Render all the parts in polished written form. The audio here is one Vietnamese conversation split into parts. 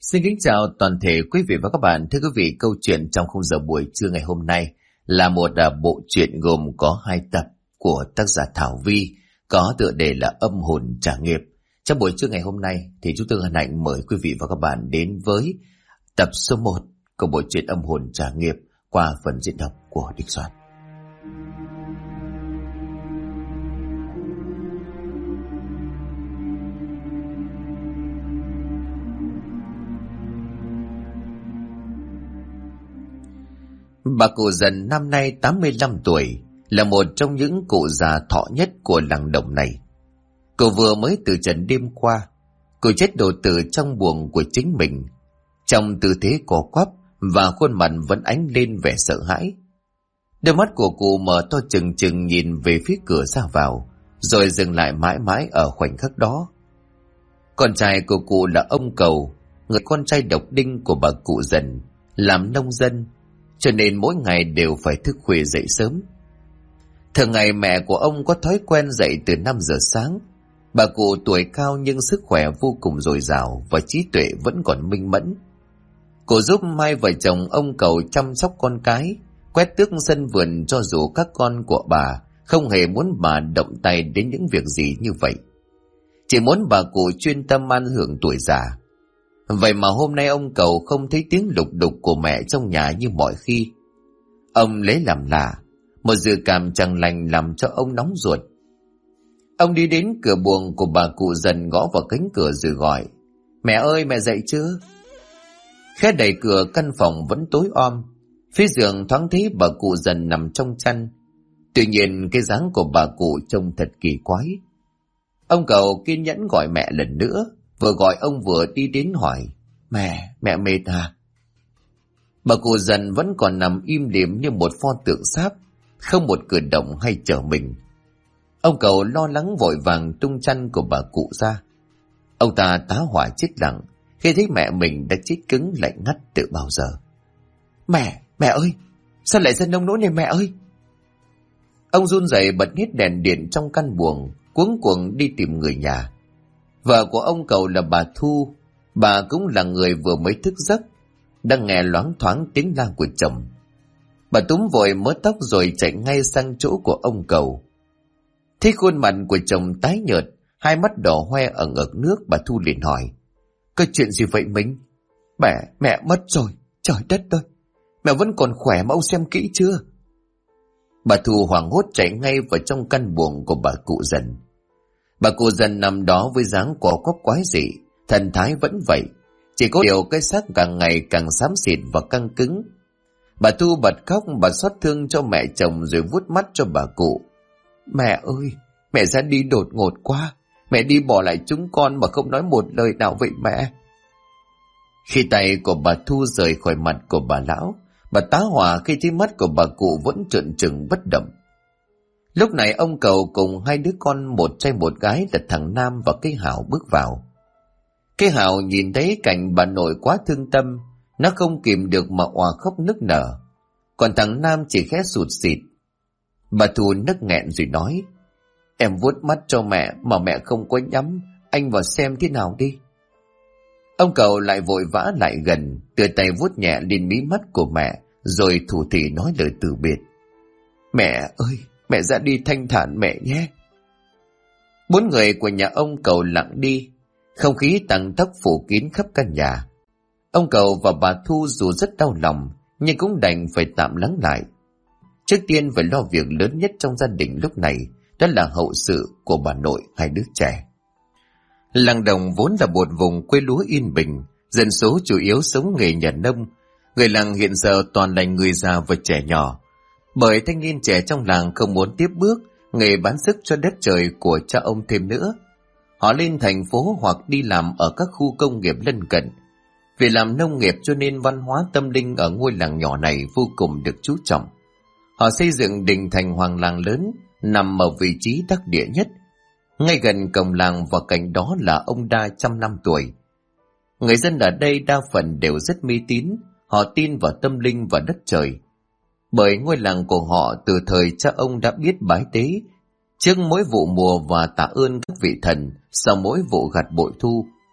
Xin kính chào toàn thể quý vị và các bạn. Thưa quý vị, câu chuyện trong khung giờ buổi trưa ngày hôm nay là một bộ truyện gồm có 2 tập của tác giả Thảo Vi, có tựa đề là Âm hồn trả nghiệp. Trong buổi trưa ngày hôm nay thì chúng tôi hân hạnh mời quý vị và các bạn đến với tập số 1 của bộ truyện Âm hồn trả nghiệp qua phần diễn đọc của Địch Soạn. Bà cụ Dần năm nay 85 tuổi, là một trong những cụ già thọ nhất của làng Đồng này. Cô vừa mới từ trần đêm qua, cô chết đột tử trong buồng của chính mình, trong tư thế co quắp và khuôn mặt vẫn ánh lên vẻ sợ hãi. Đôi mắt của cụ mở to trừng trừng nhìn về phía cửa ra vào, rồi dừng lại mãi mãi ở khoảnh khắc đó. Con trai của cụ là ông Cầu, người con trai độc đinh của bà cụ Dần, làm nông dân, cho nên mỗi ngày đều phải thức khuya dậy sớm. Thường ngày mẹ của ông có thói quen dậy từ 5 giờ sáng. Bà cụ tuổi cao nhưng sức khỏe vô cùng dồi dào và trí tuệ vẫn còn minh mẫn. Cô giúp hai vợ chồng ông Cầu chăm sóc con cái, quét tước sân vườn, cho dù các con của bà không hề muốn bà động tay đến những việc gì như vậy. Chỉ muốn bà cụ chuyên tâm an hưởng tuổi già. Vậy mà hôm nay ông Cầu không thấy tiếng lục đục của mẹ trong nhà như mọi khi. Ông lấy làm lạ, một dự cảm chẳng lành làm cho ông nóng ruột. Ông đi đến cửa buồng của bà cụ Dần, gõ vào cánh cửa rồi gọi: "Mẹ ơi, mẹ dậy chưa?" Khẽ đẩy cửa, căn phòng vẫn tối om. Phía giường thoáng thấy bà cụ Dần nằm trong chăn. Tuy nhiên cái dáng của bà cụ trông thật kỳ quái. Ông Cầu kiên nhẫn gọi mẹ lần nữa. Vừa gọi ông vừa đi đến hỏi: Mẹ mệt à?" Bà cụ Dần vẫn còn nằm im lìm như một pho tượng sáp, không một cử động hay trở mình. Ông Cầu lo lắng vội vàng tung chăn của bà cụ ra. Ông ta tá hỏa chết lặng khi thấy mẹ mình đã chết cứng lạnh ngắt từ bao giờ. Mẹ ơi, sao lại ra nông nỗi này mẹ ơi?" Ông run rẩy bật hết đèn điện trong căn buồng, cuống cuồng đi tìm người nhà. Vợ của ông Cầu là bà Thu, bà cũng là người vừa mới thức giấc, đang nghe loáng thoáng tiếng la của chồng. Bà túm vội mớ tóc rồi chạy ngay sang chỗ của ông Cầu. Thấy khuôn mặt của chồng tái nhợt, hai mắt đỏ hoe ở ngực nước, bà Thu liền hỏi: "Có chuyện gì vậy mình?" Mẹ mất rồi, trời đất ơi, mẹ vẫn còn khỏe mà ông xem kỹ chưa?" Bà Thu hoảng hốt chạy ngay vào trong căn buồng của bà cụ Dần. Bà cụ Dần nằm đó với dáng co quắp quái dị, thần thái vẫn vậy, chỉ có điều cái xác càng ngày càng xám xịt và căng cứng. Bà Thu bật khóc, bà xót thương cho mẹ chồng rồi vuốt mắt cho bà cụ. "Mẹ ơi, mẹ ra đi đột ngột quá, mẹ đi bỏ lại chúng con mà không nói một lời nào vậy mẹ." Khi tay của bà Thu rời khỏi mặt của bà lão, bà tá hỏa khi thấy mắt của bà cụ vẫn trợn trừng bất động. Lúc này ông Cầu cùng hai đứa con, một trai một gái là thằng Nam và cái Hảo bước vào. Cái Hảo nhìn thấy cảnh bà nội quá thương tâm, nó không kìm được mà òa khóc nức nở. Còn thằng Nam chỉ khẽ sụt sịt. Bà Thu nức nghẹn rồi nói: "Em vuốt mắt cho mẹ mà mẹ không có nhắm, anh vào xem thế nào đi." Ông Cầu lại vội vã lại gần, đưa tay vuốt nhẹ lên mí mắt của mẹ, rồi thủ thỉ nói lời từ biệt: "Mẹ ơi, mẹ ra đi thanh thản mẹ nhé." 4 người của nhà ông Cầu lặng đi, không khí tang tóc phủ kín khắp căn nhà. Ông Cầu và bà Thu dù rất đau lòng, nhưng cũng đành phải tạm lắng lại. Trước tiên phải lo việc lớn nhất trong gia đình lúc này, đó là hậu sự của bà nội hai đứa trẻ. Làng Đồng vốn là một vùng quê lúa yên bình, dân số chủ yếu sống nghề nhà nông. Người làng hiện giờ toàn là người già và trẻ nhỏ, bởi thanh niên trẻ trong làng không muốn tiếp bước nghề bán sức cho đất trời của cha ông thêm nữa. Họ lên thành phố hoặc đi làm ở các khu công nghiệp lân cận. Vì làm nông nghiệp cho nên văn hóa tâm linh ở ngôi làng nhỏ này vô cùng được chú trọng. Họ xây dựng đình thành hoàng làng lớn nằm ở vị trí đắc địa nhất. Ngay gần cổng làng và cạnh đó là ông Đa 100 năm tuổi. Người dân ở đây đa phần đều rất mê tín, họ tin vào tâm linh và đất trời. Bởi ngôi làng của họ từ thời cha ông đã biết bái tế trước mỗi vụ mùa và tạ ơn các vị thần sau mỗi vụ gặt bội thu.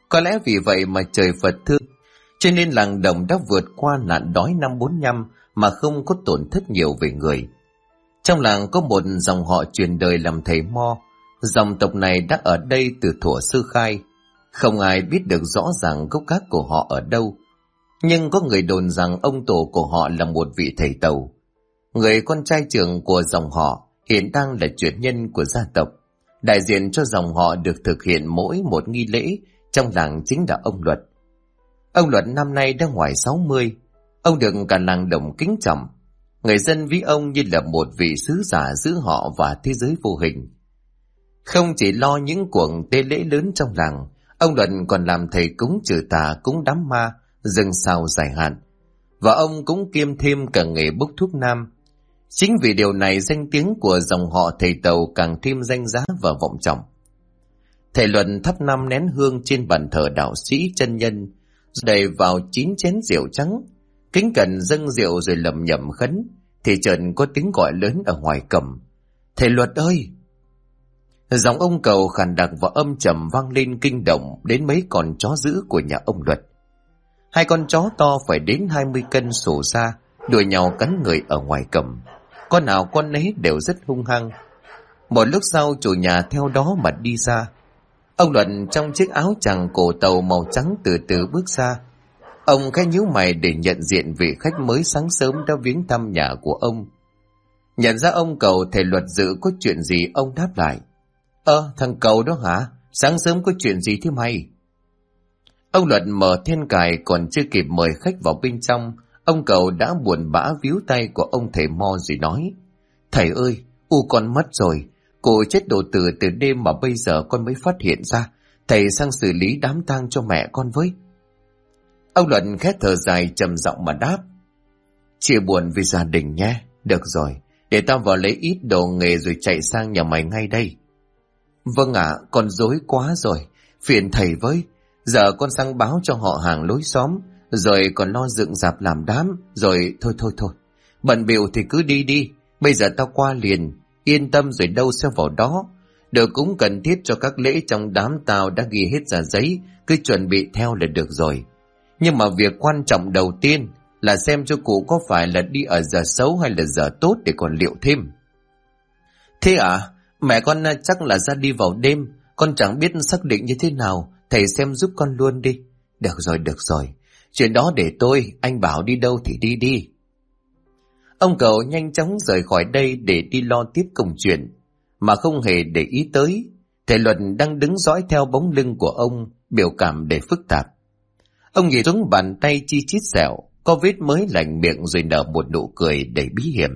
Có lẽ vì vậy mà trời Phật thương, cho nên làng Đồng đã vượt qua nạn đói năm 45 mà không có tổn thất nhiều về người. Trong làng có một dòng họ truyền đời làm thầy mo. Dòng tộc này đã ở đây từ thuở sơ khai. Không ai biết được rõ ràng gốc gác của họ ở đâu. Nhưng có người đồn rằng ông tổ của họ là một vị thầy Tàu. Người con trai trưởng của dòng họ hiện đang là truyền nhân của gia tộc. Đại diện cho dòng họ được thực hiện mỗi một nghi lễ trong làng chính là ông Luật. Ông Luật năm nay đã ngoài 60. Ông được cả làng Đồng kính trọng. Người dân ví ông như là một vị sứ giả giữa họ và thế giới vô hình. Không chỉ lo những cuộc tế lễ lớn trong làng, ông Luật còn làm thầy cúng trừ tà, cúng đám ma, rừng sao dài hạn. Và ông cũng kiêm thêm cả nghề bốc thuốc nam. Chính vì điều này danh tiếng của dòng họ thầy Tàu càng thêm danh giá và vọng trọng. Thầy Luật thắp 5 nén hương trên bàn thờ đạo sĩ chân nhân, đầy vào 9 chén rượu trắng, kính cẩn dâng rượu rồi lẩm nhẩm khấn, thì chợt có tiếng gọi lớn ở ngoài cổng: "Thầy Luật ơi!" Giọng ông Cầu khàn đặc và âm trầm vang lên kinh động đến mấy con chó dữ của nhà ông Luật. 2 con chó to phải đến 20 cân sổ ra, đuổi nhau cắn người ở ngoài cổng. Con nào con nấy đều rất hung hăng. Một lúc sau chủ nhà theo đó mà đi ra. Ông Luật trong chiếc áo choàng cổ tàu màu trắng từ từ bước ra. Ông khẽ nhíu mày để nhận diện vị khách mới sáng sớm đã viếng thăm nhà của ông. Nhận ra ông Cầu, thầy Luật dự có chuyện gì, ông đáp lại: Thằng Cầu đó hả? Sáng sớm có chuyện gì thế mày?" Ông Luật mở then cài, còn chưa kịp mời khách vào bên trong, ông Cầu đã buồn bã víu tay của ông thầy mo rồi nói: "Thầy ơi, con mất rồi. Cô chết đột tử từ đêm mà bây giờ con mới phát hiện ra. Thầy sang xử lý đám tang cho mẹ con với." Ông Luật khẽ thở dài trầm giọng mà đáp: "Chia buồn vì gia đình nhé. Được rồi, để tao vào lấy ít đồ nghề rồi chạy sang nhà mày ngay đây." "Vâng ạ, con rối quá rồi. Phiền thầy với. Giờ con sang báo cho họ hàng lối xóm, rồi còn lo dựng dạp làm đám, rồi thôi. Bận bịu thì cứ đi đi. Bây giờ tao qua liền. Yên tâm rồi đâu sẽ vào đó. Đồ cúng cần thiết cho các lễ trong đám tao đã ghi hết ra giấy, cứ chuẩn bị theo là được rồi. Nhưng mà việc quan trọng đầu tiên là xem cho cụ có phải là đi ở giờ xấu hay là giờ tốt để còn liệu thêm." "Thế à? Mẹ con chắc là ra đi vào đêm. Con chẳng biết xác định như thế nào. Thầy xem giúp con luôn đi." Được rồi. Chuyện đó để tôi, anh bảo đi đâu thì đi đi." Ông Cầu nhanh chóng rời khỏi đây để đi lo tiếp công chuyện, mà không hề để ý tới thầy Luật đang đứng dõi theo bóng lưng của ông, biểu cảm đầy phức tạp. Ông nhìn xuống bàn tay chi chít sẹo, có vết mới lành miệng rồi nở một nụ cười đầy bí hiểm.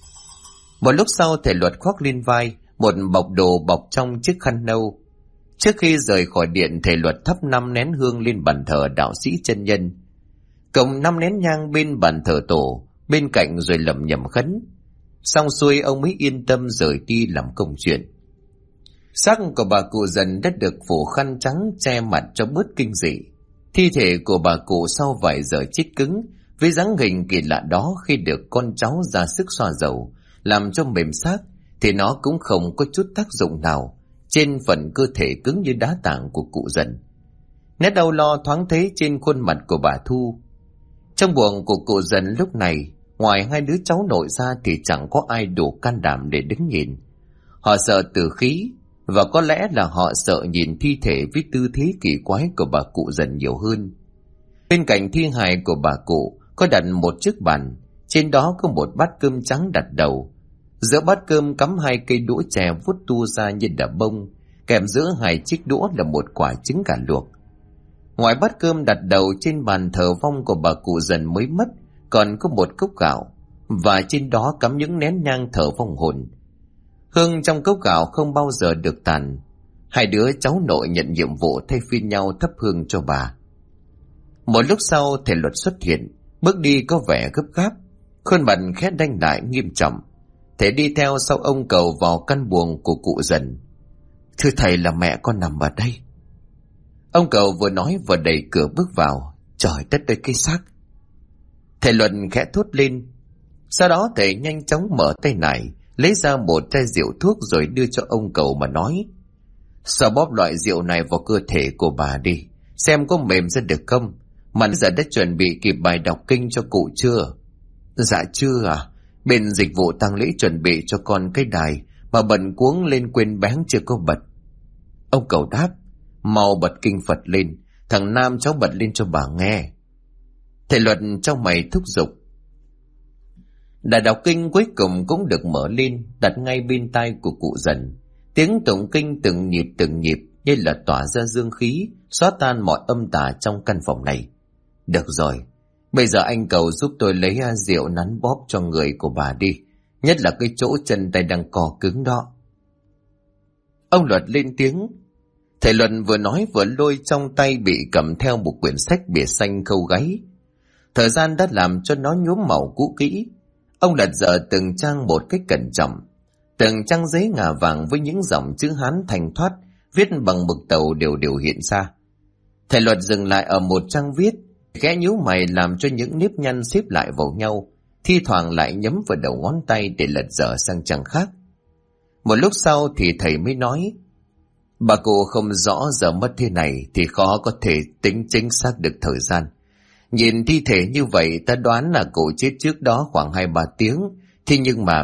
Một lúc sau thầy Luật khoác lên vai một bọc đồ bọc trong chiếc khăn nâu. Trước khi rời khỏi điện, thầy Luật thắp 5 nén hương lên bàn thờ đạo sĩ chân nhân, cộng 5 nén nhang bên bàn thờ tổ bên cạnh rồi lẩm nhẩm khấn. Xong xuôi ông mới yên tâm rời đi làm công chuyện. Xác của bà cụ Dần đã được phủ khăn trắng che mặt cho bớt kinh dị. Thi thể của bà cụ sau vài giờ chết cứng, với dáng hình kỳ lạ đó, khi được con cháu ra sức xoa dầu làm cho mềm xác, thì nó cũng không có chút tác dụng nào trên phần cơ thể cứng như đá tảng của cụ Dần. Nét đau lo thoáng thấy trên khuôn mặt của bà Thu. Trong buồng của cụ Dần lúc này, ngoài 2 đứa cháu nội ra thì chẳng có ai đủ can đảm để đứng nhìn. Họ sợ tử khí, và có lẽ là họ sợ nhìn thi thể với tư thế kỳ quái của bà cụ Dần nhiều hơn. Bên cạnh thi hài của bà cụ có đặt một chiếc bàn, trên đó có một bát cơm trắng đặt đầu. Giữa bát cơm cắm 2 cây đũa chè vuốt tu ra như đả bông, kèm giữa 2 chiếc đũa là một quả trứng gà luộc. Ngoài bát cơm đặt đầu, trên bàn thờ vong của bà cụ Dần mới mất còn có một cốc gạo, và trên đó cắm những nén nhang thờ vong hồn. Hương trong cốc gạo không bao giờ được tàn. 2 đứa cháu nội nhận nhiệm vụ thay phiên nhau thắp hương cho bà. Một lúc sau thầy Luật xuất hiện, bước đi có vẻ gấp gáp, khuôn mặt khẽ đanh lại nghiêm trọng. Thầy đi theo sau ông Cầu vào căn buồng của cụ Dần. "Thưa thầy, là mẹ con nằm ở đây." Ông Cầu vừa nói vừa đẩy cửa bước vào. "Trời đất ơi, cái xác!" Thầy Luật khẽ thốt lên. Sau đó thầy nhanh chóng mở tay nải, lấy ra một chai rượu thuốc rồi đưa cho ông Cầu mà nói: "Sao bóp loại rượu này vào cơ thể của bà đi, xem có mềm ra được không. Mà giờ đã chuẩn bị kịp bài đọc kinh cho cụ chưa? Dạ chưa à. Bên dịch vụ tang lễ chuẩn bị cho con cái đài mà bận cuống lên quên bén chưa có bật. Ông Cầu đáp: mau bật kinh Phật lên, thằng Nam cháu bật lên cho bà nghe. Thầy Luật trong mày thúc giục. Đài đọc kinh cuối cùng cũng được mở lên, đặt ngay bên tai của cụ Dần. Tiếng tụng kinh từng nhịp như là tỏa ra dương khí, xóa tan mọi âm tà trong căn phòng này. Được rồi, bây giờ anh Cầu giúp tôi lấy rượu nắn bóp cho người của bà đi, nhất là cái chỗ chân tay đang cò cứng đó. Ông Luật lên tiếng. Thầy Luật vừa nói vừa lôi trong tay bị cầm theo một quyển sách bìa xanh khâu gáy. Thời gian đã làm cho nó nhuốm màu cũ kỹ. Ông lật dở từng trang một cách cẩn trọng. Từng trang giấy ngà vàng với những dòng chữ Hán thanh thoát, viết bằng mực tàu đều hiện ra. Thầy Luật dừng lại ở một trang viết, khẽ nhíu mày làm cho những nếp nhăn xếp lại vào nhau, thi thoảng lại nhấm vào đầu ngón tay để lật dở sang trang khác. Một lúc sau thì thầy mới nói: bà cụ không rõ giờ mất thế này thì khó có thể tính chính xác được thời gian. Nhìn thi thể như vậy ta đoán là cụ chết trước đó khoảng 2-3 tiếng. Thế nhưng mà...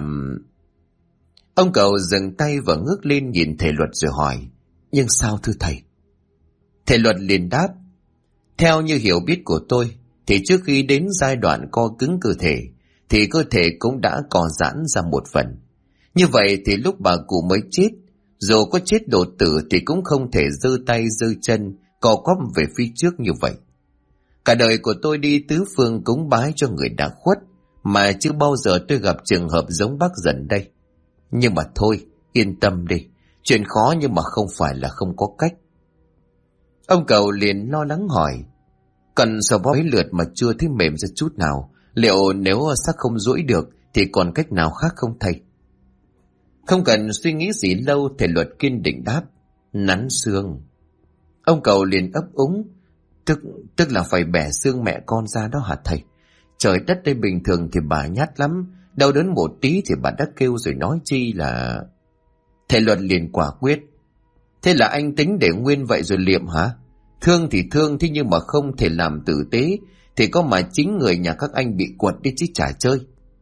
Ông Cầu dừng tay và ngước lên nhìn thầy Luật rồi hỏi: nhưng sao thưa thầy? Thầy Luật liền đáp: theo như hiểu biết của tôi thì trước khi đến giai đoạn co cứng cơ thể thì cơ thể cũng đã co giãn ra một phần. Như vậy thì lúc bà cụ mới chết, dù có chết đột tử thì cũng không thể giơ tay giơ chân co quắp về phía trước như vậy. Cả đời của tôi đi tứ phương cúng bái cho người đã khuất mà chưa bao giờ tôi gặp trường hợp giống bác Dần đây. Nhưng mà thôi, yên tâm đi, chuyện khó nhưng mà không phải là không có cách. Ông Cầu liền lo lắng hỏi: cần sờ bóp mấy lượt mà chưa thấy mềm ra chút nào, liệu nếu xác không duỗi được thì còn cách nào khác không thầy? Không cần suy nghĩ gì lâu, thầy Luật kiên định đáp: nắn xương. Ông Cầu liền ấp úng: Tức là phải bẻ xương mẹ con ra đó hả thầy? Trời đất đây, bình thường thì bà nhát lắm, đau đớn một tí thì bà đã kêu rồi nói chi là... Thầy Luật liền quả quyết: thế là anh tính để nguyên vậy rồi liệm hả? Thương thì thương, thế nhưng mà không thể làm tử tế thì có mà chính người nhà các anh bị quật đi chứ chả chơi.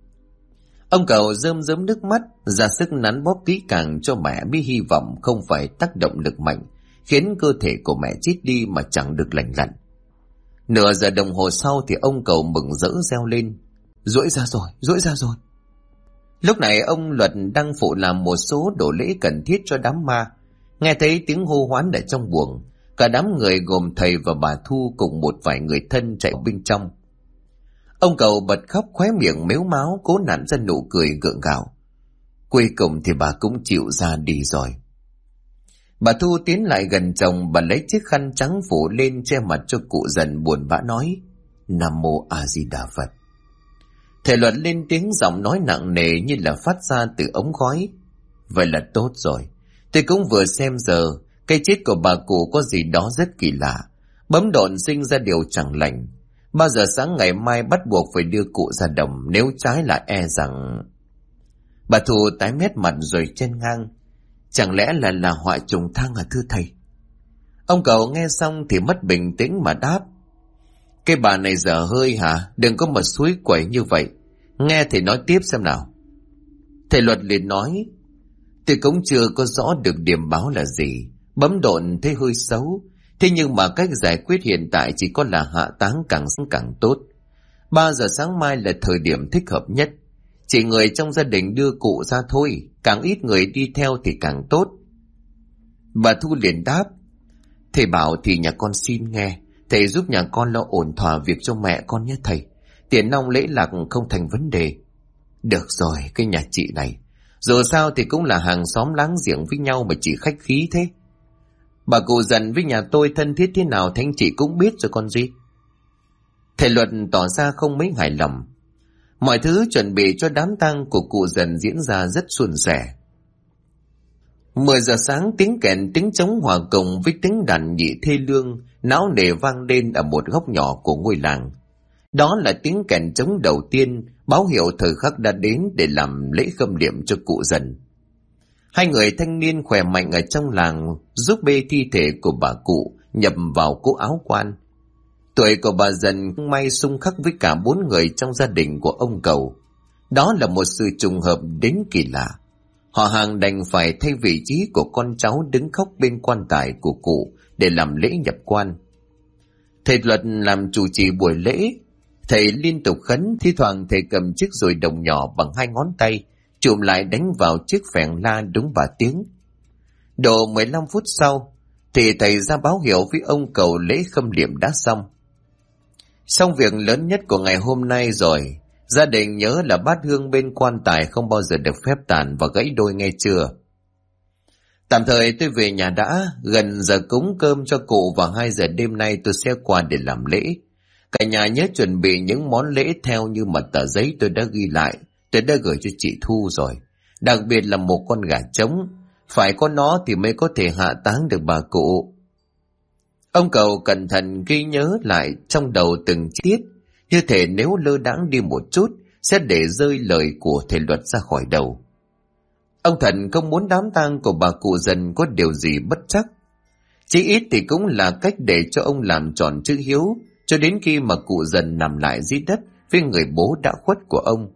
Ông Cầu rơm rớm nước mắt, ra sức nắn bóp kỹ càng cho mẹ mới hy vọng không phải tác động lực mạnh khiến cơ thể của mẹ chết đi mà chẳng được lành lặn. Nửa giờ đồng hồ sau thì ông Cầu mừng rỡ reo lên: duỗi ra rồi. Lúc này ông Luật đang phụ làm một số đồ lễ cần thiết cho đám ma. Nghe thấy tiếng hô hoán ở trong buồng, cả đám người gồm thầy và bà Thu cùng một vài người thân chạy bên trong. Ông Cầu bật khóc, khóe miệng mếu máo cố nặn ra nụ cười gượng gạo. Cuối cùng thì bà cũng chịu ra đi rồi. Bà Thu tiến lại gần chồng, bà lấy chiếc khăn trắng phủ lên che mặt cho cụ Dần, buồn bã nói: Nam Mô A Di Đà Phật. Thầy Luật lên tiếng, giọng nói nặng nề như là phát ra từ ống khói: vậy là tốt rồi. Tôi cũng vừa xem giờ, cái chết của bà cụ có gì đó rất kỳ lạ, bấm độn sinh ra điều chẳng lành. 3 giờ sáng ngày mai bắt buộc phải đưa cụ ra đồng, nếu trái lại e rằng... Bà Thu tái mét mặt rồi chen ngang: chẳng lẽ là họa trùng thang à thưa thầy? Ông Cầu nghe xong thì mất bình tĩnh mà đáp: cái bà này dở hơi hả? Đừng có mà suối quẩy như vậy. Nghe thầy nói tiếp xem nào. Thầy Luật liền nói: tôi cũng chưa có rõ được điểm báo là gì, bấm độn thấy hơi xấu. Thế nhưng mà cách giải quyết hiện tại chỉ có là hạ táng càng sớm càng tốt. 3 giờ sáng mai là thời điểm thích hợp nhất. Chỉ người trong gia đình đưa cụ ra thôi, càng ít người đi theo thì càng tốt. Bà Thu liền đáp: thầy bảo thì nhà con xin nghe, thầy giúp nhà con lo ổn thỏa việc cho mẹ con nhé thầy. Tiền nong lễ lạc không thành vấn đề. Được rồi, cái nhà chị này, dù sao thì cũng là hàng xóm láng giềng với nhau mà chỉ khách khí thế. Bà cụ Dần với nhà tôi thân thiết thế nào thì anh chị cũng biết rồi con gì. Thầy Luật tỏ ra không mấy hài lòng. Mọi thứ chuẩn bị cho đám tang của cụ Dần diễn ra rất suôn sẻ. 10 giờ sáng, tiếng kèn tiếng trống hòa cùng với tiếng đàn nhị thê lương náo nề vang lên ở một góc nhỏ của ngôi làng. Đó là tiếng kèn trống đầu tiên, báo hiệu thời khắc đã đến để làm lễ khâm liệm cho cụ Dần. 2 người thanh niên khỏe mạnh ở trong làng giúp bê thi thể của bà cụ nhập vào cỗ áo quan. Tuổi của bà Dần may xung khắc với cả 4 người trong gia đình của ông Cầu. Đó là một sự trùng hợp đến kỳ lạ. Họ hàng đành phải thay vị trí của con cháu đứng khóc bên quan tài của cụ để làm lễ nhập quan. Thầy Luật làm chủ trì buổi lễ. Thầy liên tục khấn, thi thoảng thầy cầm chiếc dùi đồng nhỏ bằng 2 ngón tay, chụm lại đánh vào chiếc phèn la đúng 3 tiếng. Độ 15 phút sau, thì thầy ra báo hiệu với ông Cầu lễ khâm liệm đã xong. Xong việc lớn nhất của ngày hôm nay rồi, gia đình nhớ là bát hương bên quan tài không bao giờ được phép tàn và gãy đôi nghe chưa. Tạm thời tôi về nhà đã, gần giờ cúng cơm cho cụ và 2 giờ đêm nay tôi sẽ qua để làm lễ. Cả nhà nhớ chuẩn bị những món lễ theo như mà tờ giấy tôi đã ghi lại, tôi đã gửi cho chị Thu rồi. Đặc biệt là một con gà trống, phải có nó thì mới có thể hạ táng được bà cụ. Ông Cầu cẩn thận ghi nhớ lại trong đầu từng chi tiết, như thể nếu lơ đãng đi một chút sẽ để rơi lời của thầy Luật ra khỏi đầu. Ông Thần không muốn đám tang của bà cụ Dần có điều gì bất trắc. Chỉ ít thì cũng là cách để cho ông làm tròn chữ hiếu cho đến khi mà cụ Dần nằm lại dưới đất với người bố đã khuất của ông.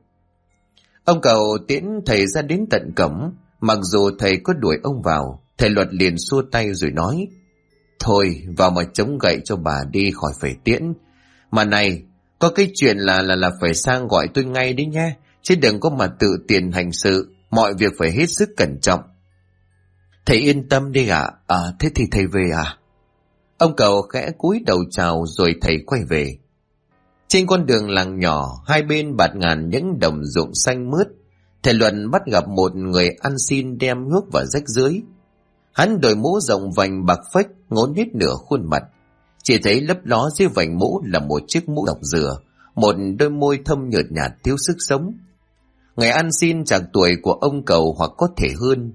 Ông Cầu tiễn thầy ra đến tận cổng. Mặc dù thầy có đuổi ông vào, thầy Luật liền xua tay rồi nói: Thôi vào mà chống gậy cho bà đi, khỏi phải tiễn. Mà này, có cái chuyện là phải sang gọi tôi ngay đấy nhé, chứ đừng có mà tự tiền hành sự, mọi việc phải hết sức cẩn trọng. Thầy yên tâm đi ạ. Thế thì thầy về à? Ông Cầu khẽ cúi đầu chào rồi thầy quay về. Trên con đường làng nhỏ, hai bên bạt ngàn những đồng ruộng xanh mướt, thầy Luận bắt gặp một người ăn xin đem nước vào rách rưới. Hắn đội mũ rộng vành bạc phách, ngốn hết nửa khuôn mặt. Chỉ thấy lấp ló dưới vành mũ là một chiếc mũ độc dừa, một đôi môi thâm nhợt nhạt thiếu sức sống. Người ăn xin chạc tuổi của ông Cầu hoặc có thể hơn.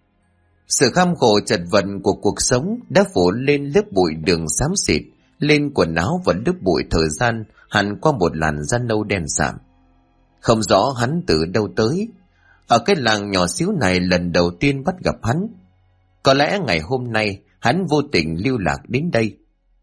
Sự kham khổ chật vật của cuộc sống đã phủ lên lớp bụi đường xám xịt, lên quần áo và lớp bụi thời gian hằn qua một làn da nâu đen sạm. Không rõ hắn từ đâu tới. Ở cái làng nhỏ xíu này lần đầu tiên bắt gặp hắn. Có lẽ ngày hôm nay hắn vô tình lưu lạc đến đây.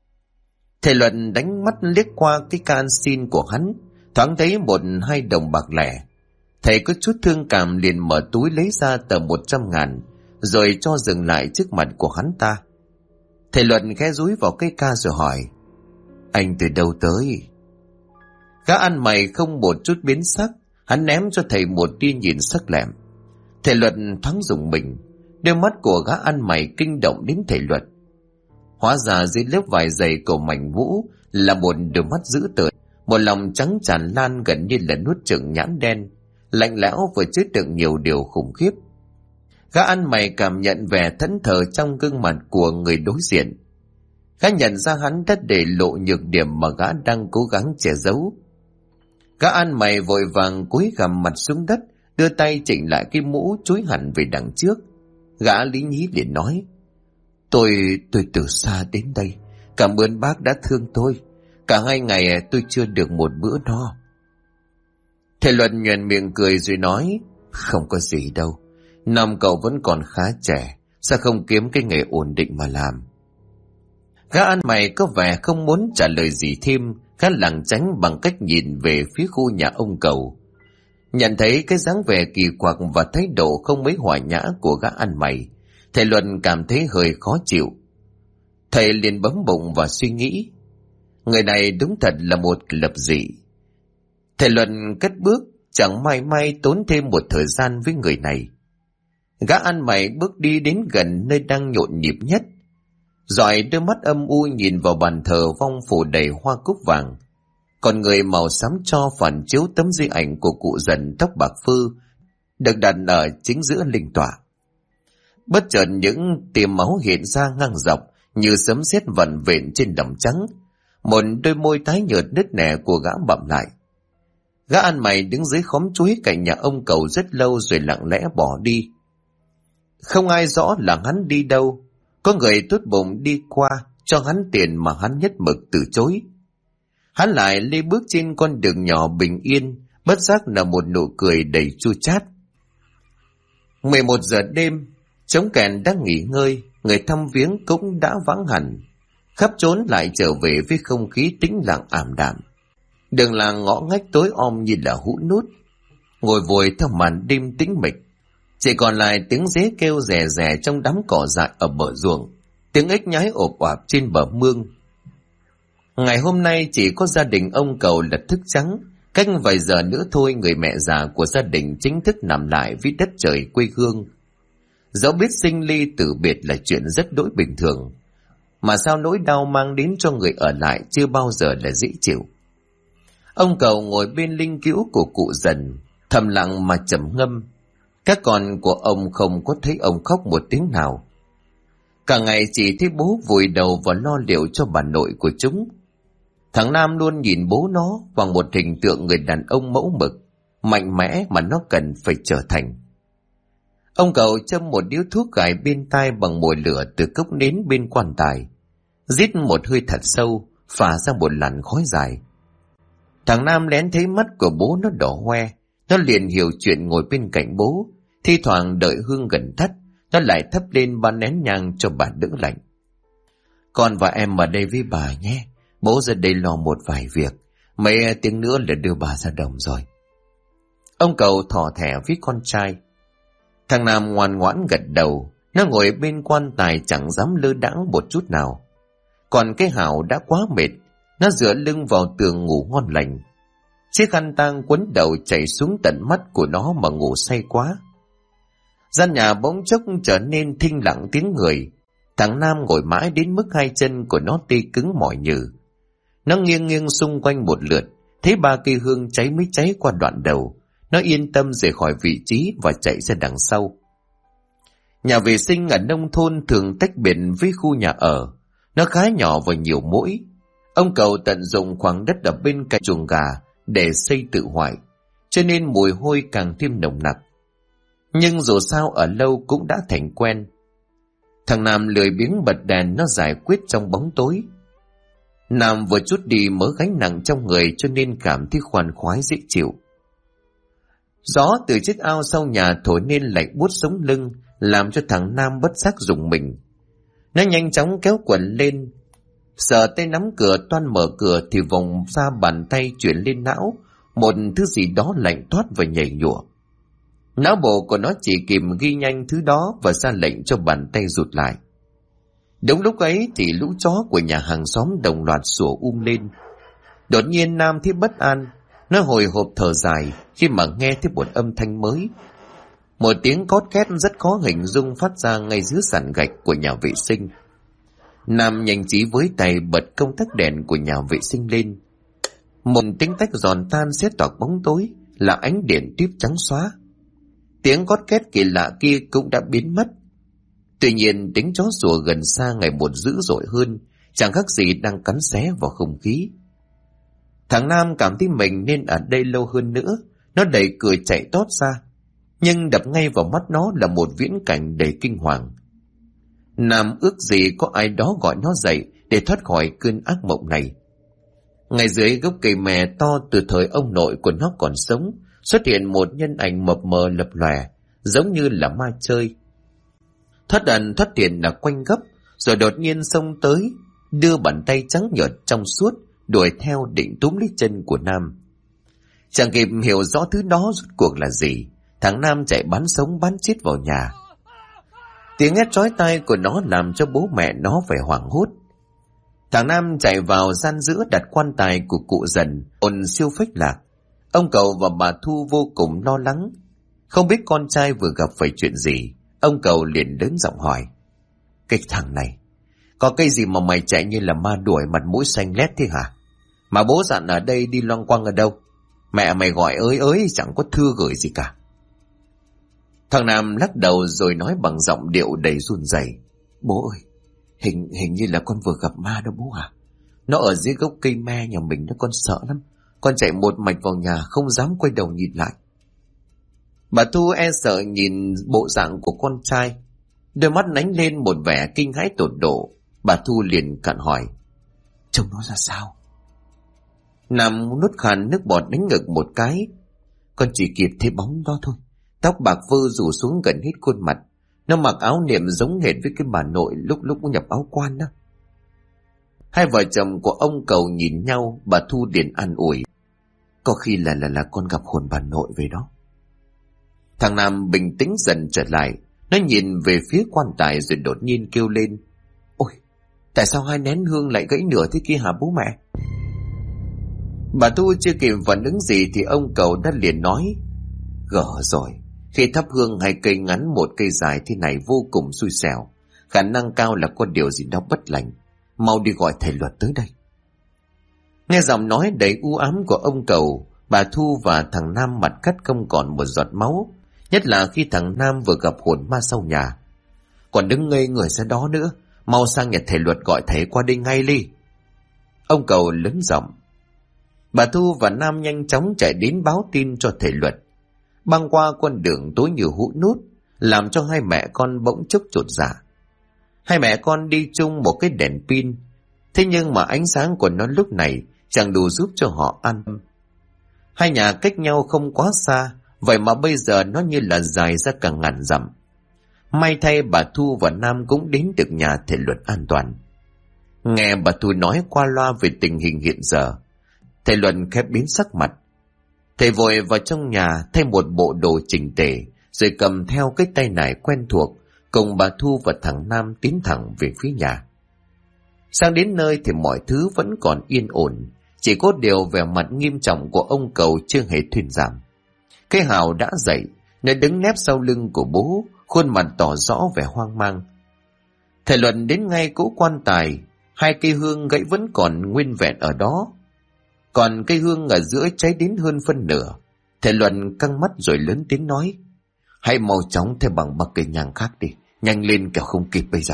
Thầy Luận đánh mắt liếc qua cái can xin của hắn, thoáng thấy 1-2 đồng bạc lẻ. Thầy có chút thương cảm liền mở túi lấy ra tờ 100.000, rồi cho dừng lại trước mặt của hắn ta. Thầy Luận khẽ dúi vào cái ca rồi hỏi: Anh từ đâu tới? Gã ăn mày không một chút biến sắc, hắn ném cho thầy một tia nhìn sắc lẹm. Thầy Luận thoáng rùng mình, đôi mắt của gã ăn mày kinh động đến thầy Luận. Hóa ra dưới lớp vải dày của mảnh vũ là một đôi mắt dữ tợn, một lòng trắng tràn lan gần như là nuốt chửng nhãn đen, lạnh lẽo vừa chứa đựng nhiều điều khủng khiếp. Gã ăn mày cảm nhận vẻ thẫn thờ trong gương mặt của người đối diện. Gã nhận ra hắn đã để lộ nhược điểm mà gã đang cố gắng che giấu. Gã ăn mày vội vàng cúi gằm mặt xuống đất, đưa tay chỉnh lại cái mũ chúi hẳn về đằng trước. Gã lý nhí liền nói: Tôi từ xa đến đây, cảm ơn bác đã thương tôi. Cả 2 ngày tôi chưa được một bữa no. Thầy Luận nhoẻn miệng cười rồi nói: Không có gì đâu, năm cậu vẫn còn khá trẻ, sao không kiếm cái nghề ổn định mà làm? Gã ăn mày có vẻ không muốn trả lời gì thêm, gã lảng tránh bằng cách nhìn về phía khu nhà ông Cầu. Nhận thấy cái dáng vẻ kỳ quặc và thái độ không mấy hòa nhã của gã ăn mày, thầy Luận cảm thấy hơi khó chịu. Thầy liền bấm bụng và suy nghĩ, người này đúng thật là một lập dị. Thầy Luận cất bước, chẳng may tốn thêm một thời gian với người này. Gã ăn mày bước đi đến gần nơi đang nhộn nhịp nhất, dọi đôi mắt âm u nhìn vào bàn thờ vong phủ đầy hoa cúc vàng. Còn người màu xám cho phản chiếu tấm di ảnh của cụ Dần tóc bạc phơ được đặt ở chính giữa linh tọa. Bất chợt những tia máu hiện ra ngang dọc như sấm sét vằn vện trên đồng trắng. Một đôi môi tái nhợt nứt nẻ của gã bặm lại. Gã ăn mày đứng dưới khóm chuối cạnh nhà ông Cầu rất lâu rồi lặng lẽ bỏ đi. Không ai rõ là hắn đi đâu. Có người tốt bụng đi qua cho hắn tiền mà hắn nhất mực từ chối. Hắn lại lê bước trên con đường nhỏ bình yên, bất giác là một nụ cười đầy chua chát. 11 giờ đêm, trống kèn đang nghỉ ngơi, người thăm viếng cũng đã vắng hẳn. khắp trốn lại trở về với không khí tĩnh lặng ảm đạm. Đường làng ngõ ngách tối om như là hũ nút, ngồi vùi theo màn đêm tĩnh mịch. Chỉ còn lại tiếng dế kêu rè rè trong đám cỏ dại ở bờ ruộng, tiếng ếch nhái ộp oạp trên bờ mương. Ngày hôm nay chỉ có gia đình ông Cầu là thức trắng. Cách vài giờ nữa thôi, người mẹ già của gia đình chính thức nằm lại với đất trời quê hương. Dẫu biết sinh ly tử biệt là chuyện rất đỗi bình thường, mà sao nỗi đau mang đến cho người ở lại chưa bao giờ là dễ chịu. Ông Cầu ngồi bên linh cữu của cụ Dần, thầm lặng mà trầm ngâm. Các con của ông không có thấy ông khóc một tiếng nào. Cả ngày chỉ thấy bố vùi đầu vào lo liệu cho bà nội của chúng. Thằng Nam luôn nhìn bố nó bằng một hình tượng người đàn ông mẫu mực, mạnh mẽ mà nó cần phải trở thành. Ông Cầu châm một điếu thuốc gài bên tai bằng mồi lửa từ cốc nến bên quan tài, rít một hơi thật sâu, phả ra một làn khói dài. Thằng Nam lén thấy mắt của bố nó đỏ hoe, nó liền hiểu chuyện, ngồi bên cạnh bố, thi thoảng đợi hương gần tắt, nó lại thắp lên ba nén nhang cho bà đỡ lạnh. Con và em ở đây với bà nhé, bố ra đây lo một vài việc, mấy tiếng nữa là đưa bà ra đồng rồi. Ông Cầu thỏ thẻ với con trai. Thằng Nam ngoan ngoãn gật đầu, nó ngồi bên quan tài chẳng dám lơ đãng một chút nào. Còn cái Hảo đã quá mệt, nó dựa lưng vào tường ngủ ngon lành. Chiếc khăn tang quấn đầu chảy xuống tận mắt của nó mà ngủ say quá. Gian nhà bỗng chốc trở nên thinh lặng tiếng người. Thằng Nam ngồi mãi đến mức hai chân của nó tê cứng mỏi nhừ. Nó nghiêng nghiêng xung quanh một lượt, thấy ba cây hương cháy mới cháy qua đoạn đầu. Nó yên tâm rời khỏi vị trí và chạy ra đằng sau. Nhà vệ sinh ở nông thôn thường tách biệt với khu nhà ở. Nó khá nhỏ và nhiều mũi. Ông Cầu tận dụng khoảng đất ở bên cạnh chuồng gà để xây tự hoại, cho nên mùi hôi càng thêm nồng nặc. Nhưng dù sao ở lâu cũng đã thành quen. Thằng Nam lười biếng bật đèn, nó giải quyết trong bóng tối. Nam vừa chút đi mớ gánh nặng trong người, cho nên cảm thấy khoan khoái dễ chịu. Gió từ chiếc ao sau nhà thổi nên lạnh buốt sống lưng, làm cho thằng Nam bất giác rùng mình. Nó nhanh chóng kéo quần lên, sờ tay nắm cửa toan mở cửa thì vòng ra bàn tay chuyển lên não, một thứ gì đó lạnh toát và nhảy nhụa. Não bộ của nó chỉ kịp ghi nhanh thứ đó và ra lệnh cho bàn tay rụt lại. Đúng lúc ấy thì lũ chó của nhà hàng xóm đồng loạt sủa lên. Đột nhiên Nam thấy bất an, nó hồi hộp thở dài khi mà nghe thấy một âm thanh mới. Một tiếng cót két rất khó hình dung phát ra ngay dưới sàn gạch của nhà vệ sinh. Nam nhanh trí với tay bật công tắc đèn của nhà vệ sinh lên. Một tiếng tách giòn tan xé toạc bóng tối, là ánh điện típ trắng xóa. Tiếng cót két kỳ lạ kia cũng đã biến mất. Tuy nhiên tiếng chó sủa gần xa ngày một dữ dội hơn, chẳng khác gì đang cắn xé vào không khí. Thằng Nam cảm thấy mình nên ở đây lâu hơn nữa. Nó đẩy cửa chạy tót ra, nhưng đập ngay vào mắt nó là một viễn cảnh đầy kinh hoàng. Nam ước gì có ai đó gọi nó dậy để thoát khỏi cơn ác mộng này. Ngay dưới gốc cây mè to từ thời ông nội của nó còn sống, xuất hiện một nhân ảnh mập mờ lập lòe, giống như là ma chơi. Thoát ẩn thoát hiện là quanh gấp, rồi đột nhiên xông tới, đưa bàn tay trắng nhợt trong suốt đuổi theo định túm lấy chân của Nam. Chẳng kịp hiểu rõ thứ đó rốt cuộc là gì, thằng Nam chạy bắn sống bắn chết vào nhà. Tiếng hét chói tai của nó làm cho bố mẹ nó phải hoảng hốt. Thằng Nam chạy vào gian giữa đặt quan tài của cụ Dần, hồn siêu phách lạc. Ông Cầu và bà Thu vô cùng lo lắng, không biết con trai vừa gặp phải chuyện gì. Ông Cầu liền lớn giọng hỏi: "Cái thằng này, có cái gì mà mày chạy như là ma đuổi, mặt mũi xanh lét thế hả? Mà bố dặn ở đây đi loanh quanh ở đâu? Mẹ mày gọi ới ới chẳng có thư gửi gì cả." Thằng Nam lắc đầu rồi nói bằng giọng điệu đầy run rẩy: "Bố ơi, hình như là con vừa gặp ma đó bố à. Nó ở dưới gốc cây me nhà mình đó, con sợ lắm. Con chạy một mạch vào nhà, không dám quay đầu nhìn lại." Bà Thu e sợ nhìn bộ dạng của con trai, đôi mắt lánh lên một vẻ kinh hãi tột độ. Bà Thu liền cặn hỏi: "Trông nó ra sao?" Nam nuốt khàn nước bọt đánh ngực một cái: "Con chỉ kịp thấy bóng đó thôi. Tóc bạc phơ rủ xuống gần hết khuôn mặt. Nó mặc áo niệm giống hệt với cái bà nội lúc nhập áo quan đó." Hai vợ chồng của ông Cầu nhìn nhau, bà Thu liền an ủi. Có khi là con gặp hồn bà nội về đó. Thằng Nam bình tĩnh dần trở lại. Nó nhìn về phía quan tài rồi đột nhiên kêu lên. Ôi, tại sao hai nén hương lại gãy nửa thế kia hả bố mẹ? Bà Thu chưa kịp phản ứng gì thì ông Cầu đã liền nói. Gở rồi, khi thắp hương hai cây ngắn một cây dài thế này vô cùng xui xẻo. Khả năng cao là có điều gì đó bất lành. Mau đi gọi thầy Luật tới đây. Nghe giọng nói đầy u ám của ông Cầu, bà Thu và thằng Nam mặt cắt không còn một giọt máu. Nhất là khi thằng Nam vừa gặp hồn ma sau nhà. Còn đứng ngây người ra đó nữa. Mau sang nhà thầy Luật gọi thầy qua đây ngay đi. Ông Cầu lớn giọng. Bà Thu và Nam nhanh chóng chạy đến báo tin cho thầy Luật. Băng qua con đường tối như hũ nút, làm cho hai mẹ con bỗng chốc chột dạ. Hai mẹ con đi chung một cái đèn pin, thế nhưng mà ánh sáng của nó lúc này chẳng đủ giúp cho họ an tâm. Hai nhà cách nhau không quá xa, vậy mà bây giờ nó như là dài ra cả ngàn dặm. May thay bà Thu và Nam cũng đến được nhà thầy Luật an toàn. Nghe bà Thu nói qua loa về tình hình hiện giờ, thầy Luật khẽ biến sắc mặt. Thầy vội vào trong nhà thay một bộ đồ chỉnh tề, rồi cầm theo cái tay nải quen thuộc, cùng bà Thu và thằng Nam tiến thẳng về phía nhà. Sang đến nơi thì mọi thứ vẫn còn yên ổn, chỉ có điều vẻ mặt nghiêm trọng của ông Cầu chưa hề thuyên giảm. Cái Hào đã dậy, nó đứng nép sau lưng của bố, khuôn mặt tỏ rõ vẻ hoang mang. Thầy Luận đến ngay cỗ quan tài, hai cây hương gãy vẫn còn nguyên vẹn ở đó. Còn cây hương ở giữa cháy đến hơn phân nửa. Thầy Luận căng mắt rồi lớn tiếng nói. Hãy mau chóng thay bằng bậc cây nhang khác đi, nhanh lên kẻo không kịp bây giờ.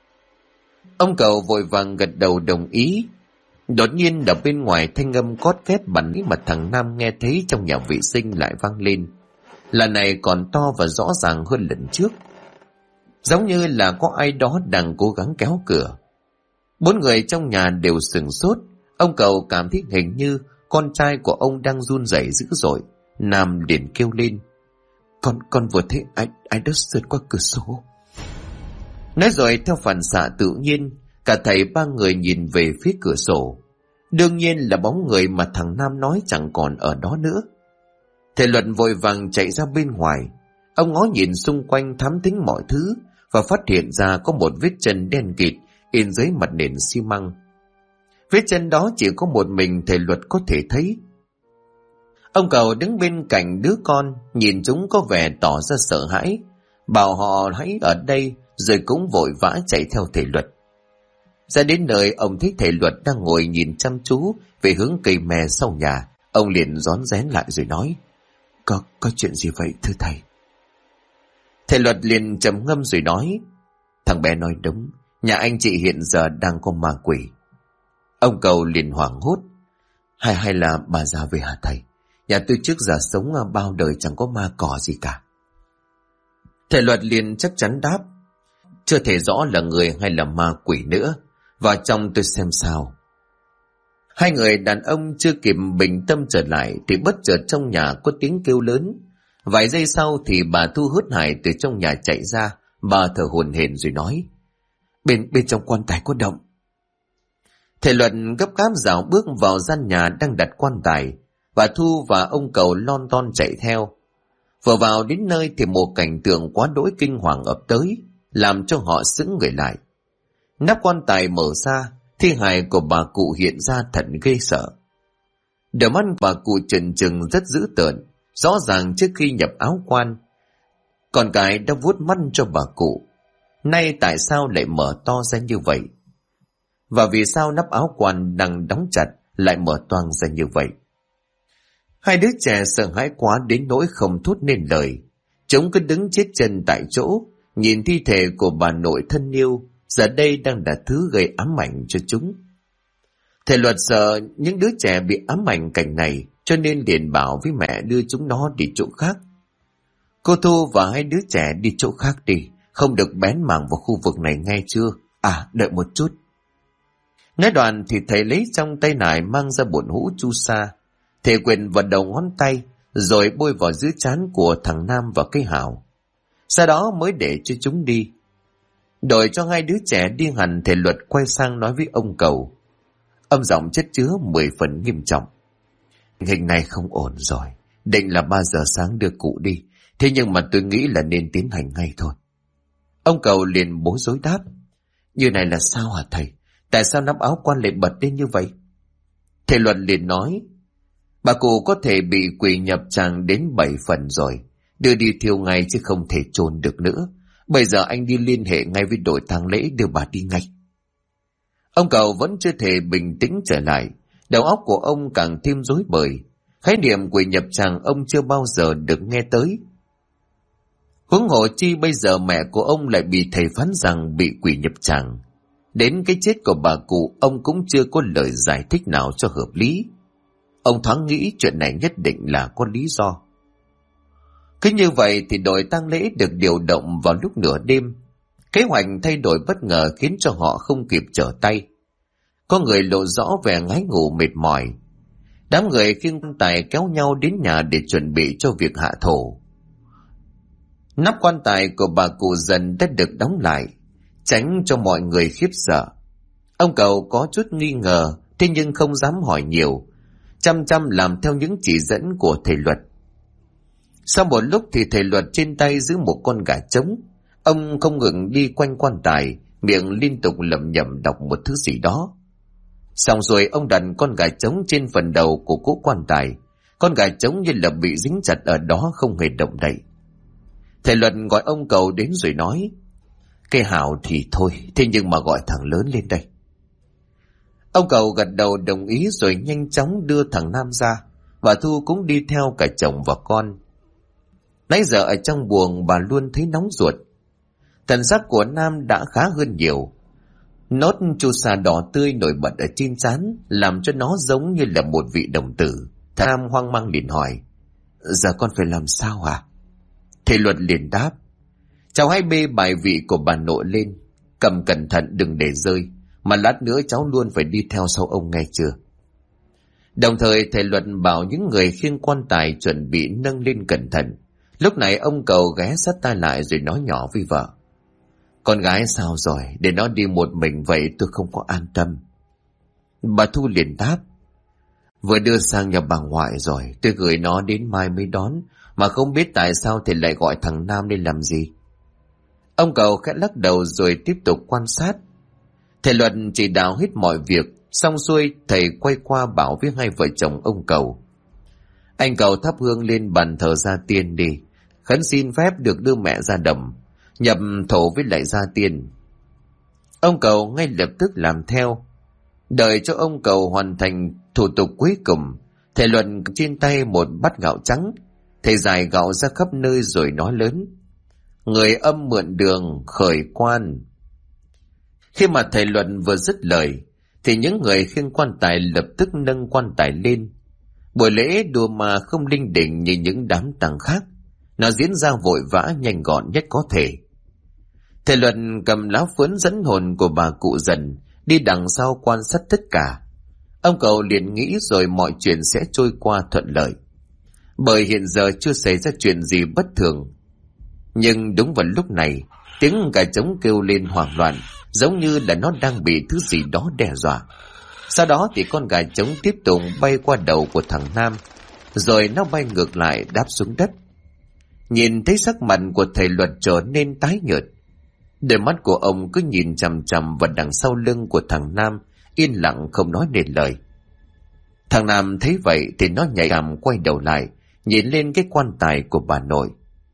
Ông Cầu vội vàng gật đầu đồng ý. Đột nhiên ở bên ngoài thanh âm cót két bắn mà thằng Nam nghe thấy trong nhà vệ sinh lại vang lên. Lần này còn to và rõ ràng hơn lần trước. Giống như là có ai đó đang cố gắng kéo cửa. Bốn người trong nhà đều sửng sốt. Ông Cầu cảm thấy hình như con trai của ông đang run rẩy dữ dội. Nam liền kêu lên. Con vừa thấy ai đó sượt qua cửa sổ. Nói rồi theo phản xạ tự nhiên, cả thầy ba người nhìn về phía cửa sổ. Đương nhiên là bóng người mà thằng Nam nói chẳng còn ở đó nữa. Thầy Luận vội vàng chạy ra bên ngoài. Ông ngó nhìn xung quanh thám thính mọi thứ và phát hiện ra có một vết chân đen kịt in dưới mặt nền xi măng. Vết chân đó chỉ có một mình thầy Luật có thể thấy. Ông Cầu đứng bên cạnh đứa con, nhìn chúng có vẻ tỏ ra sợ hãi, bảo họ hãy ở đây, rồi cũng vội vã chạy theo thầy Luật. Ra đến nơi, ông thấy thầy Luật đang ngồi nhìn chăm chú về hướng cây me sau nhà. Ông liền rón rén lại rồi nói. Có chuyện gì vậy thưa thầy? Thầy Luật liền trầm ngâm rồi nói. Thằng bé nói đúng, nhà anh chị hiện giờ đang có ma quỷ. Ông Cầu liền hoảng hốt. Hay là bà già về hả thầy? Nhà tôi trước giờ sống bao đời chẳng có ma cỏ gì cả. Thầy Luật liền chắc chắn đáp. Chưa thể rõ là người hay là ma quỷ nữa. Vào trong tôi xem sao. Hai người đàn ông chưa kịp bình tâm trở lại thì bất chợt trong nhà có tiếng kêu lớn. Vài giây sau thì bà Thu hớt hải từ trong nhà chạy ra. Bà thở hổn hển rồi nói. Bên trong quan tài có động. Thầy Luận gấp gáp dạo bước vào gian nhà đang đặt quan tài. Bà Thu và ông Cầu lon ton chạy theo. Vừa vào đến nơi thì một cảnh tượng quá đỗi kinh hoàng ập tới, làm cho họ sững người lại. Nắp quan tài mở ra, thi hài của bà cụ hiện ra thật ghê sợ. Đôi mắt bà cụ trừng trừng rất dữ tợn, rõ ràng trước khi nhập áo quan. Con cái đã vuốt mắt cho bà cụ. Nay tại sao lại mở to ra như vậy? Và vì sao nắp áo quan đang đóng chặt lại mở toang ra như vậy? Hai đứa trẻ sợ hãi quá đến nỗi không thốt nên lời. Chúng cứ đứng chết chân tại chỗ, nhìn thi thể của bà nội thân yêu, giờ đây đang là thứ gây ám ảnh cho chúng. Thầy Luật sợ những đứa trẻ bị ám ảnh cảnh này, cho nên liền bảo với mẹ đưa chúng nó đi chỗ khác. Cô Thu và hai đứa trẻ đi chỗ khác đi, không được bén mảng vào khu vực này nghe chưa? À, đợi một chút. Nói đoạn thì thầy lấy trong tay nải mang ra bột hũ chu sa. Thầy quyền vào đầu ngón tay, rồi bôi vào dưới trán của thằng Nam và cái Hào. Sau đó mới để cho chúng đi. Đổi cho hai đứa trẻ đi hẳn, thầy Luật quay sang nói với ông Cầu. âm giọng chất chứa 10 phần nghiêm trọng. Hình này không ổn rồi, định là 3 giờ sáng đưa cụ đi, thế nhưng mà tôi nghĩ là nên tiến hành ngay thôi. Ông Cầu liền bối rối đáp. Như này là sao hả thầy? Tại sao nắp áo quan lại bật lên như vậy? Thầy Luận liền nói, bà cụ có thể bị quỷ nhập tràng đến 7 phần rồi, đưa đi thiêu ngay chứ không thể chôn được nữa. Bây giờ anh đi liên hệ ngay với đội tang lễ đưa bà đi ngay. Ông Cầu vẫn chưa thể bình tĩnh trở lại, đầu óc của ông càng thêm rối bời. Khái niệm quỷ nhập tràng ông chưa bao giờ được nghe tới. Huống hồ chi bây giờ mẹ của ông lại bị thầy phán rằng bị quỷ nhập tràng. Đến cái chết của bà cụ ông cũng chưa có lời giải thích nào cho hợp lý. Ông thoáng nghĩ chuyện này nhất định là có lý do. Cứ như vậy thì đội tang lễ được điều động vào lúc nửa đêm. Kế hoạch thay đổi bất ngờ khiến cho họ không kịp trở tay. Có người lộ rõ vẻ ngái ngủ mệt mỏi. Đám người khiêng quan tài kéo nhau đến nhà để chuẩn bị cho việc hạ thổ. Nắp quan tài của bà cụ Dần đã được đóng lại, tránh cho mọi người khiếp sợ. Ông Cầu có chút nghi ngờ, thế nhưng không dám hỏi nhiều, chăm chăm làm theo những chỉ dẫn của thầy Luật. Sau một lúc thì thầy Luật trên tay giữ một con gà trống. Ông không ngừng đi quanh quan tài, miệng liên tục lẩm nhẩm đọc một thứ gì đó. Xong rồi ông đặt con gà trống trên phần đầu của cỗ quan tài. Con gà trống như là bị dính chặt ở đó không hề động đậy. Thầy Luật gọi ông Cầu đến rồi nói, cái Hảo thì thôi, thế nhưng mà gọi thằng lớn lên đây. Ông Cầu gật đầu đồng ý rồi nhanh chóng đưa thằng Nam ra. Bà Thu cũng đi theo cả chồng và con. Nãy giờ ở trong buồng bà luôn thấy nóng ruột. Thần sắc của Nam đã khá hơn nhiều. Nốt chu sa đỏ tươi nổi bật ở trên trán làm cho nó giống như là một vị đồng tử. Thằng Nam hoang mang liền hỏi, giờ con phải làm sao hả? Thầy Luật liền đáp, cháu hãy bê bài vị của bà nội lên, cầm cẩn thận đừng để rơi, mà lát nữa cháu luôn phải đi theo sau ông nghe chưa? Đồng thời thầy Luật bảo những người khiêng quan tài chuẩn bị nâng lên cẩn thận. Lúc này ông Cầu ghé sát tai lại rồi nói nhỏ với vợ, con gái sao rồi, để nó đi một mình vậy tôi không có an tâm. Bà Thu liền đáp, vừa đưa sang nhà bà ngoại rồi, tôi gửi nó đến mai mới đón, mà không biết tại sao thầy lại gọi thằng Nam lên làm gì. Ông Cầu khẽ lắc đầu rồi tiếp tục quan sát. Thầy Luật chỉ đạo hết mọi việc, xong xuôi thầy quay qua bảo với hai vợ chồng ông Cầu, anh Cầu thắp hương lên bàn thờ gia tiên đi, khấn xin phép được đưa mẹ ra đầm, nhập thổ với lại gia tiên. Ông Cầu ngay lập tức làm theo. Đợi cho ông Cầu hoàn thành thủ tục cuối cùng, thầy Luật trên tay một bát gạo trắng. Thầy giải gạo ra khắp nơi rồi nói lớn, người âm mượn đường khởi quan. Khi mà thầy Luật vừa dứt lời thì những người khiêng quan tài lập tức nâng quan tài lên. Buổi lễ đùa mà không linh đình như những đám tang khác, nó diễn ra vội vã nhanh gọn nhất có thể. Thầy Luật cầm lá phướn dẫn hồn của bà cụ Dần đi đằng sau quan sát tất cả. Ông Cầu liền nghĩ rồi mọi chuyện sẽ trôi qua thuận lợi, bởi hiện giờ chưa xảy ra chuyện gì bất thường. Nhưng đúng vào lúc này, tiếng gà trống kêu lên hoảng loạn, giống như là nó đang bị thứ gì đó đe dọa. Sau đó thì con gà trống tiếp tục bay qua đầu của thằng Nam, rồi nó bay ngược lại đáp xuống đất. Nhìn thấy sắc mặt của thầy Luật trở nên tái nhợt, đôi mắt của ông cứ nhìn chằm chằm vào đằng sau lưng của thằng Nam, yên lặng không nói nên lời. Thằng Nam thấy vậy thì nó nhạy cảm quay đầu lại, nhìn lên cái quan tài của bà nội.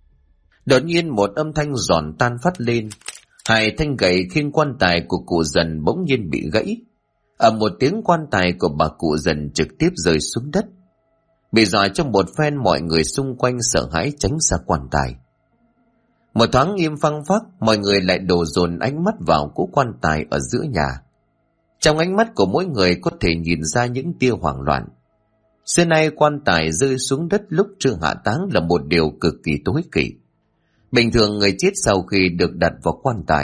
Đột nhiên một âm thanh giòn tan phát lên, hai thanh gậy khiêng quan tài của cụ Dần bỗng nhiên bị gãy. Ở một tiếng, quan tài của bà cụ Dần trực tiếp rơi xuống đất. Bị dọa trong một phen, mọi người xung quanh sợ hãi tránh xa quan tài. Một thoáng im phăng phắc, mọi người lại đổ dồn ánh mắt vào cỗ quan tài ở giữa nhà. Trong ánh mắt của mỗi người có thể nhìn ra những tia hoảng loạn. Xưa nay quan tài rơi xuống đất lúc chưa hạ táng là một điều cực kỳ tối kỵ. Bình thường người chết sau khi được đặt vào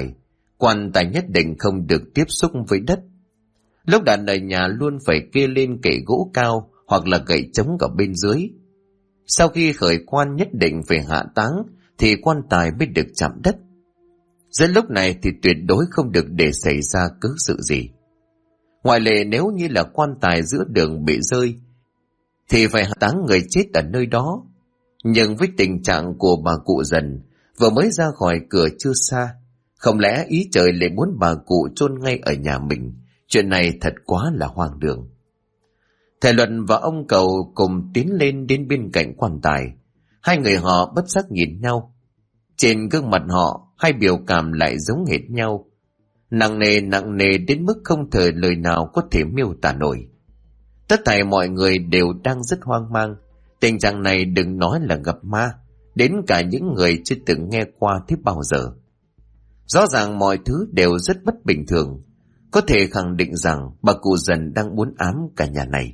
quan tài nhất định không được tiếp xúc với đất. Lúc đặt ở nhà luôn phải kê lên kệ gỗ cao hoặc là gậy trống ở bên dưới. Sau khi khởi quan nhất định phải hạ táng thì quan tài mới được chạm đất. Giữa lúc này thì tuyệt đối không được để xảy ra cứ sự gì. Ngoại lệ nếu như là quan tài giữa đường bị rơi thì phải táng người chết ở nơi đó. Nhưng với tình trạng của bà cụ Dần vừa mới ra khỏi cửa chưa xa, không lẽ ý trời lại muốn bà cụ chôn ngay ở nhà mình? Chuyện này thật quá là hoang đường. Thầy Luận và ông Cầu cùng tiến lên đến bên cạnh quan tài. Hai người họ bất giác nhìn nhau. Trên gương mặt họ, hai biểu cảm lại giống hệt nhau. Nặng nề đến mức không thể lời nào có thể miêu tả nổi. Tất thảy mọi người đều đang rất hoang mang. Tình trạng này đừng nói là gặp ma, đến cả những người chưa từng nghe qua thế bao giờ. Rõ ràng mọi thứ đều rất bất bình thường. Có thể khẳng định rằng bà cụ Dần đang muốn ám cả nhà này.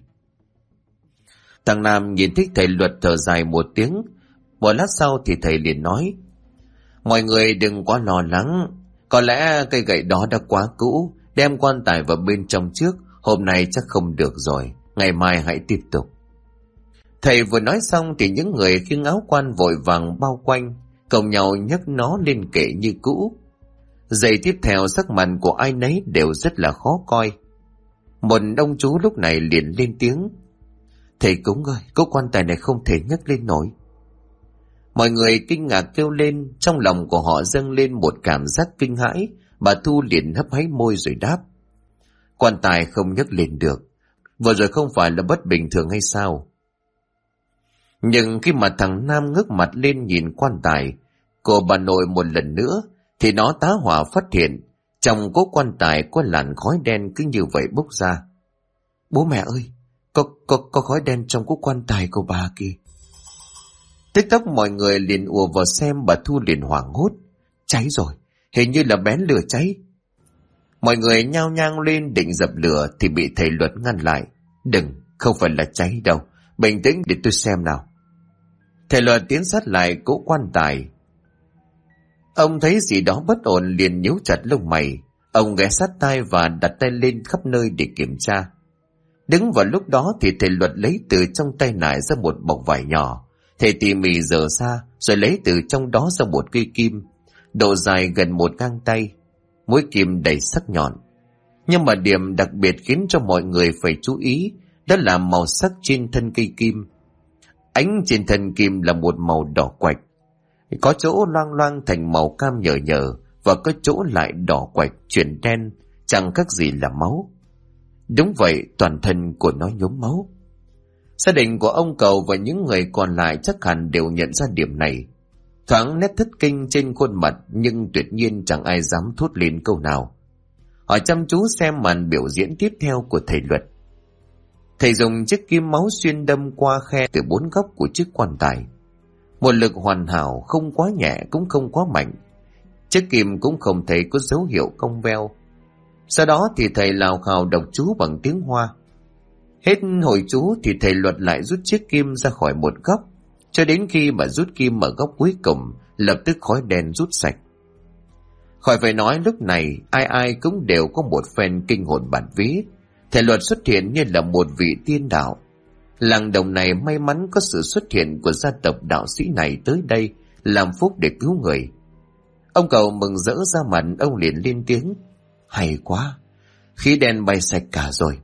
Thằng Nam nhìn thấy thầy Luật thở dài một tiếng. Một lát sau thì thầy liền nói: mọi người đừng quá lo lắng. Có lẽ cây gậy đó đã quá cũ, đem quan tài vào bên trong trước. Hôm nay chắc không được rồi, ngày mai hãy tiếp tục. Thầy vừa nói xong thì những người khiêng áo quan vội vàng bao quanh, cùng nhau nhấc nó lên kệ như cũ. Giây tiếp theo sắc mặt của ai nấy đều rất là khó coi. Một ông chú lúc này liền lên tiếng: thầy Cúng ơi, cỗ quan tài này không thể nhấc lên nổi. Mọi người kinh ngạc kêu lên, trong lòng của họ dâng lên một cảm giác kinh hãi. Bà Thu liền hấp háy môi rồi đáp: quan tài không nhấc lên được, vừa rồi không phải là bất bình thường hay sao? Nhưng khi mà thằng Nam ngước mặt lên nhìn quan tài của bà nội một lần nữa, thì nó tá hỏa phát hiện trong cỗ quan tài có làn khói đen cứ như vậy bốc ra. Bố mẹ ơi, có khói đen trong cỗ quan tài của bà kìa. Tức tốc mọi người liền ùa vào xem. Bà Thu liền hoảng hốt: cháy rồi, hình như là bén lửa cháy. Mọi người nhao nhao lên định dập lửa thì bị thầy Luật ngăn lại: đừng, không phải là cháy đâu, bình tĩnh để tôi xem nào. Thầy Luật tiến sát lại cỗ quan tài. Ông thấy gì đó bất ổn liền nhíu chặt lông mày. Ông ghé sát tai và đặt tay lên khắp nơi để kiểm tra. Đứng vào lúc đó thì thầy Luật lấy từ trong tay nải ra một bọc vải nhỏ. Thầy tỉ mỉ dở ra rồi lấy từ trong đó ra một cây kim, độ dài gần một gang tay, mũi kim đầy sắc nhọn. Nhưng mà điểm đặc biệt khiến cho mọi người phải chú ý đó là màu sắc trên thân cây kim. Ánh trên thân kim là một màu đỏ quạch, có chỗ loang loang thành màu cam nhờ nhờ, và có chỗ lại đỏ quạch chuyển đen, chẳng khác gì là máu. Đúng vậy, toàn thân của nó nhuốm máu. Gia đình của ông Cầu và những người còn lại chắc hẳn đều nhận ra điểm này. Thoáng nét thất kinh trên khuôn mặt, nhưng tuyệt nhiên chẳng ai dám thốt lên câu nào. Họ chăm chú xem màn biểu diễn tiếp theo của thầy Luật. Thầy dùng chiếc kim máu xuyên đâm qua khe từ bốn góc của chiếc quan tài. Một lực hoàn hảo, không quá nhẹ cũng không quá mạnh. Chiếc kim cũng không thấy có dấu hiệu cong veo. Sau đó thì thầy lào khào đọc chú bằng tiếng Hoa. Hết hồi chú thì thầy Luật lại rút chiếc kim ra khỏi một góc, cho đến khi mà rút kim ở góc cuối cùng, lập tức khói đen rút sạch. Khỏi phải nói, lúc này ai ai cũng đều có một phen kinh hồn bạt vía. Thầy Luật xuất hiện như là một vị tiên đạo. Làng Đồng này may mắn có sự xuất hiện của gia tộc đạo sĩ này tới đây làm phúc để cứu người. Ông Cầu mừng rỡ ra mặt, ông liền lên tiếng: hay quá, khí đen bay sạch cả rồi.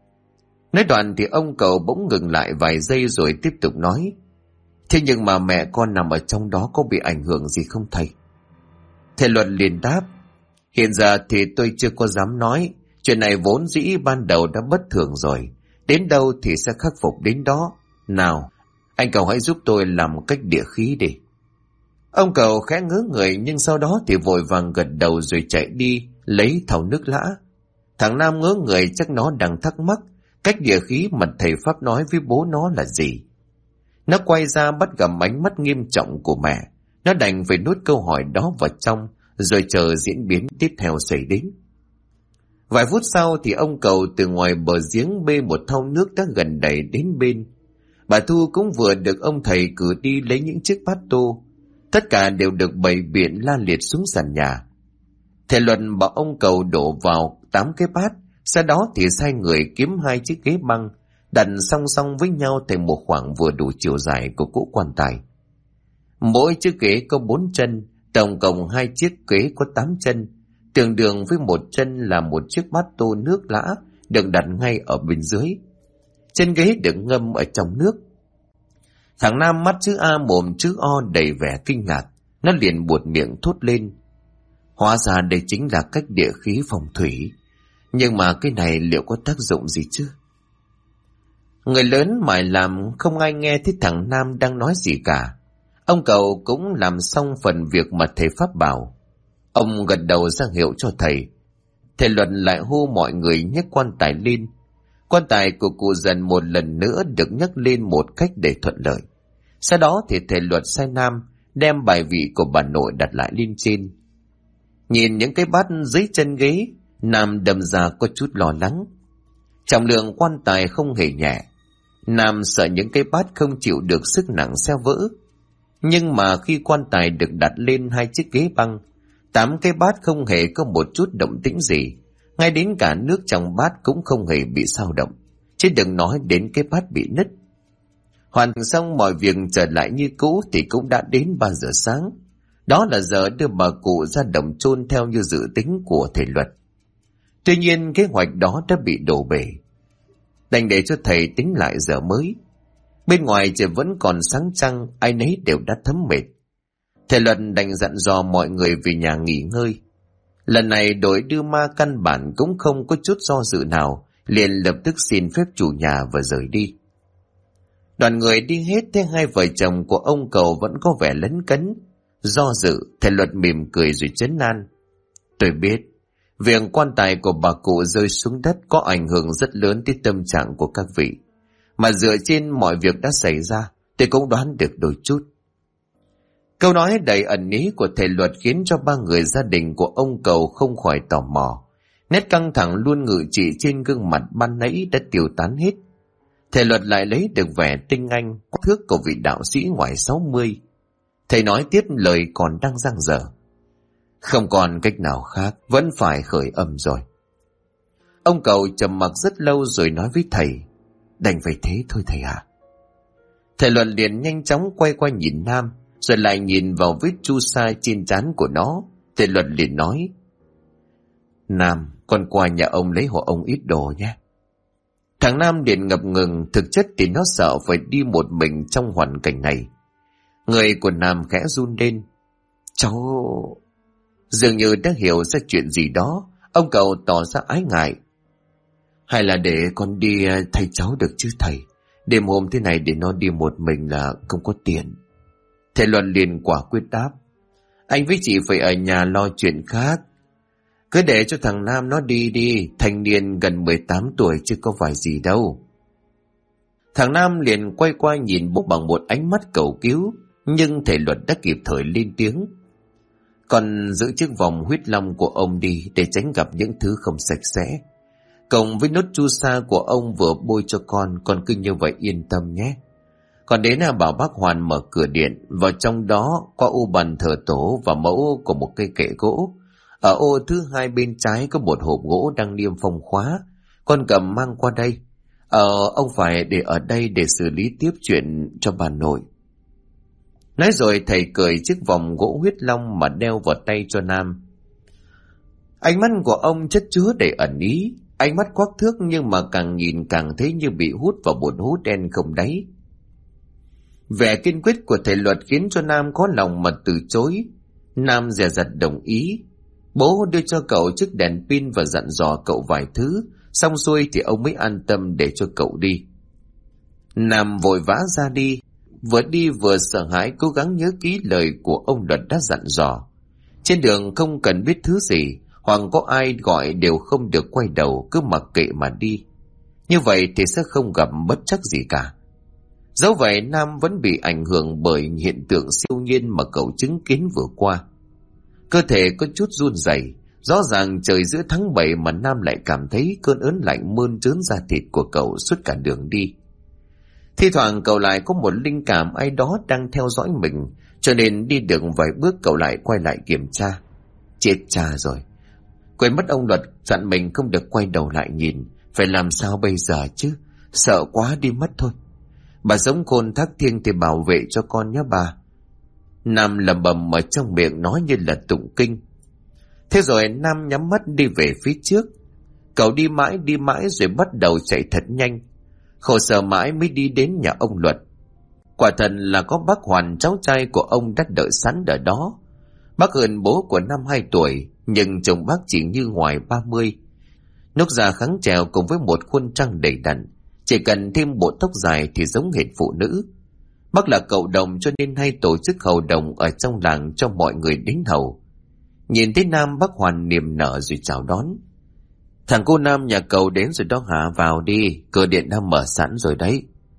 Nói đoạn thì ông Cầu bỗng ngừng lại vài giây rồi tiếp tục nói: thế nhưng mà mẹ con nằm ở trong đó có bị ảnh hưởng gì không thầy? Thầy Luật liền đáp: hiện giờ thì tôi chưa có dám nói. Chuyện này vốn dĩ ban đầu đã bất thường rồi, đến đâu thì sẽ khắc phục đến đó. Nào, anh Cầu hãy giúp tôi làm cách địa khí đi. Ông Cầu khẽ ngớ người, nhưng sau đó thì vội vàng gật đầu rồi chạy đi lấy thau nước lã. Thằng Nam ngớ người, chắc nó đang thắc mắc cách địa khí mà thầy Pháp nói với bố nó là gì. Nó quay ra bắt gặp ánh mắt nghiêm trọng của mẹ. Nó đành phải nuốt câu hỏi đó vào trong, rồi chờ diễn biến tiếp theo xảy đến. Vài phút sau thì ông Cầu từ ngoài bờ giếng bê một thau nước đã gần đầy đến bên. Bà Thu cũng vừa được ông thầy cử đi lấy những chiếc bát tô. Tất cả đều được bày biện la liệt xuống sàn nhà. Thầy Luận bảo ông Cầu đổ vào 8 cái bát, sau đó thì sai người kiếm 2 chiếc ghế băng, đặt song song với nhau thành một khoảng vừa đủ chiều dài của cỗ quan tài. Mỗi chiếc ghế có 4 chân, tổng cộng 2 chiếc ghế có 8 chân, tương đương với một chân là một chiếc bát tô nước lã được đặt ngay ở bên dưới. Trên ghế được ngâm ở trong nước. Thằng Nam mắt chữ A mồm chữ O đầy vẻ kinh ngạc. Nó liền buột miệng thốt lên: hóa ra đây chính là cách địa khí phong thủy. Nhưng mà cái này liệu có tác dụng gì chứ? Người lớn mải làm không ai nghe thấy thằng Nam đang nói gì cả. Ông Cầu cũng làm xong phần việc mà thầy Pháp bảo. Ông gật đầu ra hiệu cho thầy. Thầy Luật lại hô mọi người nhấc quan tài lên. Quan tài của cụ Dần một lần nữa được nhấc lên một cách để thuận lợi. Sau đó thì thầy Luật sai Nam đem bài vị của bà nội đặt lại lên trên. Nhìn những cái bát dưới chân ghế, Nam đâm ra có chút lo lắng. Trọng lượng quan tài không hề nhẹ. Nam sợ những cái bát không chịu được sức nặng xeo vỡ. Nhưng mà khi quan tài được đặt lên hai chiếc ghế băng, 8 cái bát không hề có một chút động tĩnh gì. Ngay đến cả nước trong bát cũng không hề bị xao động, chứ đừng nói đến cái bát bị nứt. Hoàn thành xong mọi việc trở lại như cũ thì cũng đã đến 3 giờ sáng. Đó là giờ đưa bà cụ ra đồng chôn theo như dự tính của thầy Luật. Tuy nhiên kế hoạch đó đã bị đổ bể. Đành để cho thầy tính lại giờ mới. Bên ngoài trời vẫn còn sáng trăng, ai nấy đều đã thấm mệt. Thầy Luật đành dặn dò mọi người về nhà nghỉ ngơi. Lần này đội đưa ma căn bản cũng không có chút do dự nào, liền lập tức xin phép chủ nhà và rời đi. Đoàn người đi hết, thế hai vợ chồng của ông Cầu vẫn có vẻ lấn cấn, do dự. Thầy Luật mỉm cười rồi trấn an: tôi biết việc quan tài của bà cụ rơi xuống đất có ảnh hưởng rất lớn tới tâm trạng của các vị, mà dựa trên mọi việc đã xảy ra, tôi cũng đoán được đôi chút. Câu nói đầy ẩn ý của thầy Luật khiến cho 3 người gia đình của ông Cầu không khỏi tò mò. Nét căng thẳng luôn ngự trị trên gương mặt ban nãy đã tiêu tán hết. Thầy Luật lại lấy được vẻ tinh anh, thước của vị đạo sĩ ngoài 60. Thầy nói tiếp lời còn đang dang dở: không còn cách nào khác, vẫn phải khởi âm rồi. Ông Cầu trầm mặc rất lâu rồi nói với thầy: đành phải thế thôi thầy ạ. Thầy Luật liền nhanh chóng quay qua nhìn Nam, rồi lại nhìn vào vết chu sa trên trán của nó. Thầy Luật liền nói: Nam, con qua nhà ông lấy hộ ông ít đồ nhé. Thằng Nam liền ngập ngừng, thực chất thì nó sợ phải đi một mình trong hoàn cảnh này. Người của Nam khẽ run lên. Cháu... Dường như đã hiểu ra chuyện gì đó, ông Cầu tỏ ra ái ngại. Hay là để con đi thay cháu được chứ thầy? Đêm hôm thế này để nó đi một mình là không có tiền. Thầy Luận liền quả quyết đáp: anh với chị phải ở nhà lo chuyện khác. Cứ để cho thằng Nam nó đi đi, thanh niên gần 18 tuổi chứ có phải gì đâu. Thằng Nam liền quay qua nhìn bố bằng một ánh mắt cầu cứu, nhưng thầy Luật đã kịp thời lên tiếng: con giữ chiếc vòng huyết long của ông đi để tránh gặp những thứ không sạch sẽ. Cộng với nốt chu sa của ông vừa bôi cho con cứ như vậy yên tâm nhé. Còn đến là bảo bác Hoàn mở cửa điện, vào trong đó có ô bàn thờ tổ và mẫu của một cây kệ gỗ. Ở ô thứ 2 bên trái có một hộp gỗ đang niêm phong khóa, con cầm mang qua đây. Ông phải để ở đây để xử lý tiếp chuyện cho bà nội. Nói rồi thầy cởi chiếc vòng gỗ huyết long mà đeo vào tay cho Nam. Ánh mắt của ông chất chứa đầy ẩn ý, ánh mắt quắc thước nhưng mà càng nhìn càng thấy như bị hút vào một hố đen không đáy. Vẻ kiên quyết của thầy Luật khiến cho Nam có lòng mà từ chối. Nam dè dặt đồng ý. Bố đưa cho cậu chiếc đèn pin và dặn dò cậu vài thứ, xong xuôi thì ông mới an tâm để cho cậu đi. Nam vội vã ra đi, vừa đi vừa sợ hãi cố gắng nhớ kỹ lời của ông Luật đã dặn dò. Trên đường không cần biết thứ gì, hoặc có ai gọi đều không được quay đầu, cứ mặc kệ mà đi. Như vậy thì sẽ không gặp bất trắc gì cả. Dẫu vậy Nam vẫn bị ảnh hưởng bởi hiện tượng siêu nhiên mà cậu chứng kiến vừa qua. Cơ thể có chút run rẩy, rõ ràng trời giữa tháng 7 mà Nam lại cảm thấy cơn ớn lạnh mơn trớn da thịt của cậu suốt cả đường đi. Thi thoảng cậu lại có một linh cảm ai đó đang theo dõi mình, cho nên đi được vài bước cậu lại quay lại kiểm tra. Chết cha rồi, quên mất ông Luật dặn mình không được quay đầu lại nhìn, phải làm sao bây giờ chứ, sợ quá đi mất thôi. Bà sống khôn thác thiêng thì bảo vệ cho con nhé bà. Nam lẩm bẩm ở trong miệng nói như là tụng kinh. Thế rồi Nam nhắm mắt đi về phía trước. Cậu đi mãi rồi bắt đầu chạy thật nhanh. Khổ sở mãi mới đi đến nhà ông Luật. Quả thật là có bác Hoàn, cháu trai của ông đã đợi sẵn ở đó. Bác hơn bố của Nam 2 tuổi, nhưng chồng bác chỉ như ngoài 30. Nóc già khắng trèo cùng với một khuôn trăng đầy đặn. Chỉ cần thêm bộ tóc dài thì giống hệt phụ nữ. Bác là cậu đồng cho nên hay tổ chức hầu đồng ở trong làng cho mọi người đến hầu. Nhìn thấy Nam, bác Hoàn niềm nở rồi chào đón. Thằng cô Nam nhà cậu đến rồi đó hả? Vào đi, cửa điện đã mở sẵn rồi đấy.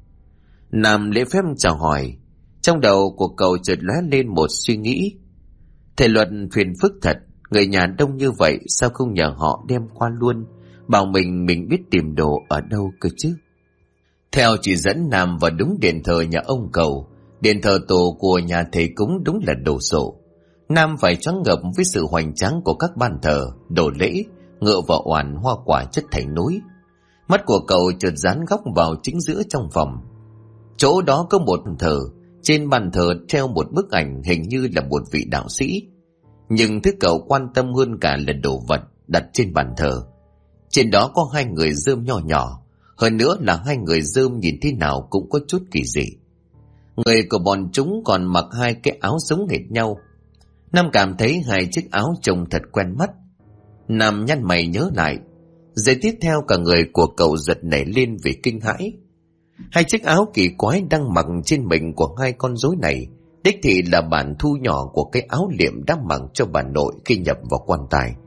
Nam lễ phép chào hỏi. Trong đầu của cậu chợt lóe lên một suy nghĩ. Thầy Luật phiền phức thật, người nhà đông như vậy sao không nhờ họ đem qua luôn, bảo mình biết tìm đồ ở đâu cơ chứ. Theo chỉ dẫn, Nam vào đúng điện thờ nhà ông cậu. Điện thờ tổ của nhà thầy cúng đúng là đồ sộ. Nam phải choáng ngợp với sự hoành tráng của các bàn thờ, đồ lễ, ngựa và oản hoa quả chất thành núi. Mắt của cậu chợt dán góc vào chính giữa trong phòng. Chỗ đó có một thờ, trên bàn thờ treo một bức ảnh hình như là một vị đạo sĩ. Nhưng thứ cậu quan tâm hơn cả là đồ vật đặt trên bàn thờ. Trên đó có 2 người rơm nhỏ nhỏ, hơn nữa là 2 người rơm nhìn thế nào cũng có chút kỳ dị. Người của bọn chúng còn mặc 2 cái áo giống hệt nhau. Nam cảm thấy 2 chiếc áo trông thật quen mắt. Nam nhăn mày nhớ lại. Giây tiếp theo cả người của cậu giật nảy lên vì kinh hãi. 2 chiếc áo kỳ quái đang mặc trên mình của 2 con rối này đích thị là bản thu nhỏ của cái áo liệm đã mặc cho bà nội khi nhập vào quan tài.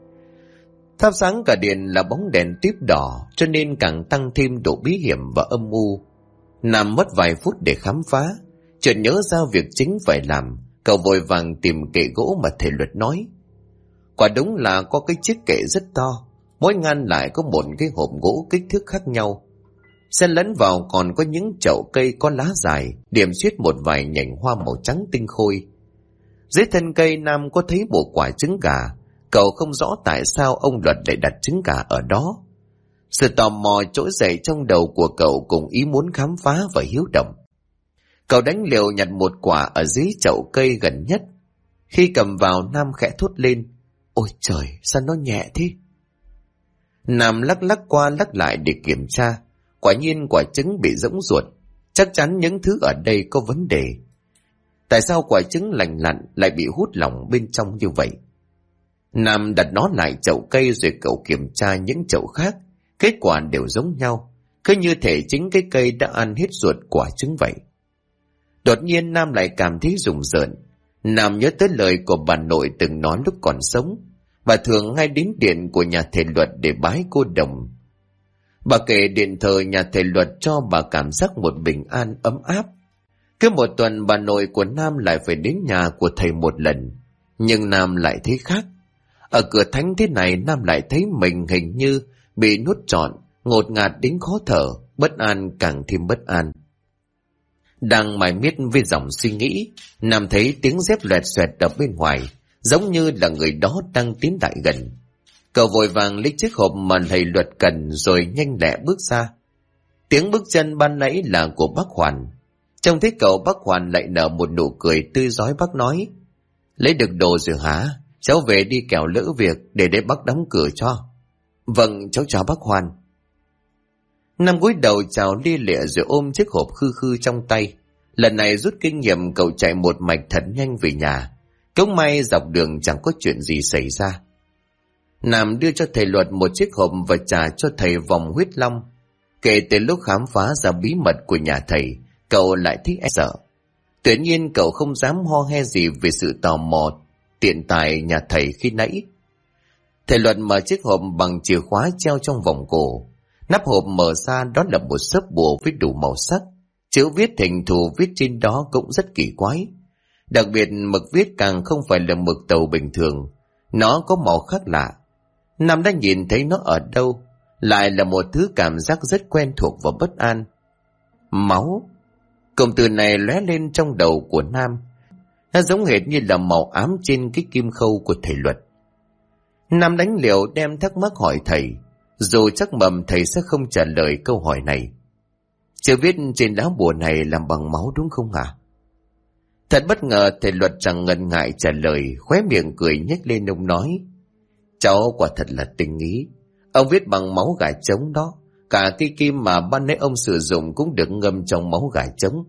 Thắp sáng cả điện là bóng đèn típ đỏ, cho nên càng tăng thêm độ bí hiểm và âm u. Nam mất vài phút để khám phá, chợt nhớ ra việc chính phải làm. Cậu vội vàng tìm kệ gỗ mà thầy Luật nói. Quả đúng là có cái chiếc kệ rất to, mỗi ngăn lại có một cái hộp gỗ kích thước khác nhau. Xen lẫn vào còn có những chậu cây có lá dài, điểm xuyết một vài nhành hoa màu trắng tinh khôi. Dưới thân cây Nam có thấy bộ quả trứng gà. Cậu không rõ tại sao ông Luật lại đặt trứng gà ở đó. Sự tò mò trỗi dậy trong đầu của cậu cùng ý muốn khám phá và hiếu động. Cậu đánh liều nhặt một quả ở dưới chậu cây gần nhất. Khi cầm vào, Nam khẽ thốt lên. Ôi trời, sao nó nhẹ thế? Nam lắc lắc qua lắc lại để kiểm tra. Quả nhiên quả trứng bị rỗng ruột. Chắc chắn những thứ ở đây có vấn đề. Tại sao quả trứng lành lặn lại bị hút lỏng bên trong như vậy? Nam đặt nó lại chậu cây rồi cậu kiểm tra những chậu khác. Kết quả đều giống nhau. Cứ như thể chính cái cây đã ăn hết ruột quả trứng vậy. Đột nhiên Nam lại cảm thấy rùng rợn. Nam nhớ tới lời của bà nội từng nói lúc còn sống. Bà thường hay đến điện của nhà thầy Luật để bái cô đồng. Bà kể điện thờ nhà thầy Luật cho bà cảm giác một bình an ấm áp. Cứ một tuần bà nội của Nam lại phải đến nhà của thầy một lần. Nhưng Nam lại thấy khác. Ở cửa thánh thế này Nam lại thấy mình hình như bị nuốt trọn, ngột ngạt đến khó thở, bất an càng thêm bất an. Đang mải miết với dòng suy nghĩ, Nam thấy tiếng dép loẹt xoẹt ở bên ngoài, giống như là người đó đang tiến lại gần. Cậu vội vàng lấy chiếc hộp mà thầy Luật cần rồi nhanh lẹ bước ra. Tiếng bước chân ban nãy là của bác Hoàn. Trông thấy cậu, bác Hoàn lại nở một nụ cười tươi rói. Bác nói, lấy được đồ rồi hả? Cháu về đi kẻo lỡ việc, để bác đóng cửa cho. Vâng, cháu chào bác Hoàn. Nam cúi đầu chào lia lịa rồi ôm chiếc hộp khư khư trong tay. Lần này rút kinh nghiệm, cậu chạy một mạch thật nhanh về nhà. Cũng may dọc đường chẳng có chuyện gì xảy ra. Nam đưa cho thầy Luật một chiếc hộp và trả cho thầy vòng huyết long. Kể từ lúc khám phá ra bí mật của nhà thầy, cậu lại thích e sợ. Tuy nhiên cậu không dám ho he gì về sự tò mò tiện tài nhà thầy khi nãy. Thầy Luật mở chiếc hộp bằng chìa khóa treo trong vòng cổ. Nắp hộp mở ra, đó là một xấp bùa với đủ màu sắc. Chữ viết hình thù viết trên đó cũng rất kỳ quái. Đặc biệt mực viết càng không phải là mực tàu bình thường. Nó có màu khác lạ. Nam đã nhìn thấy nó ở đâu. Lại là một thứ cảm giác rất quen thuộc và bất an. Máu. Cụm từ này lóe lên trong đầu của Nam. Nó giống hệt như là màu ám trên cái kim khâu của thầy Luật. Nam đánh liều đem thắc mắc hỏi thầy. Dù chắc mầm thầy sẽ không trả lời câu hỏi này. Chữ viết trên lá bùa này làm bằng máu đúng không hả? Thật bất ngờ, thầy Luật chẳng ngần ngại trả lời, khóe miệng cười nhếch lên. Ông nói, cháu quả thật là tinh ý. Ông viết bằng máu gà trống đó. Cả cây kim mà ban nãy ông sử dụng cũng được ngâm trong máu gà trống.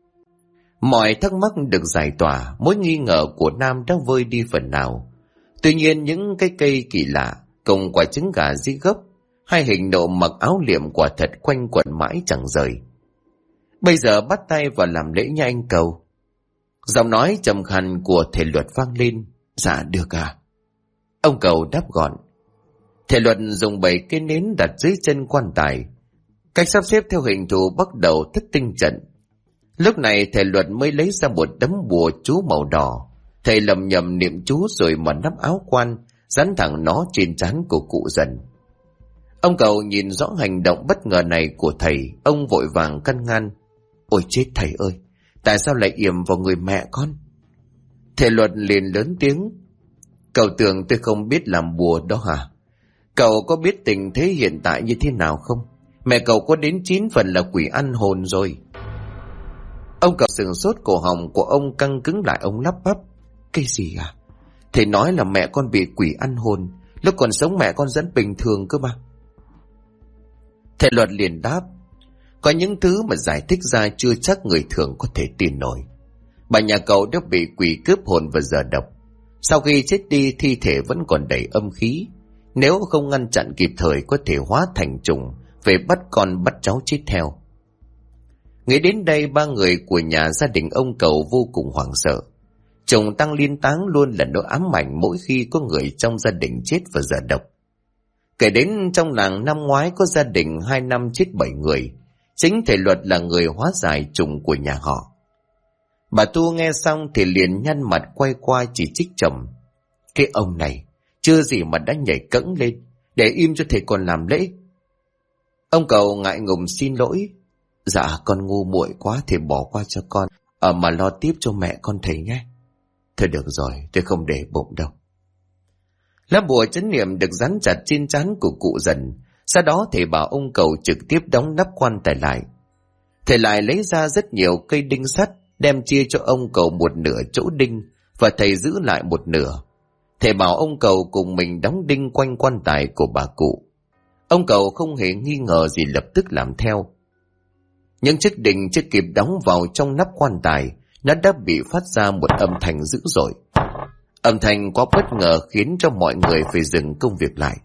Mọi thắc mắc được giải tỏa, mối nghi ngờ của Nam đã vơi đi phần nào. Tuy nhiên những cái cây kỳ lạ, cùng quả trứng gà dưới gốc, hai hình nộ mặc áo liệm quả thật quanh quẩn mãi chẳng rời. Bây giờ bắt tay vào làm lễ nha anh Cầu. Giọng nói trầm khàn của thầy Luật vang lên. Dạ được à. Ông Cầu đáp gọn. Thầy Luật dùng 7 cái nến đặt dưới chân quan tài. Cách sắp xếp theo hình thù bắt đầu thất tinh trận. Lúc này thầy Luật mới lấy ra một tấm bùa chú màu đỏ. Thầy lầm nhầm niệm chú rồi mở nắp áo quan, dán thẳng nó trên trán của cụ Dần. Ông Cầu nhìn rõ hành động bất ngờ này của thầy, ông vội vàng căn ngăn. Ôi chết thầy ơi, tại sao lại yểm vào người mẹ con? Thầy Luật liền lớn tiếng. Cậu tưởng tôi không biết làm bùa đó hả? Cậu có biết tình thế hiện tại như thế nào không? Mẹ cậu có đến 9 phần là quỷ ăn hồn rồi. Ông Cầu sừng sốt, cổ họng của ông căng cứng lại, ông lắp bắp. Cái gì à? Thầy nói là mẹ con bị quỷ ăn hồn, lúc còn sống mẹ con vẫn bình thường cơ mà. Thầy Luật liền đáp. Có những thứ mà giải thích ra chưa chắc người thường có thể tin nổi. Bà nhà cậu đã bị quỷ cướp hồn và giờ độc. Sau khi chết đi, thi thể vẫn còn đầy âm khí. Nếu không ngăn chặn kịp thời có thể hóa thành trùng, về bắt con bắt cháu chết theo. Nghĩ đến đây, 3 người của nhà gia đình ông Cầu vô cùng hoảng sợ. Chồng Tăng Liên Táng luôn là nỗi ám ảnh mỗi khi có người trong gia đình chết và giờ độc. Kể đến trong làng năm ngoái có gia đình 2 năm chết 7 người. Chính thầy Luật là người hóa giải trùng của nhà họ. Bà Tu nghe xong thì liền nhăn mặt quay qua chỉ trích chồng. Cái ông này, chưa gì mà đã nhảy cẫng lên, để im cho thầy còn làm lễ. Ông Cầu ngại ngùng xin lỗi. Dạ con ngu muội quá, thầy bỏ qua cho con, mà lo tiếp cho mẹ con thầy nhé. Thôi được rồi, tôi không để bụng đâu. Lá bùa trấn niệm được dán chặt trên trán của cụ Dần. Sau đó thầy bảo ông Cầu trực tiếp đóng nắp quan tài lại. Thầy lại lấy ra rất nhiều cây đinh sắt, đem chia cho ông Cầu một nửa chỗ đinh, và thầy giữ lại một nửa. Thầy bảo ông Cầu cùng mình đóng đinh quanh quan tài của bà cụ. Ông Cầu không hề nghi ngờ gì, lập tức làm theo. Những chiếc đinh chưa kịp đóng vào trong nắp quan tài, nó đã bị phát ra một âm thanh dữ dội. Âm thanh quá bất ngờ khiến cho mọi người phải dừng công việc lại.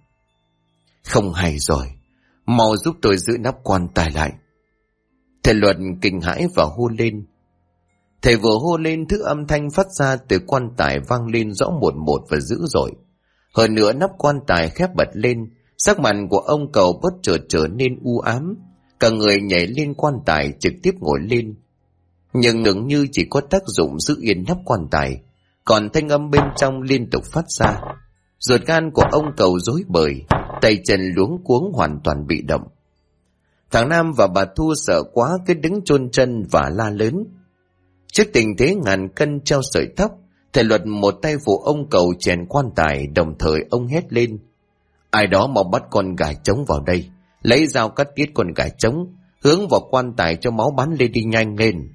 Không hay rồi, mau giúp tôi giữ nắp quan tài lại. Thầy Luật kinh hãi và hô lên. Thầy vừa hô lên, thứ âm thanh phát ra từ quan tài vang lên rõ một một và dữ dội. Hơn nữa nắp quan tài khép bật lên, sắc mặt của ông Cầu bất chợt trở nên u ám. Cả người nhảy lên quan tài trực tiếp ngồi lên. Nhưng dường như chỉ có tác dụng giữ yên nắp quan tài, còn thanh âm bên trong liên tục phát ra. Ruột gan của ông Cầu rối bời, tay chân luống cuống, hoàn toàn bị động. Thằng Nam và bà Thu sợ quá cứ đứng chôn chân và la lớn. Trước tình thế ngàn cân treo sợi tóc, thầy Luật một tay phụ ông Cầu chèn quan tài, đồng thời ông hét lên. Ai đó mau bắt con gà trống vào đây, lấy dao cắt tiết con gà trống, hướng vào quan tài cho máu bắn lên, đi nhanh lên.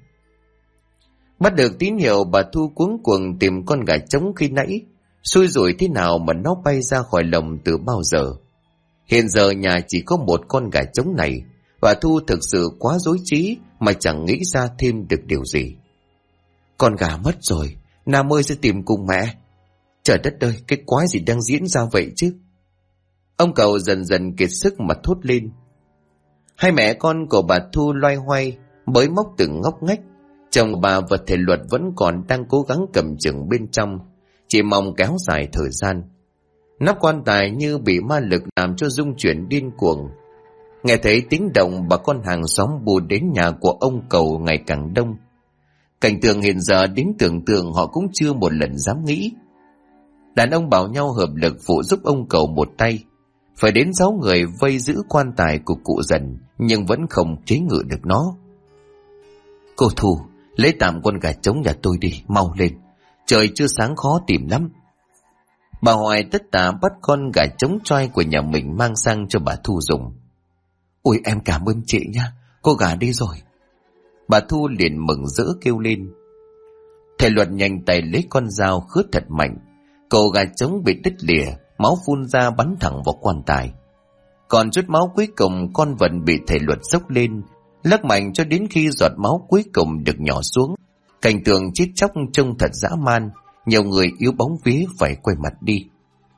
Bắt được tín hiệu, bà Thu cuống cuồng tìm con gà trống khi nãy, xui rủi thế nào mà nó bay ra khỏi lồng từ bao giờ. Hiện giờ nhà chỉ có một con gà trống này, bà Thu thực sự quá rối trí mà chẳng nghĩ ra thêm được điều gì. Con gà mất rồi, Nam ơi sẽ tìm cùng mẹ. Trời đất ơi, cái quái gì đang diễn ra vậy chứ? Ông Cầu dần dần kiệt sức mà thốt lên. Hai mẹ con của bà Thu loay hoay, mới móc từng ngóc ngách. Chồng bà và thầy Luật vẫn còn đang cố gắng cầm chừng bên trong, chỉ mong kéo dài thời gian. Nắp quan tài như bị ma lực làm cho rung chuyển điên cuồng. Nghe thấy tiếng động, bà con hàng xóm bù đến nhà của ông Cầu ngày càng đông. Cảnh tượng hiện giờ đến tưởng tượng họ cũng chưa một lần dám nghĩ. Đàn ông bảo nhau hợp lực phụ giúp ông Cầu một tay. Phải đến 6 người vây giữ quan tài của cụ Dần, nhưng vẫn không chế ngự được nó. Cô Thu, lấy tạm con gà trống nhà tôi đi, mau lên. Trời chưa sáng khó tìm lắm. Bà Hoài tất tả bắt con gà trống choai của nhà mình mang sang cho bà Thu dùng. Ôi em cảm ơn chị nha, cô gà đi rồi. Bà Thu liền mừng rỡ kêu lên. Thầy Luật nhanh tay lấy con dao khứa thật mạnh. Cổ gà trống bị đứt lìa, máu phun ra bắn thẳng vào quan tài. Còn chút máu cuối cùng, con vật bị thầy Luật xốc lên, lắc mạnh cho đến khi giọt máu cuối cùng được nhỏ xuống. Cảnh tượng chết chóc trông thật dã man, nhiều người yếu bóng vía phải quay mặt đi.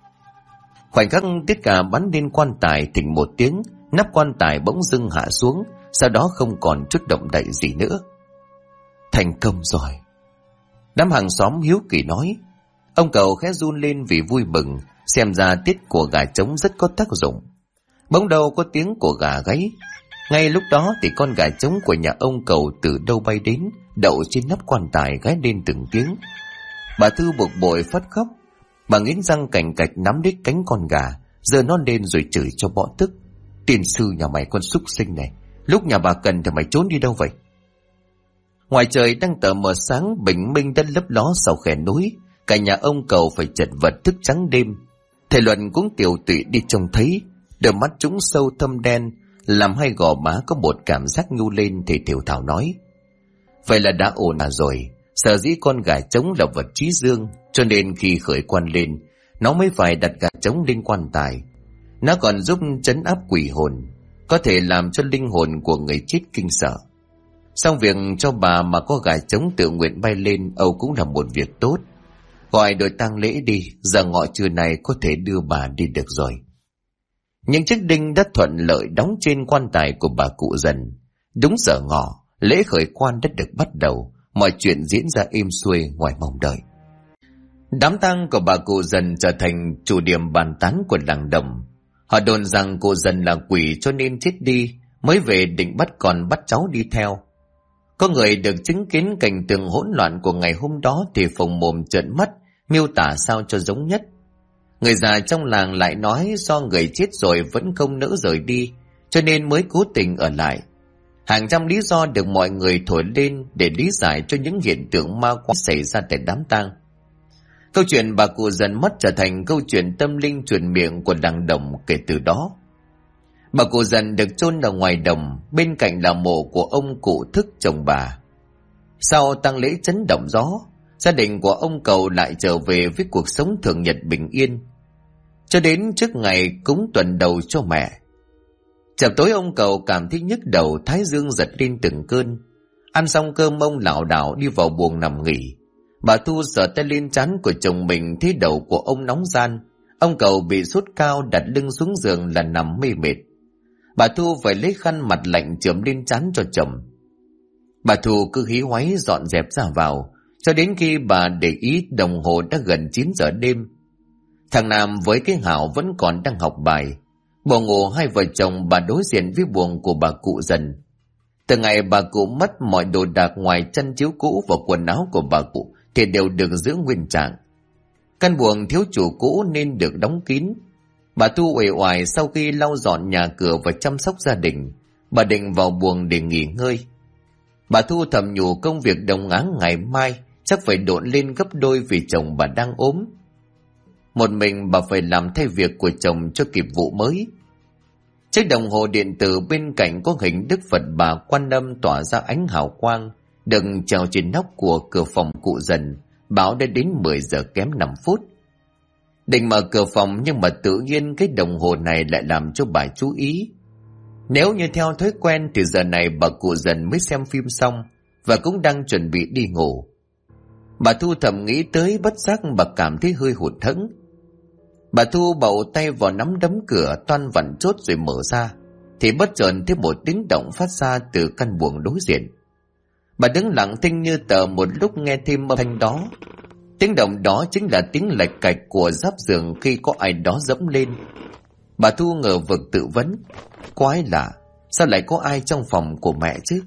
Khoảnh khắc tất cả bắn lên quan tài, thình một tiếng, nắp quan tài bỗng dưng hạ xuống, sau đó không còn chút động đậy gì nữa. Thành công rồi. Đám hàng xóm hiếu kỳ nói. Ông Cầu khẽ run lên vì vui mừng, xem ra tiết của gà trống rất có tác dụng. Bỗng đầu có tiếng của gà gáy. Ngay lúc đó thì con gà trống của nhà ông Cầu từ đâu bay đến, đậu trên nắp quan tài gáy lên từng tiếng. Bà Thư bực bội phát khóc. Bà nghiến răng cành cạch nắm lấy cánh con gà, giơ nó lên rồi chửi cho bỏ tức. Tiên sư nhà mày, con súc sinh này, lúc nhà bà cần thì mày trốn đi đâu vậy? Ngoài trời đang tờ mờ sáng, bình minh đã lấp ló sau khe núi. Cả nhà ông Cầu phải chật vật thức trắng đêm. Thầy Luận cũng tiểu tụy đi trông thấy, đôi mắt trũng sâu thâm đen, làm hai gò má có một cảm giác nhu lên. Thì Thiểu Thảo nói, vậy là đã ổn rồi. Sở dĩ con gà trống là vật trí dương, cho nên khi khởi quan lên, nó mới phải đặt gà trống lên quan tài. Nó còn giúp trấn áp quỷ hồn, có thể làm cho linh hồn của người chết kinh sợ. Xong việc cho bà mà có gà trống tự nguyện bay lên, Âu cũng là một việc tốt. Gọi đội tang lễ đi, giờ ngọ trưa này có thể đưa bà đi được rồi. Những chiếc đinh đã thuận lợi đóng trên quan tài của bà cụ Dần. Đúng giờ ngọ, lễ khởi quan đã được bắt đầu, mọi chuyện diễn ra êm xuôi ngoài mong đợi. Đám tang của bà cụ Dần trở thành chủ điểm bàn tán của làng Đồng. Họ đồn rằng cụ Dần là quỷ cho nên chết đi, mới về định bắt con bắt cháu đi theo. Có người được chứng kiến cảnh tượng hỗn loạn của ngày hôm đó thì phồng mồm trợn mắt, miêu tả sao cho giống nhất. Người già trong làng lại nói do người chết rồi vẫn không nỡ rời đi, cho nên mới cố tình ở lại. Hàng trăm lý do được mọi người thổi lên để lý giải cho những hiện tượng ma quái xảy ra tại đám tang. Câu chuyện bà cụ Dần mất trở thành câu chuyện tâm linh truyền miệng của làng Đồng kể từ đó. Bà cụ Dần được chôn ở ngoài đồng, bên cạnh là mộ của ông cụ Thức chồng bà. Sau tang lễ chấn động gió, gia đình của ông Cầu lại trở về với cuộc sống thường nhật bình yên, cho đến trước ngày cúng tuần đầu cho mẹ. Chập tối ông Cầu cảm thấy nhức đầu, thái dương giật lên từng cơn. Ăn xong cơm ông lảo đảo đi vào buồng nằm nghỉ. Bà Thu sờ tay lên trán của chồng mình, thấy đầu của ông nóng ran. Ông Cầu bị sốt cao, đặt lưng xuống giường là nằm mê mệt. Bà Thu phải lấy khăn mặt lạnh chườm lên trán cho chồng. Bà Thu cứ hí hoáy dọn dẹp ra vào, cho đến khi bà để ý đồng hồ đã gần 9 giờ đêm. Thằng Nam với cái Hảo vẫn còn đang học bài. Buồn ngủ hai vợ chồng bà đối diện với buồng của bà cụ Dần. Từ ngày bà cụ mất, mọi đồ đạc ngoài chăn chiếu cũ và quần áo của bà cụ thì đều được giữ nguyên trạng. Căn buồng thiếu chủ cũ nên được đóng kín. Bà Thu uể oải sau khi lau dọn nhà cửa và chăm sóc gia đình. Bà định vào buồng để nghỉ ngơi. Bà Thu thầm nhủ công việc đồng áng ngày mai chắc phải độn lên gấp đôi vì chồng bà đang ốm. Một mình bà phải làm thay việc của chồng cho kịp vụ mới. Chiếc đồng hồ điện tử bên cạnh có hình Đức Phật Bà Quan Âm tỏa ra ánh hào quang, được treo trên nóc của cửa phòng cụ Dần, báo đã đến 10 giờ kém 5 phút. Định mở cửa phòng nhưng mà tự nhiên cái đồng hồ này lại làm cho bà chú ý. Nếu như theo thói quen thì giờ này bà cụ Dần mới xem phim xong và cũng đang chuẩn bị đi ngủ. Bà Thu thầm nghĩ tới, bất giác bà cảm thấy hơi hụt hẫng. Bà Thu bầu tay vào nắm đấm cửa, toan vặn chốt rồi mở ra, thì bất chợt thấy một tiếng động phát ra từ căn buồng đối diện. Bà đứng lặng thinh như tờ một lúc nghe thêm âm thanh đó. Tiếng động đó chính là tiếng lạch cạch của giáp giường khi có ai đó dẫm lên. Bà Thu ngờ vực tự vấn, quái lạ, sao lại có ai trong phòng của mẹ chứ?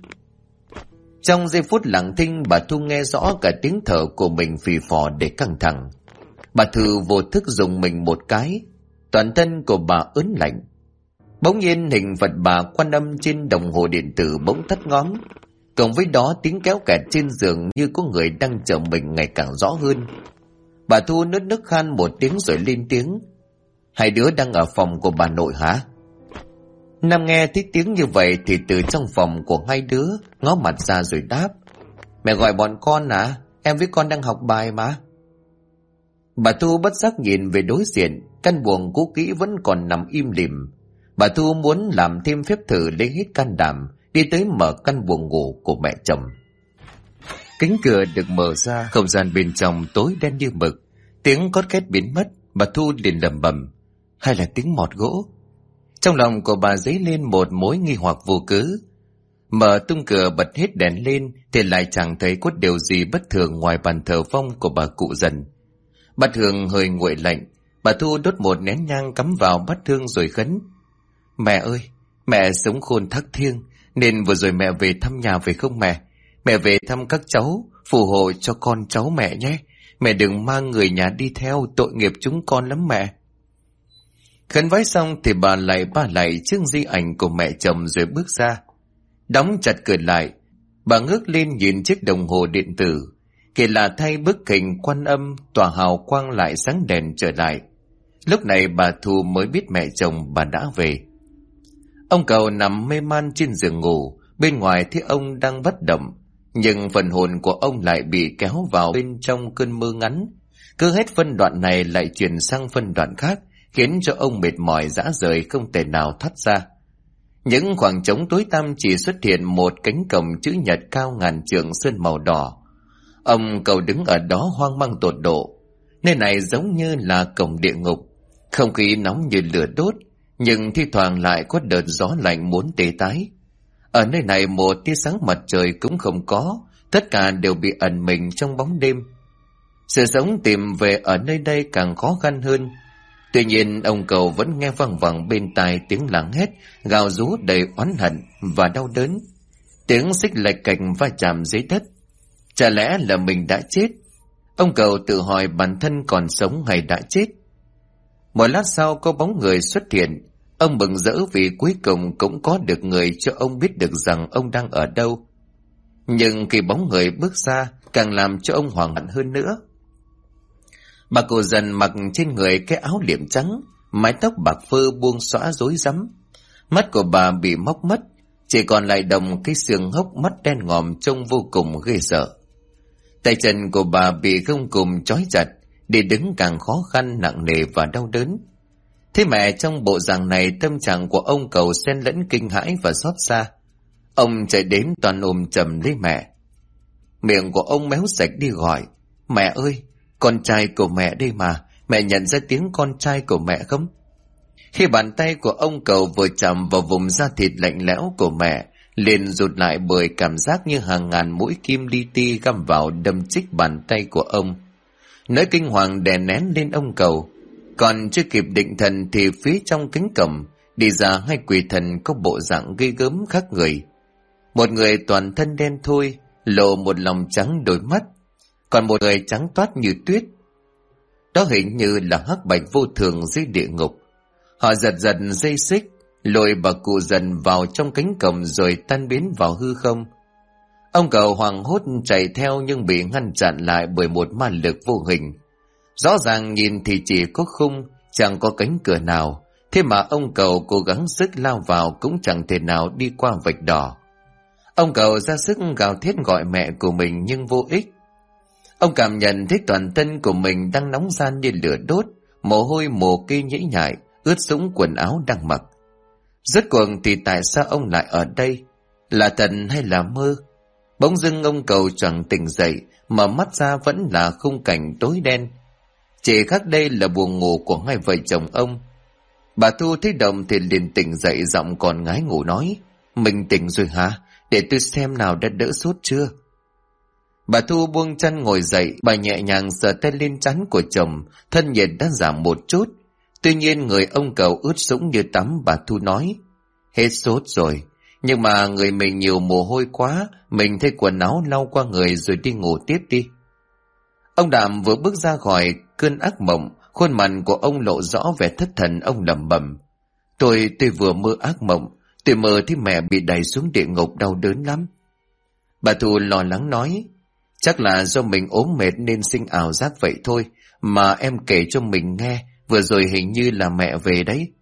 Trong giây phút lặng thinh, bà Thu nghe rõ cả tiếng thở của mình phì phò để căng thẳng. Bà Thư vô thức dùng mình một cái, toàn thân của bà ớn lạnh. Bỗng nhiên hình Phật Bà Quan Âm trên đồng hồ điện tử bỗng tắt ngóm, cộng với đó tiếng kéo kẹt trên giường như có người đang chờ mình ngày càng rõ hơn. Bà Thu nức nức khan một tiếng rồi lên tiếng, hai đứa đang ở phòng của bà nội hả? Nam nghe thấy tiếng như vậy thì từ trong phòng của hai đứa ngó mặt ra rồi đáp, mẹ gọi bọn con à, em với con đang học bài mà. Bà Thu bất giác nhìn về đối diện, căn buồng cũ kỹ vẫn còn nằm im lìm. Bà Thu muốn làm thêm phép thử lấy hết can đảm, đi tới mở căn buồng ngủ của mẹ chồng. Cánh cửa được mở ra, không gian bên trong tối đen như mực. Tiếng cót két biến mất, bà Thu liền lẩm bẩm, hay là tiếng mọt gỗ? Trong lòng của bà dấy lên một mối nghi hoặc vô cớ. Mở tung cửa bật hết đèn lên thì lại chẳng thấy có điều gì bất thường ngoài bàn thờ vong của bà cụ Dần. Bát hương hơi nguội lạnh, bà Thu đốt một nén nhang cắm vào bát hương rồi khấn. Mẹ ơi, mẹ sống khôn thác thiêng, nên vừa rồi mẹ về thăm nhà phải không mẹ? Mẹ về thăm các cháu, phù hộ cho con cháu mẹ nhé. Mẹ đừng mang người nhà đi theo, tội nghiệp chúng con lắm mẹ. Khấn vái xong thì bà lại ba lại trước di ảnh của mẹ chồng rồi bước ra. Đóng chặt cửa lại, bà ngước lên nhìn chiếc đồng hồ điện tử. Kỳ lạ thay, bức hình Quan Âm tỏa hào quang lại sáng đèn trở lại. Lúc này bà Thu mới biết mẹ chồng bà đã về. Ông Cầu nằm mê man trên giường ngủ, bên ngoài thấy ông đang bất động, nhưng phần hồn của ông lại bị kéo vào bên trong cơn mơ ngắn. Cứ hết phân đoạn này lại chuyển sang phân đoạn khác, khiến cho ông mệt mỏi rã rời không thể nào thoát ra. Những khoảng trống tối tăm chỉ xuất hiện một cánh cổng chữ nhật cao ngàn trượng sơn màu đỏ. Ông Cầu đứng ở đó hoang mang tột độ. Nơi này giống như là cổng địa ngục, không khí nóng như lửa đốt, nhưng thi thoảng lại có đợt gió lạnh muốn tê tái. Ở nơi này một tia sáng mặt trời cũng không có, tất cả đều bị ẩn mình trong bóng đêm. Sự sống tìm về ở nơi đây càng khó khăn hơn. Tuy nhiên ông Cầu vẫn nghe văng vẳng bên tai tiếng lảng hét, gào rú đầy oán hận và đau đớn. Tiếng xích lạch cạch va chạm dưới đất. Chả lẽ là mình đã chết? Ông Cầu tự hỏi bản thân còn sống hay đã chết. Một lát sau có bóng người xuất hiện. Ông mừng rỡ vì cuối cùng cũng có được người cho ông biết được rằng ông đang ở đâu. Nhưng khi bóng người bước ra càng làm cho ông hoảng hận hơn nữa. Bà cụ Dần mặc trên người cái áo liệm trắng, mái tóc bạc phơ buông xõa rối rắm. Mắt của bà bị móc mất, chỉ còn lại đồng cái xương hốc mắt đen ngòm trông vô cùng ghê sợ. Tay chân của bà bị gông cùm trói chặt, đi đứng càng khó khăn, nặng nề và đau đớn. Thế mẹ trong bộ dạng này, tâm trạng của ông Cầu xen lẫn kinh hãi và xót xa. Ông chạy đến toàn ôm chầm lấy mẹ. Miệng của ông méo sạch đi gọi, mẹ ơi, con trai của mẹ đây mà, mẹ nhận ra tiếng con trai của mẹ không? Khi bàn tay của ông Cầu vừa chạm vào vùng da thịt lạnh lẽo của mẹ, liền rụt lại bởi cảm giác như hàng ngàn mũi kim li ti găm vào đâm chích bàn tay của ông. Nỗi kinh hoàng đè nén lên ông Cầu. Còn chưa kịp định thần thì phía trong cánh cổng đi ra hai quỷ thần có bộ dạng ghê gớm khác người. Một người toàn thân đen thui, lộ một lòng trắng đôi mắt, còn một người trắng toát như tuyết. Đó hình như là hắc bạch vô thường dưới địa ngục. Họ giật giật dây xích, lôi bà cụ Dần vào trong cánh cổng rồi tan biến vào hư không. Ông Cầu hoảng hốt chạy theo nhưng bị ngăn chặn lại bởi một ma lực vô hình. Rõ ràng nhìn thì chỉ có khung, chẳng có cánh cửa nào, thế mà ông Cầu cố gắng sức lao vào cũng chẳng thể nào đi qua vạch đỏ. Ông Cầu ra sức gào thét gọi mẹ của mình nhưng vô ích. Ông cảm nhận thấy toàn thân của mình đang nóng ran như lửa đốt, mồ hôi mồ kê nhễ nhại, ướt sũng quần áo đang mặc. Rốt cuộc thì tại sao ông lại ở đây? Là thật hay là mơ? Bỗng dưng ông Cầu choàng tỉnh dậy, mở mắt ra vẫn là khung cảnh tối đen. Chỉ khác đây là buồng ngủ của hai vợ chồng ông. Bà Thu thấy động thì liền tỉnh dậy, giọng còn ngái ngủ nói, mình tỉnh rồi hả? Để tôi xem nào đã đỡ sốt chưa. Bà Thu buông chân ngồi dậy, bà nhẹ nhàng sờ tay lên trán của chồng, thân nhiệt đã giảm một chút. Tuy nhiên người ông Cầu ướt sũng như tắm. Bà Thu nói, hết sốt rồi, nhưng mà người mình nhiều mồ hôi quá, mình thay quần áo lau qua người rồi đi ngủ tiếp đi. Ông Đạm vừa bước ra khỏi cơn ác mộng, khuôn mặt của ông lộ rõ vẻ thất thần. Ông lẩm bẩm, tôi vừa mơ ác mộng, tôi mơ thấy mẹ bị đày xuống địa ngục đau đớn lắm. Bà Thu lo lắng nói, chắc là do mình ốm mệt nên sinh ảo giác vậy thôi, mà em kể cho mình nghe, vừa rồi hình như là mẹ về đấy.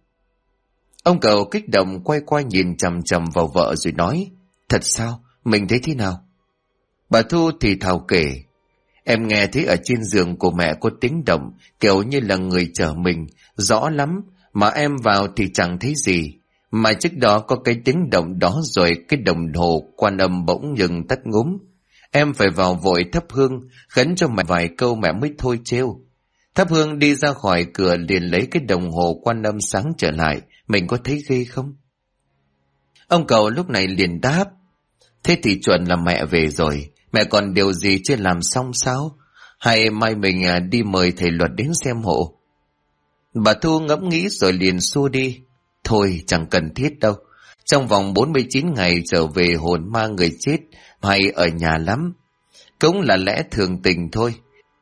Ông Cầu kích động quay qua nhìn chằm chằm vào vợ rồi nói, thật sao? Mình thấy thế nào? Bà Thu thì thào kể, em nghe thấy ở trên giường của mẹ có tiếng động, kiểu như là người chở mình, rõ lắm, mà em vào thì chẳng thấy gì. Mà trước đó có cái tiếng động đó rồi cái đồng hồ Quan Âm bỗng dừng tắt ngúm. Em phải vào vội thắp hương, khấn cho mẹ vài câu mẹ mới thôi trêu. Thắp hương đi ra khỏi cửa liền lấy cái đồng hồ Quan Âm sáng trở lại. Mình có thấy ghê không? Ông cậu lúc này liền đáp. Thế thì chuẩn là mẹ về rồi. Mẹ còn điều gì chưa làm xong sao? Hay mai mình đi mời thầy Luật đến xem hộ? Bà Thu ngẫm nghĩ rồi liền xua đi. Thôi chẳng cần thiết đâu. Trong vòng 49 ngày trở về hồn ma người chết hay ở nhà lắm. Cũng là lẽ thường tình thôi.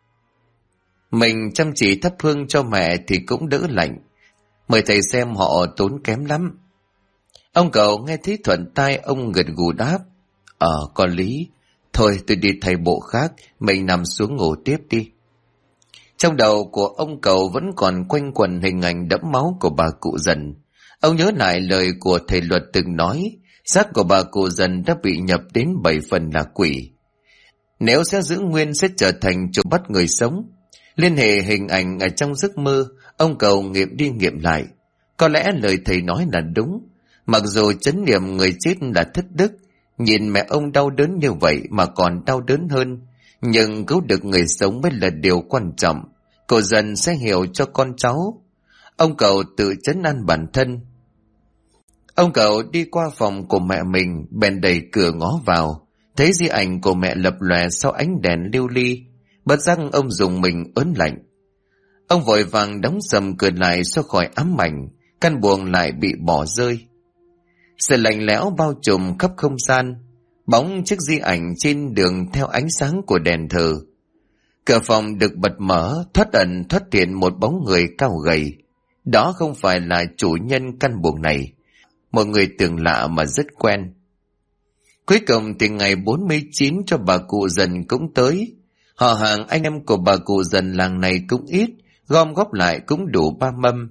Mình chăm chỉ thắp hương cho mẹ thì cũng đỡ lạnh. Mời thầy xem họ tốn kém lắm. Ông cậu nghe thấy thuận tai, ông gật gù đáp. Có lý. Thôi tôi đi thay bộ khác, mình nằm xuống ngủ tiếp đi. Trong đầu của ông cậu vẫn còn quanh quẩn hình ảnh đẫm máu của bà cụ Dần. Ông nhớ lại lời của thầy Luật từng nói, xác của bà cụ Dần đã bị nhập đến 7 phần là quỷ. Nếu sẽ giữ nguyên sẽ trở thành trộm bắt người sống. Liên hệ hình ảnh ở trong giấc mơ, ông cậu nghiệm đi nghiệm lại. Có lẽ lời thầy nói là đúng. Mặc dù chánh niệm người chết là thất đức, nhìn mẹ ông đau đớn như vậy mà còn đau đớn hơn. Nhưng cứu được người sống mới là điều quan trọng. Cô Dần sẽ hiểu cho con cháu. Ông cậu tự trấn an bản thân. Ông cậu đi qua phòng của mẹ mình, bèn đẩy cửa ngó vào. Thấy di ảnh của mẹ lập lòe sau ánh đèn lưu ly. Bất giác ông dùng mình ớn lạnh. Ông vội vàng đóng sầm cửa lại xóa khỏi ám ảnh. Căn buồng lại bị bỏ rơi. Sự lạnh lẽo bao trùm khắp không gian. Bóng chiếc di ảnh trên đường theo ánh sáng của đèn thờ. Cửa phòng được bật mở, thoát ẩn thoát hiện một bóng người cao gầy. Đó không phải là chủ nhân căn buồng này. Một người tưởng lạ mà rất quen. Cuối cùng thì ngày 49 cho bà cụ Dần cũng tới. Họ hàng anh em của bà cụ Dần làng này cũng ít, gom góp lại cũng đủ 3 mâm.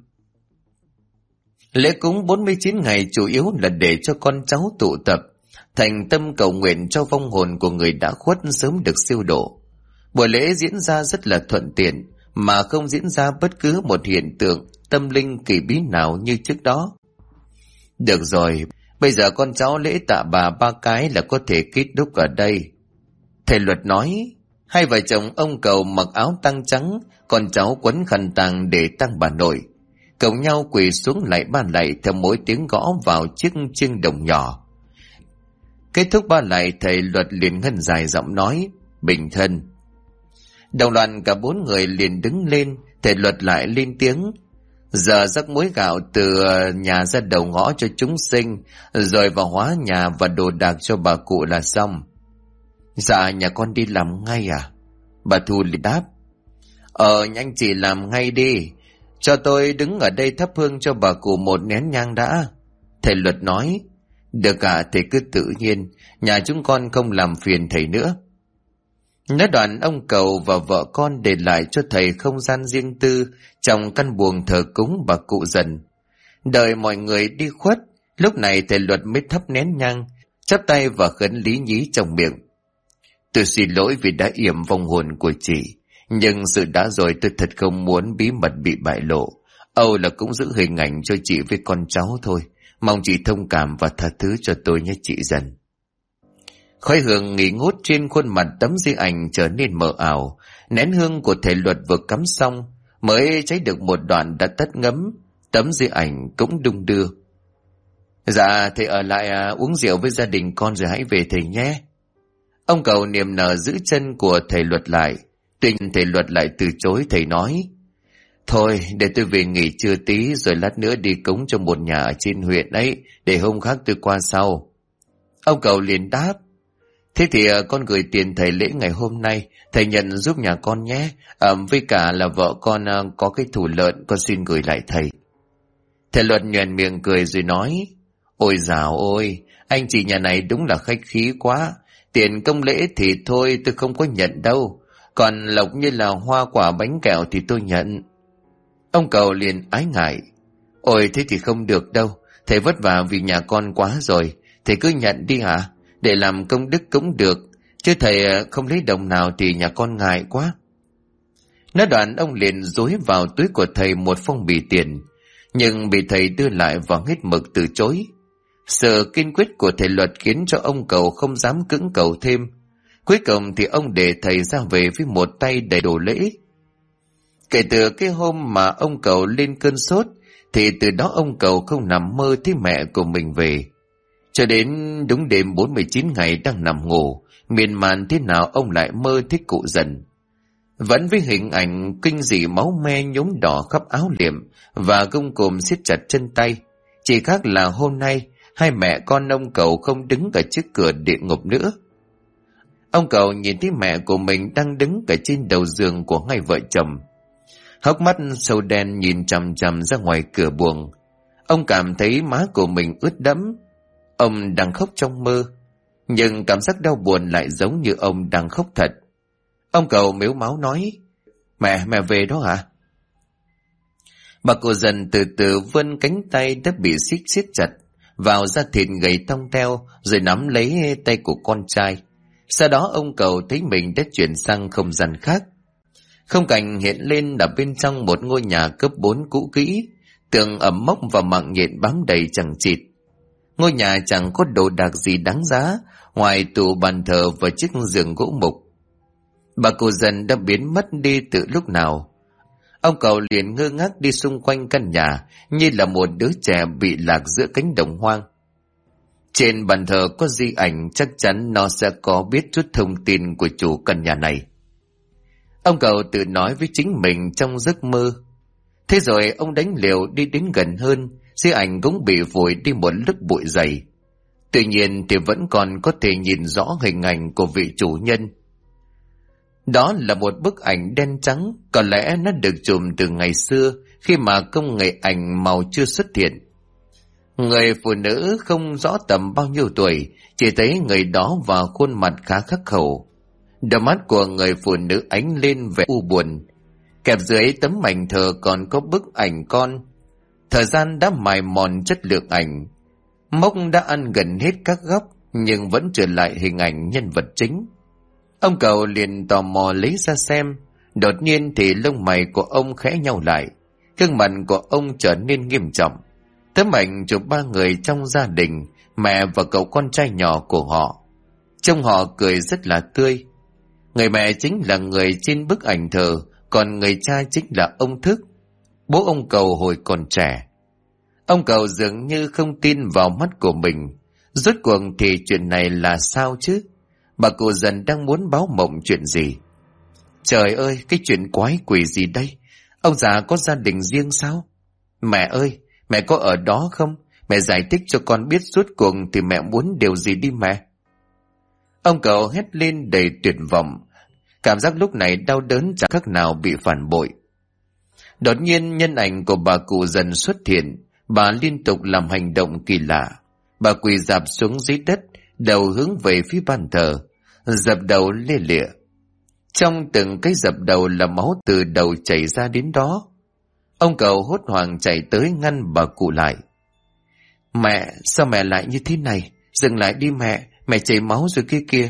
Lễ cúng 49 ngày chủ yếu là để cho con cháu tụ tập, thành tâm cầu nguyện cho vong hồn của người đã khuất sớm được siêu độ. Buổi lễ diễn ra rất là thuận tiện, mà không diễn ra bất cứ một hiện tượng tâm linh kỳ bí nào như trước đó. Được rồi, bây giờ con cháu lễ tạ bà 3 cái là có thể kết thúc ở đây. Thầy Luật nói. Hai vợ chồng ông cậu mặc áo tang trắng, con cháu quấn khăn tang để tang bà nội. Cùng nhau quỳ xuống lại ba lạy theo mỗi tiếng gõ vào chiếc chiêng đồng nhỏ. Kết thúc ba lạy, thầy Luật liền ngân dài giọng nói, bình thân. Đồng loạt cả 4 người liền đứng lên, thầy Luật lại lên tiếng. Giờ rắc muối gạo từ nhà ra đầu ngõ cho chúng sinh, rồi vào hóa nhà và đồ đạc cho bà cụ là xong. Dạ nhà con đi làm ngay à? Bà Thu liền đáp. Nhanh chị làm ngay đi. Cho tôi đứng ở đây thắp hương cho bà cụ 1 nén nhang đã. Thầy Luật nói. Được ạ, thầy cứ tự nhiên. Nhà chúng con không làm phiền thầy nữa. Nói đoạn ông cậu và vợ con để lại cho thầy không gian riêng tư trong căn buồng thờ cúng bà cụ Dần. Đợi mọi người đi khuất, lúc này thầy Luật mới thắp nén nhang, chắp tay và khấn lý nhí trong miệng. Tôi xin lỗi vì đã yểm vong hồn của chị, nhưng sự đã rồi tôi thật không muốn bí mật bị bại lộ. Âu là cũng giữ hình ảnh cho chị với con cháu thôi. Mong chị thông cảm và tha thứ cho tôi nhé chị Dần. Khói hương nghỉ ngút trên khuôn mặt tấm di ảnh trở nên mờ ảo. Nén hương của thầy Luật vừa cắm xong, mới cháy được một đoạn đã tắt ngấm. Tấm di ảnh cũng đung đưa. Dạ, thầy ở lại uống rượu với gia đình con rồi hãy về thầy nhé. Ông cậu niềm nở giữ chân của thầy Luật lại. Tuy nhiên thầy Luật lại từ chối. Thầy nói, thôi để tôi về nghỉ trưa tí, rồi lát nữa đi cúng cho một nhà ở trên huyện ấy, để hôm khác tôi qua sau. Ông cậu liền đáp, thế thì con gửi tiền thầy lễ ngày hôm nay, thầy nhận giúp nhà con nhé. Với cả là vợ con có cái thủ lợn, con xin gửi lại thầy. Thầy Luật nhoẻn miệng cười rồi nói, ôi dào ôi, anh chị nhà này đúng là khách khí quá. Tiền công lễ thì thôi tôi không có nhận đâu, còn lộc như là hoa quả bánh kẹo thì tôi nhận. Ông cậu liền ái ngại, ôi thế thì không được đâu, thầy vất vả vì nhà con quá rồi, thầy cứ nhận đi hả, để làm công đức cũng được, chứ thầy không lấy đồng nào thì nhà con ngại quá. Nói đoạn ông liền dối vào túi của thầy một phong bì tiền. nhưng bị thầy đưa lại và hết mực từ chối. Sự kiên quyết của thầy Luật khiến cho ông Cầu không dám cưỡng cầu thêm. Cuối cùng thì ông để thầy ra về với một tay đầy đồ lễ. Kể từ cái hôm mà ông Cầu lên cơn sốt, thì từ đó ông Cầu không nằm mơ thấy mẹ của mình về. Cho đến đúng đêm 49 ngày đang nằm ngủ, miên man thế nào ông lại mơ thấy cụ Dần. Vẫn với hình ảnh kinh dị máu me nhuốm đỏ khắp áo liệm và gông cùm siết chặt chân tay. Chỉ khác là hôm nay, hai mẹ con ông Cầu không đứng ở trước cửa địa ngục nữa. Ông Cầu nhìn thấy mẹ của mình đang đứng ở trên đầu giường của hai vợ chồng. Hốc mắt sâu đen nhìn chằm chằm ra ngoài cửa buồng. Ông cảm thấy má của mình ướt đẫm. Ông đang khóc trong mơ, nhưng cảm giác đau buồn lại giống như ông đang khóc thật. Ông Cầu mếu máo nói, mẹ về đó hả? Bà cụ Dần từ từ vươn cánh tay đã bị siết chặt vào da thịt gầy tông teo, rồi nắm lấy tay của con trai. Sau đó ông Cầu thấy mình đã chuyển sang không gian khác. Không cảnh hiện lên ở bên trong một ngôi nhà cấp 4 cũ kỹ, tường ẩm mốc và mạng nhện bám đầy chằng chịt. Ngôi nhà chẳng có đồ đạc gì đáng giá ngoài tủ bàn thờ và chiếc giường gỗ mục. Bà cụ Dần đã biến mất đi từ lúc nào. Ông Cầu liền ngơ ngác đi xung quanh căn nhà như là một đứa trẻ bị lạc giữa cánh đồng hoang. Trên bàn thờ có di ảnh, chắc chắn nó sẽ có biết chút thông tin của chủ căn nhà này. Ông Cầu tự nói với chính mình trong giấc mơ. Thế rồi ông đánh liều đi đến gần hơn, di ảnh cũng bị vùi đi một lớp bụi dày. Tuy nhiên thì vẫn còn có thể nhìn rõ hình ảnh của vị chủ nhân. Đó là một bức ảnh đen trắng, có lẽ nó được chụp từ ngày xưa khi mà công nghệ ảnh màu chưa xuất hiện. Người phụ nữ không rõ tầm bao nhiêu tuổi, chỉ thấy người đó và khuôn mặt khá khắc khẩu. Đôi mắt của người phụ nữ ánh lên vẻ u buồn. Kẹp dưới tấm ảnh thờ còn có bức ảnh con. Thời gian đã mài mòn chất lượng ảnh. Mốc đã ăn gần hết các góc, nhưng vẫn trở lại hình ảnh nhân vật chính. Ông Cầu liền tò mò lấy ra xem. Đột nhiên thì lông mày của ông khẽ nhau lại. Gương mặt của ông trở nên nghiêm trọng. Tấm ảnh chụp ba người trong gia đình, mẹ và cậu con trai nhỏ của họ. Trông họ cười rất là tươi. Người mẹ chính là người trên bức ảnh thờ, còn người cha chính là ông Thức, bố ông Cầu hồi còn trẻ. Ông Cầu dường như không tin vào mắt của mình. Rốt cuộc thì chuyện này là sao chứ? Bà cụ Dần đang muốn báo mộng chuyện gì? Trời ơi, cái chuyện quái quỷ gì đây? Ông già có gia đình riêng sao? Mẹ ơi, mẹ có ở đó không? Mẹ giải thích cho con biết rốt cuộc thì mẹ muốn điều gì đi mẹ? Ông Cầu hét lên đầy tuyệt vọng. Cảm giác lúc này đau đớn chẳng khác nào bị phản bội. Đột nhiên nhân ảnh của bà cụ Dần xuất hiện. Bà liên tục làm hành động kỳ lạ. Bà quỳ rạp xuống dưới đất, đầu hướng về phía bàn thờ, dập đầu lia lịa. Trong từng cái dập đầu là máu từ đầu chảy ra đến đó. Ông Cầu hốt hoảng chạy tới ngăn bà cụ lại. Mẹ, sao mẹ lại như thế này? Dừng lại đi mẹ, mẹ chảy máu rồi kia kìa.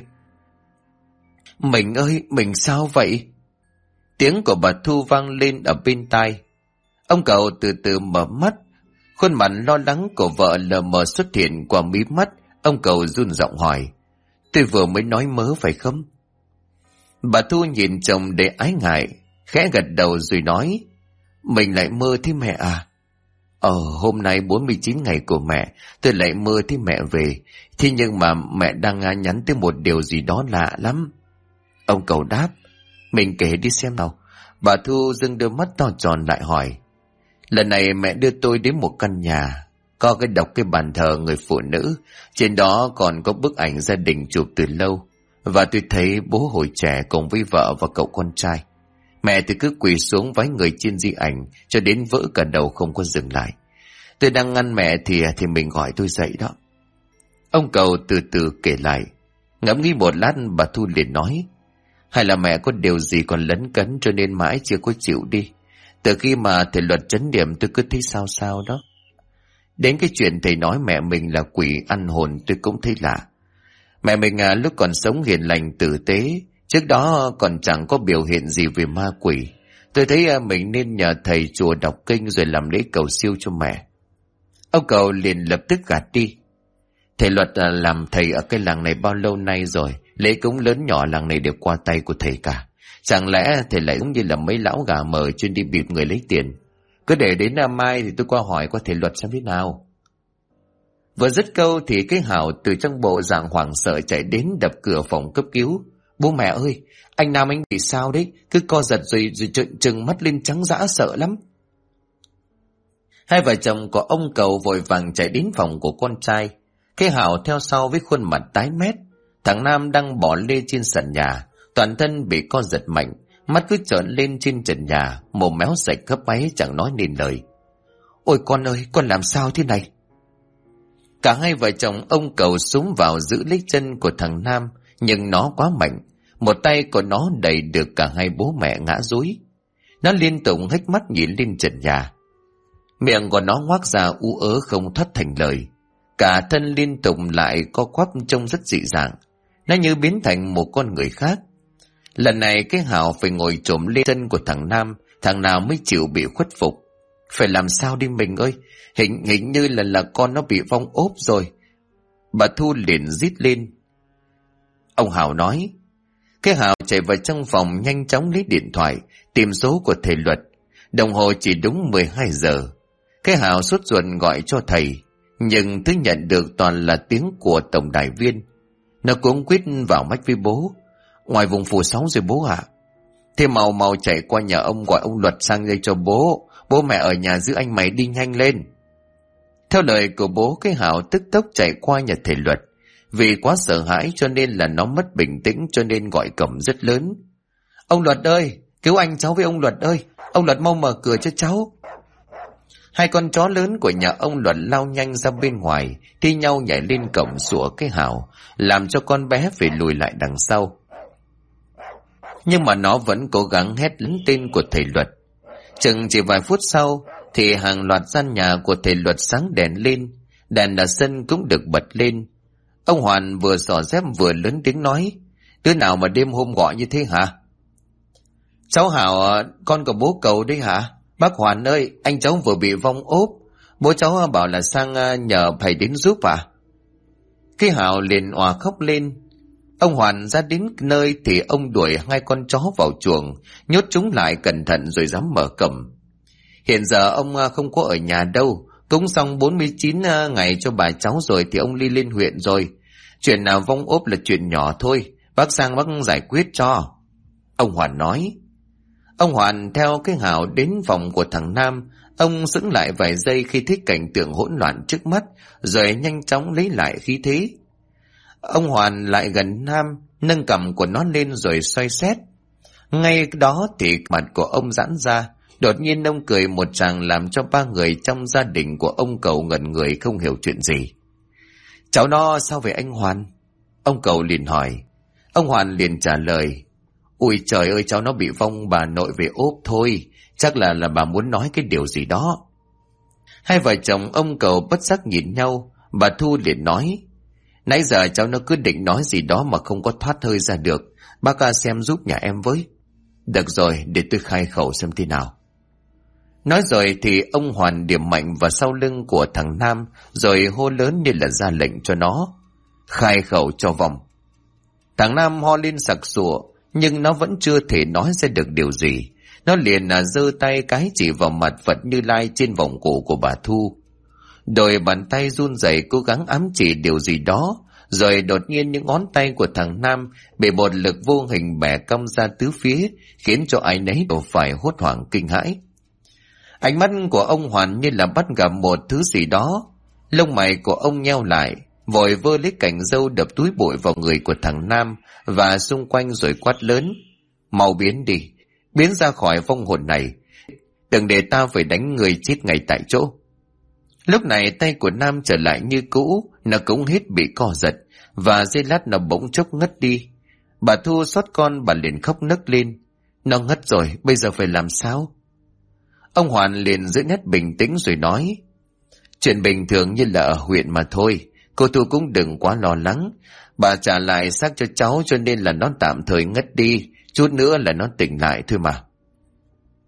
Mình ơi, mình sao vậy? Tiếng của bà Thu vang lên ở bên tai. Ông Cầu từ từ mở mắt. Khuôn mặt lo lắng của vợ lờ mờ xuất hiện qua mí mắt. Ông Cầu run giọng hỏi, tôi vừa mới nói mớ phải không? Bà Thu nhìn chồng để ái ngại, khẽ gật đầu rồi nói, mình lại mơ thấy mẹ à? Hôm nay 49 ngày của mẹ, tôi lại mơ thấy mẹ về. Thế nhưng mà mẹ đang nhắn tới một điều gì đó lạ lắm. Ông Cầu đáp, mình kể đi xem nào. Bà Thu dưng đôi mắt to tròn lại hỏi, lần này mẹ đưa tôi đến một căn nhà, có cái đọc cái bàn thờ người phụ nữ, trên đó còn có bức ảnh gia đình chụp từ lâu, và tôi thấy bố hồi trẻ cùng với vợ và cậu con trai. Mẹ thì cứ quỳ xuống vái người trên di ảnh cho đến vỡ cả đầu không có dừng lại. Tôi đang ngăn mẹ thì mình gọi tôi dậy đó. Ông Cầu từ từ kể lại. Ngẫm nghĩ một lát bà Thu liền nói, hay là mẹ có điều gì còn lấn cấn cho nên mãi chưa có chịu đi. Từ khi mà thầy Luật chấn điểm tôi cứ thấy sao sao đó. Đến cái chuyện thầy nói mẹ mình là quỷ ăn hồn tôi cũng thấy lạ. Mẹ mình lúc còn sống hiền lành tử tế, trước đó còn chẳng có biểu hiện gì về ma quỷ. Tôi thấy mình nên nhờ thầy chùa đọc kinh rồi làm lễ cầu siêu cho mẹ. Ông Cầu liền lập tức gạt đi. Thầy Luật làm thầy ở cái làng này bao lâu nay rồi, lễ cúng lớn nhỏ làng này đều qua tay của thầy cả. Chẳng lẽ thầy lại cũng như là mấy lão gà mờ chuyên đi bịp người lấy tiền? Cứ để đến mai thì tôi qua hỏi qua thầy Luật xem thế nào. Vừa dứt câu thì cái Hảo từ trong bộ dạng hoảng sợ chạy đến đập cửa phòng cấp cứu. Bố mẹ ơi, anh Nam anh bị sao đấy, cứ co giật rồi trừng mắt lên trắng dã sợ lắm. Hai vợ chồng của ông Cầu vội vàng chạy đến phòng của con trai. Cái Hảo theo sau với khuôn mặt tái mét. Thằng Nam đang bỏ lê trên sàn nhà, toàn thân bị co giật mạnh, mắt cứ trợn lên trên trần nhà, mồm méo sạch khắp máy chẳng nói nên lời. Ôi con ơi, con làm sao thế này? Cả hai vợ chồng ông Cầu xúm vào giữ lấy chân của thằng Nam, nhưng nó quá mạnh, một tay của nó đẩy được cả hai bố mẹ ngã rúi. Nó liên tục hếch mắt nhìn lên trần nhà, miệng của nó ngoác ra ú ớ không thoát thành lời, cả thân liên tục lại co quắp trông rất dị dạng, nó như biến thành một con người khác. Lần này cái Hảo phải ngồi chồm lên chân của thằng Nam, thằng nào mới chịu bị khuất phục. Phải làm sao đi mình ơi, hình như là con nó bị vong ốp rồi. Bà Thu liền rít lên. Ông Hảo nói. Cái Hảo chạy vào trong phòng nhanh chóng lấy điện thoại, tìm số của thầy Luật. Đồng hồ chỉ đúng 12 giờ. Cái Hảo sốt ruột gọi cho thầy, nhưng thứ nhận được toàn là tiếng của tổng đài viên. Nó cuống quýt vào mách với bố. Ngoài vùng phủ sóng rồi bố ạ. Thế mau chạy qua nhà ông gọi ông Luật sang đây cho bố. Bố mẹ ở nhà giữ anh mày đi nhanh lên. Theo lời của bố, cái Hảo tức tốc chạy qua nhà thầy Luật. Vì quá sợ hãi cho nên là nó mất bình tĩnh, cho nên gọi cẩm rất lớn. Ông Luật ơi, cứu anh cháu với ông Luật ơi. Ông Luật mau mở cửa cho cháu. Hai con chó lớn của nhà ông Luật lao nhanh ra bên ngoài, thi nhau nhảy lên cổng sủa cái Hảo, làm cho con bé phải lùi lại đằng sau. Nhưng mà nó vẫn cố gắng hét lớn tên của thầy Luật. Chừng chỉ vài phút sau thì hàng loạt gian nhà của thầy Luật sáng đèn lên, đèn ở sân cũng được bật lên. Ông Hoàn vừa xỏ dép vừa lớn tiếng nói, đứa nào mà đêm hôm gọi như thế hả? Cháu Hảo, con của bố Cầu đấy hả? Bác Hoàn ơi, anh cháu vừa bị vong ốp, bố cháu bảo là sang nhờ thầy đến giúp à? Cái Hảo liền òa khóc lên. Ông Hoàn ra đến nơi thì ông đuổi hai con chó vào chuồng, nhốt chúng lại cẩn thận rồi dám mở cổng. Hiện giờ ông không có ở nhà đâu, cúng xong 49 ngày cho bà cháu rồi thì ông đi lên huyện rồi. Chuyện nào vong ốp là chuyện nhỏ thôi, bác sang bác giải quyết cho. Ông Hoàn nói. Ông Hoàn theo cái Hảo đến phòng của thằng Nam, ông sững lại vài giây khi thấy cảnh tượng hỗn loạn trước mắt, rồi nhanh chóng lấy lại khí thế. Ông Hoàn lại gần Nam, nâng cằm của nó lên rồi xoay xét. Ngay đó thì mặt của ông giãn ra, đột nhiên ông cười một tràng làm cho ba người trong gia đình của ông Cầu ngẩn người không hiểu chuyện gì. Cháu nó sao vậy anh Hoàn? Ông Cầu liền hỏi. Ông Hoàn liền trả lời. Ui trời ơi, cháu nó bị vong bà nội về ốp thôi, chắc là bà muốn nói cái điều gì đó. Hai vợ chồng ông Cầu bất giác nhìn nhau, bà Thu liền nói. Nãy giờ cháu nó cứ định nói gì đó mà không có thoát hơi ra được, bác xem giúp nhà em với. Được rồi, để tôi khai khẩu xem thế nào. Nói rồi thì ông Hoàn điểm mạnh vào sau lưng của thằng Nam, rồi hô lớn như là ra lệnh cho nó. Khai khẩu cho vong. Thằng Nam ho lên sặc sụa, nhưng nó vẫn chưa thể nói ra được điều gì. Nó liền giơ tay cái chỉ vào mặt Phật Như Lai trên vòng cổ của bà Thu. Đôi bàn tay run rẩy cố gắng ám chỉ điều gì đó, rồi đột nhiên những ngón tay của thằng Nam bị một lực vô hình bẻ cong ra tứ phía, khiến cho ai nấy đều phải hốt hoảng kinh hãi. Ánh mắt của ông Hoàn như là bắt gặp một thứ gì đó, lông mày của ông nheo lại, vội vơ lấy cành râu đập túi bụi vào người của thằng Nam và xung quanh rồi quát lớn. Mau biến đi, biến ra khỏi vong hồn này, đừng để ta phải đánh người chết ngay tại chỗ. Lúc này tay của Nam trở lại như cũ, nó cũng hết bị co giật, và giây lát nó bỗng chốc ngất đi. Bà Thu xót con, bà liền khóc nấc lên. Nó ngất rồi, bây giờ phải làm sao? Ông Hoàn liền giữ nét bình tĩnh rồi nói. Chuyện bình thường như là ở huyện mà thôi, cô Thu cũng đừng quá lo lắng. Bà trả lại xác cho cháu cho nên là nó tạm thời ngất đi, chút nữa là nó tỉnh lại thôi mà.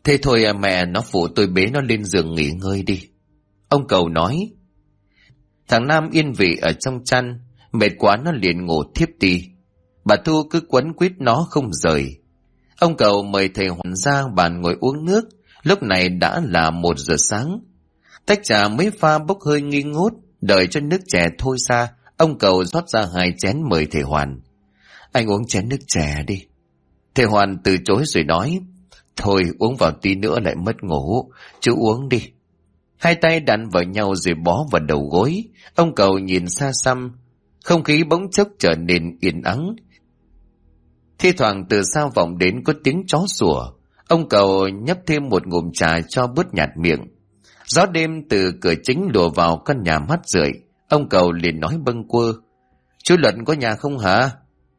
Thế thôi à, mẹ nó phụ tôi bế nó lên giường nghỉ ngơi đi. Ông Cầu nói. Thằng Nam yên vị ở trong chăn, mệt quá nó liền ngủ thiếp đi. Bà Thu cứ quấn quýt nó không rời. Ông Cầu mời thầy Hoàn ra bàn ngồi uống nước. Lúc này đã là 1 giờ sáng. Tách trà mới pha bốc hơi nghi ngút. Đợi cho nước chè thôi ra, ông Cầu rót ra 2 chén mời thầy Hoàn. Anh uống chén nước chè đi. Thầy Hoàn từ chối rồi nói. Thôi uống vào tí nữa lại mất ngủ, chú uống đi. 2 tay đặt vào nhau rồi bó vào đầu gối. Ông Cầu nhìn xa xăm. Không khí bỗng chốc trở nên yên ắng. Thi thoảng từ xa vọng đến có tiếng chó sủa. Ông Cầu nhấp thêm một ngụm trà cho bớt nhạt miệng. Gió đêm từ cửa chính lùa vào căn nhà mát rượi. Ông Cầu liền nói bâng quơ. Chú Luận có nhà không hả?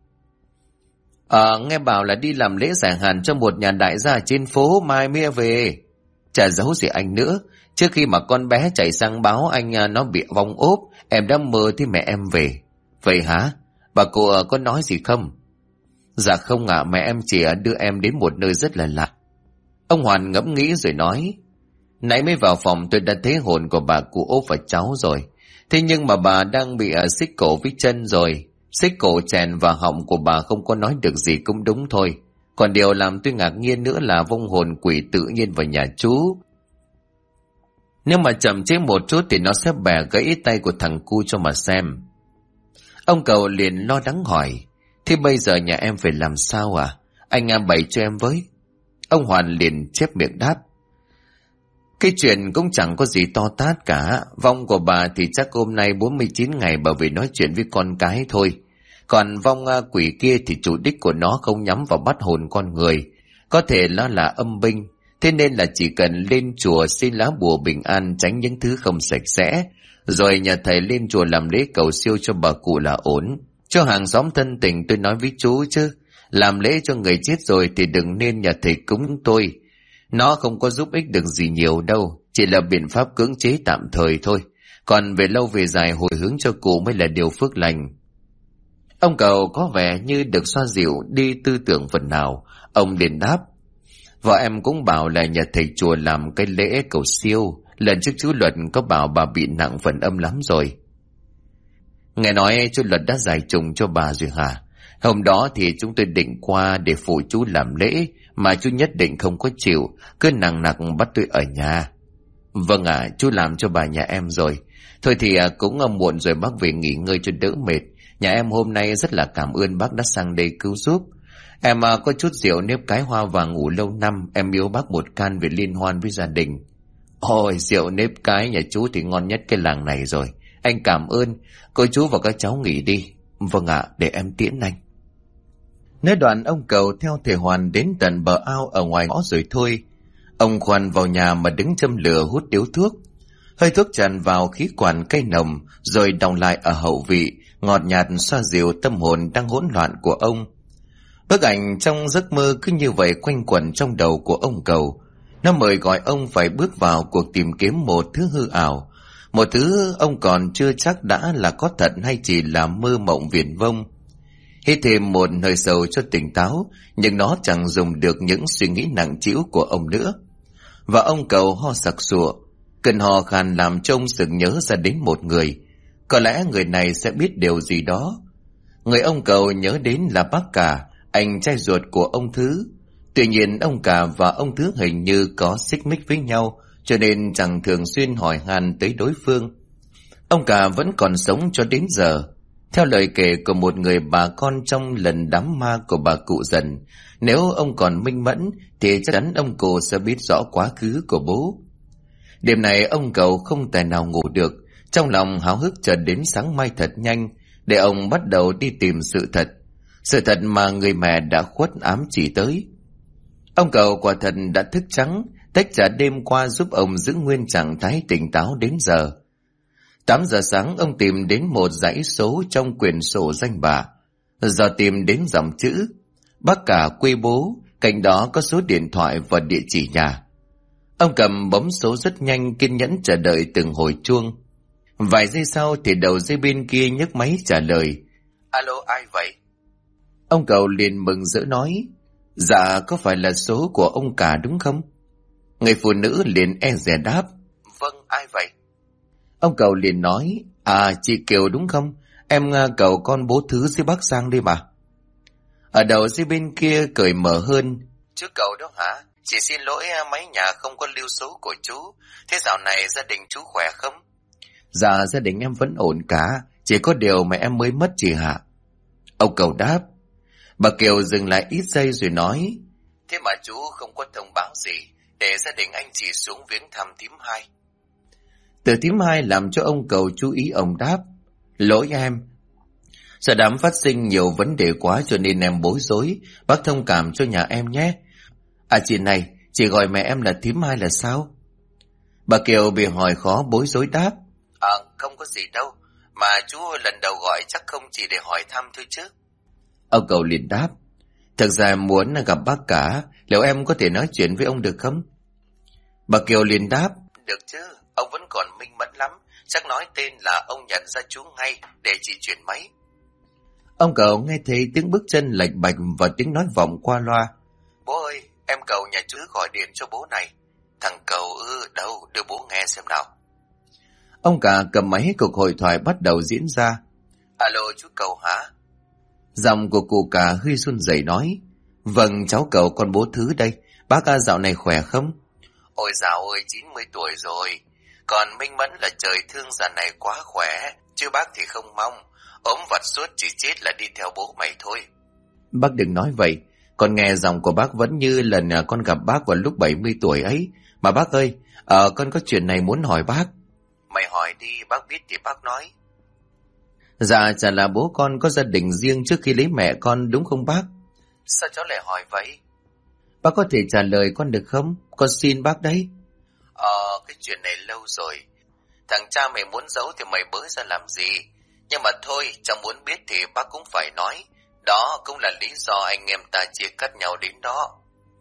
Nghe bảo là đi làm lễ giải hạn cho một nhà đại gia trên phố, mai mới về. Chả giấu gì anh nữa. Trước khi mà con bé chạy sang báo anh nó bị vong ốp, em đã mơ thấy mẹ em về. Vậy hả? Bà cụ có nói gì không? Dạ không ạ, mẹ em chỉ đưa em đến một nơi rất là lạ. Ông Hoàn ngẫm nghĩ rồi nói. Nãy mới vào phòng tôi đã thấy hồn của bà cụ ốp vào cháu rồi. Thế nhưng mà bà đang bị xích cổ với chân rồi. Xích cổ chèn vào họng của bà không có nói được gì cũng đúng thôi. Còn điều làm tôi ngạc nhiên nữa là vong hồn quỷ tự nhiên vào nhà chú. Nếu mà chậm chế một chút thì nó sẽ bẻ gãy tay của thằng cu cho mà xem. Ông Cầu liền lo lắng hỏi. Thế bây giờ nhà em phải làm sao à? Anh bày cho em với. Ông Hoàn liền chép miệng đáp. Cái chuyện cũng chẳng có gì to tát cả. Vong của bà thì chắc hôm nay 49 ngày bà về nói chuyện với con cái thôi. Còn vong quỷ kia thì chủ đích của nó không nhắm vào bắt hồn con người. Có thể nó là âm binh. Thế nên là chỉ cần lên chùa xin lá bùa bình an, tránh những thứ không sạch sẽ, rồi nhà thầy lên chùa làm lễ cầu siêu cho bà cụ là ổn. Cho hàng xóm thân tình tôi nói với chú chứ, làm lễ cho người chết rồi thì đừng nên nhà thầy cúng tôi. Nó không có giúp ích được gì nhiều đâu, chỉ là biện pháp cưỡng chế tạm thời thôi. Còn về lâu về dài hồi hướng cho cụ mới là điều phước lành. Ông Cầu có vẻ như được xoa dịu đi tư tưởng phần nào. Ông liền đáp. Vợ em cũng bảo là nhà thầy chùa làm cái lễ cầu siêu. Lần trước chú Luật có bảo bà bị nặng phần âm lắm rồi. Nghe nói chú Luật đã giải trùng cho bà rồi hả? Hôm đó thì chúng tôi định qua để phụ chú làm lễ, mà chú nhất định không có chịu, cứ nằng nặc bắt tôi ở nhà. Vâng ạ, chú làm cho bà nhà em rồi. Thôi thì cũng muộn rồi, bác về nghỉ ngơi cho đỡ mệt. Nhà em hôm nay rất là cảm ơn bác đã sang đây cứu giúp. Em có chút rượu nếp cái hoa vàng ngủ lâu năm, em biếu bác 1 can về liên hoan với gia đình. Ôi, rượu nếp cái nhà chú thì ngon nhất cái làng này rồi. Anh cảm ơn, cô chú và các cháu nghỉ đi. Vâng ạ, để em tiễn anh. Nói đoạn ông Cầu theo thầy Hoàn đến tận bờ ao ở ngoài ngõ rồi thôi. Ông khoan vào nhà mà đứng châm lửa hút điếu thuốc. Hơi thuốc tràn vào khí quản cây nồng, rồi đọng lại ở hậu vị, ngọt nhạt xoa dịu tâm hồn đang hỗn loạn của ông. Bức ảnh trong giấc mơ cứ như vậy quanh quẩn trong đầu của ông Cầu. Nó mời gọi ông phải bước vào cuộc tìm kiếm một thứ hư ảo, một thứ ông còn chưa chắc đã là có thật hay chỉ là mơ mộng viển vông. Hít thêm một hơi sâu cho tỉnh táo, nhưng nó chẳng dùng được những suy nghĩ nặng trĩu của ông nữa. Và ông Cầu ho sặc sụa, cơn ho khan làm cho ông sực nhớ ra đến một người. Có lẽ người này sẽ biết điều gì đó. Người ông Cầu nhớ đến là bác Cả, anh trai ruột của ông Thứ. Tuy nhiên ông Cả và ông Thứ hình như có xích mích với nhau, cho nên chẳng thường xuyên hỏi han tới đối phương. Ông Cả vẫn còn sống cho đến giờ. Theo lời kể của một người bà con trong lần đám ma của bà cụ Dần, nếu ông còn minh mẫn thì chắc chắn ông cụ sẽ biết rõ quá khứ của bố. Đêm này ông Cầu không tài nào ngủ được, trong lòng háo hức chờ đến sáng mai thật nhanh để ông bắt đầu đi tìm sự thật mà người mẹ đã khuất ám chỉ tới. Ông Cầu quả thật đã thức trắng, tách trà đêm qua giúp ông giữ nguyên trạng thái tỉnh táo đến giờ. 8 giờ sáng ông tìm đến một dãy số trong quyển sổ danh bạ. Giờ tìm đến dòng chữ bác Cả quê bố, cạnh đó có số điện thoại và địa chỉ nhà. Ông cầm bấm số rất nhanh, kiên nhẫn chờ đợi từng hồi chuông. Vài giây sau thì đầu dây bên kia nhấc máy trả lời. Alo, ai vậy? Ông Cầu liền mừng rỡ nói. Dạ, có phải là số của ông Cả đúng không? Người phụ nữ liền e dè đáp: Vâng, ai vậy? Ông Cầu liền nói: Chị Kiều đúng không? Em cầu con bố Thứ dưới Bắc sang đi mà. Ở đầu dưới bên kia cười mở hơn: Chú Cầu đó hả? Chị xin lỗi, máy nhà không có lưu số của chú. Thế dạo này gia đình chú khỏe không? Dạ gia đình em vẫn ổn cả, chỉ có điều mà em mới mất chị Hạ. Ông Cầu đáp. Bà Kiều dừng lại ít giây rồi nói: Thế mà chú không có thông báo gì để gia đình anh chị xuống viếng thăm thím Hai. Từ thím Hai làm cho ông Cầu chú ý, ông đáp: Lỗi em. Sợ đám phát sinh nhiều vấn đề quá cho nên em bối rối, bác thông cảm cho nhà em nhé. Chị này, chị gọi mẹ em là thím Hai là sao? Bà Kiều bị hỏi khó bối rối đáp: Không có gì đâu, mà chú lần đầu gọi chắc không chỉ để hỏi thăm thôi chứ. Ông Cầu liền đáp: Thực ra muốn gặp bác cả, liệu em có thể nói chuyện với ông được không? Bà Kiều liền đáp: Được chứ, ông vẫn còn minh mẫn lắm, chắc nói tên là ông nhận ra chú ngay để chị chuyển máy. Ông Cầu nghe thấy tiếng bước chân lạch bạch và tiếng nói vọng qua loa: Bố ơi, em Cầu nhà chú gọi điện cho bố này. Thằng Cầu đâu, đưa bố nghe xem nào. Ông cả cầm máy, cuộc hội thoại bắt đầu diễn ra. Alo, chú Cầu hả? Giọng của cụ cả hơi run rẩy nói: Vâng, cháu Cầu con bố Thứ đây. Bác dạo này khỏe không? Ôi dạo ơi, 90 tuổi rồi. Còn Minh Mẫn là trời thương dạo này quá khỏe, chứ bác thì không mong. Ốm vặt suốt chỉ chết là đi theo bố mày thôi. Bác đừng nói vậy. Con nghe giọng của bác vẫn như lần con gặp bác vào lúc 70 tuổi ấy. Mà bác ơi, con có chuyện này muốn hỏi bác. Mày hỏi đi, bác biết thì bác nói. Dạ, chả là bố con có gia đình riêng trước khi lấy mẹ con đúng không bác? Sao cháu lại hỏi vậy? Bác có thể trả lời con được không? Con xin bác đấy. Cái chuyện này lâu rồi. Thằng cha mày muốn giấu thì mày bới ra làm gì? Nhưng mà thôi, cháu muốn biết thì bác cũng phải nói. Đó cũng là lý do anh em ta chia cắt nhau đến đó.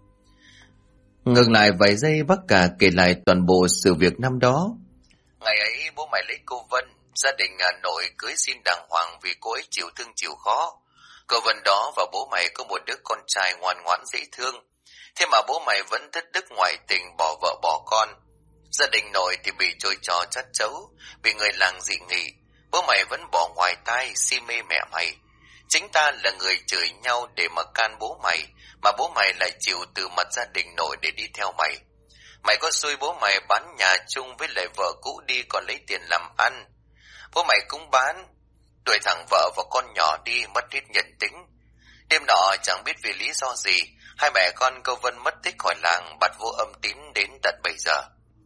Ngừng lại vài giây, bác cả kể lại toàn bộ sự việc năm đó. Ngày ấy bố mày lấy cô Vân, gia đình nội cưới xin đàng hoàng vì cô ấy chịu thương chịu khó. Cô Vân đó và bố mày có một đứa con trai ngoan ngoãn dễ thương. Thế mà bố mày vẫn thất đức ngoại tình, bỏ vợ bỏ con. Gia đình nội thì bị trôi trò chát chấu, bị người làng dị nghị. Bố mày vẫn bỏ ngoài tai, si mê mẹ mày. Chính ta là người chửi nhau để mà can bố mày, mà bố mày lại chịu từ mặt gia đình nội để đi theo mày. Mày có xui bố mày bán nhà chung với lại vợ cũ đi còn lấy tiền làm ăn. Bố mày cũng bán, đuổi thẳng vợ và con nhỏ đi, mất hết nhân tính. Đêm nọ chẳng biết vì lý do gì, hai mẹ con cô Vân mất tích khỏi làng, bặt vô âm tín đến tận bây giờ.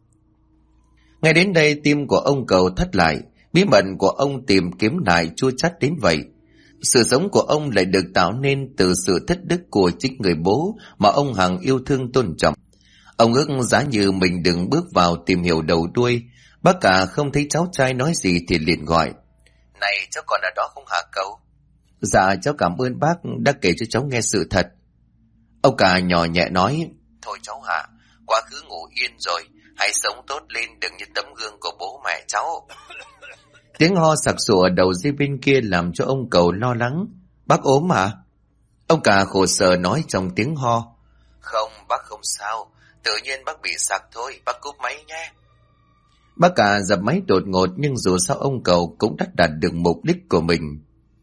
Ngay đến đây tim của ông Cầu thắt lại, bí mật của ông tìm kiếm lại chua chát đến vậy. Sự sống của ông lại được tạo nên từ sự thất đức của chính người bố mà ông hằng yêu thương tôn trọng. Ông ước giá như mình đừng bước vào tìm hiểu đầu đuôi. Bác cả không thấy cháu trai nói gì thì liền gọi: Này, cháu còn ở đó không hả cậu? Dạ, cháu cảm ơn bác đã kể cho cháu nghe sự thật. Ông cả nhỏ nhẹ nói: Thôi cháu hả, quá khứ ngủ yên rồi, hãy sống tốt lên, đừng như tấm gương của bố mẹ cháu. Tiếng ho sặc sụa ở đầu dây bên kia làm cho ông Cầu lo lắng. Bác ốm à? Ông cả khổ sở nói trong tiếng ho. Không, bác không sao, tự nhiên bác bị sặc thôi, bác cúp máy nhé. Bác cả dập máy đột ngột, nhưng dù sao ông Cầu cũng đã đạt được mục đích của mình.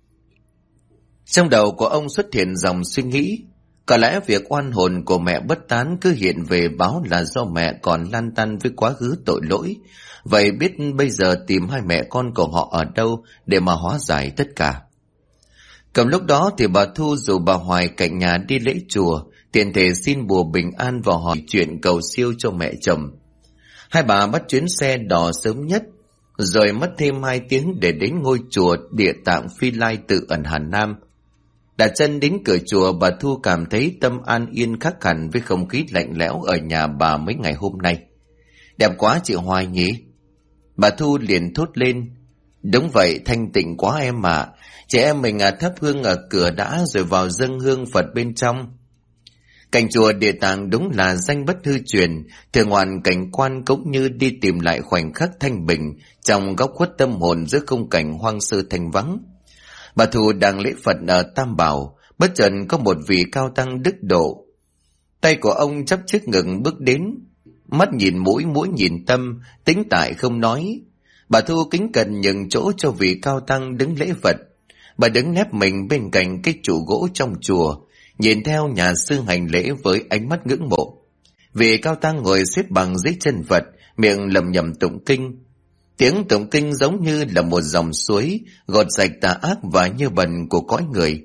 Trong đầu của ông xuất hiện dòng suy nghĩ, có lẽ việc oan hồn của mẹ bất tán cứ hiện về báo là do mẹ còn lăn tăn với quá khứ tội lỗi. Vậy biết bây giờ tìm hai mẹ con của họ ở đâu để mà hóa giải tất cả. Cầm lúc đó thì bà Thu rủ bà Hoài cạnh nhà đi lễ chùa, tiện thể xin bùa bình an và hỏi chuyện cầu siêu cho mẹ chồng. Hai bà bắt chuyến xe đò sớm nhất, rồi mất thêm 2 tiếng để đến ngôi chùa Địa Tạng Phi Lai Tự ẩn Hà Nam. Đặt chân đến cửa chùa, bà Thu cảm thấy tâm an yên khác hẳn với không khí lạnh lẽo ở nhà bà mấy ngày hôm nay. Đẹp quá chị Hoài nhỉ? Bà Thu liền thốt lên. Đúng vậy, thanh tịnh quá em ạ. Chị em mình thắp hương ở cửa đã rồi vào dâng hương Phật bên trong. Cảnh chùa Địa Tạng đúng là danh bất hư truyền, thường hoàn cảnh quan cũng như đi tìm lại khoảnh khắc thanh bình trong góc khuất tâm hồn giữa khung cảnh hoang sơ thanh vắng. Bà Thu đang lễ Phật ở Tam Bảo, bất chợt có một vị cao tăng đức độ. Tay của ông chắp trước ngực bước đến. mắt nhìn mũi, mũi nhìn tâm, tính tại không nói. Bà Thu kính cẩn nhường chỗ cho vị cao tăng đứng lễ Phật. Bà đứng nép mình bên cạnh cái trụ gỗ trong chùa, nhìn theo nhà sư hành lễ với ánh mắt ngưỡng mộ. Vị cao tăng ngồi xếp bằng dưới chân Phật, miệng lẩm nhẩm tụng kinh. Tiếng tụng kinh giống như là một dòng suối gột sạch tà ác và nhơ bẩn của cõi người.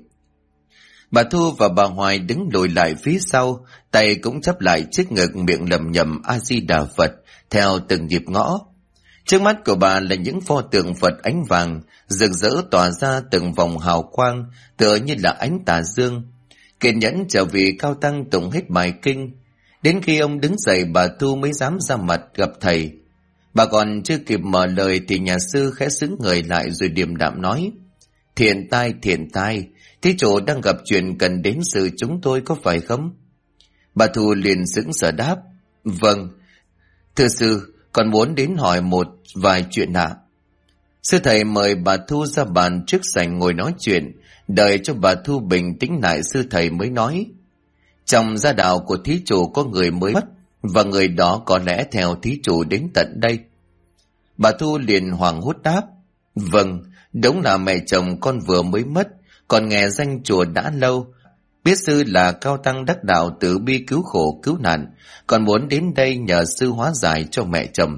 Bà Thu và bà Hoài đứng lùi lại phía sau, tay cũng chắp lại trước ngực, miệng lẩm nhẩm A Di Đà Phật theo từng nhịp ngõ. Trước mắt của bà là những pho tượng Phật ánh vàng rực rỡ tỏa ra từng vòng hào quang, tựa như là ánh tà dương. Kiên nhẫn chờ vị cao tăng tụng hết bài kinh. Đến khi ông đứng dậy, bà Thu mới dám ra mặt gặp thầy. Bà còn chưa kịp mở lời thì nhà sư khẽ xứng người lại rồi điềm đạm nói: thiện tai, thí chủ đang gặp chuyện cần đến sự chúng tôi có phải không? Bà Thu liền sững sờ đáp: vâng, thưa sư, con muốn đến hỏi một vài chuyện ạ. Sư thầy mời bà Thu ra bàn trước sảnh ngồi nói chuyện. Đợi cho bà Thu bình tĩnh lại, sư thầy mới nói: trong gia đạo của thí chủ có người mới mất, và người đó có lẽ theo thí chủ đến tận đây. Bà Thu liền hoảng hốt đáp: vâng, đúng là mẹ chồng con vừa mới mất. Còn nghe danh chùa đã lâu, biết sư là cao tăng đắc đạo từ bi cứu khổ cứu nạn, còn muốn đến đây nhờ sư hóa giải cho mẹ chồng.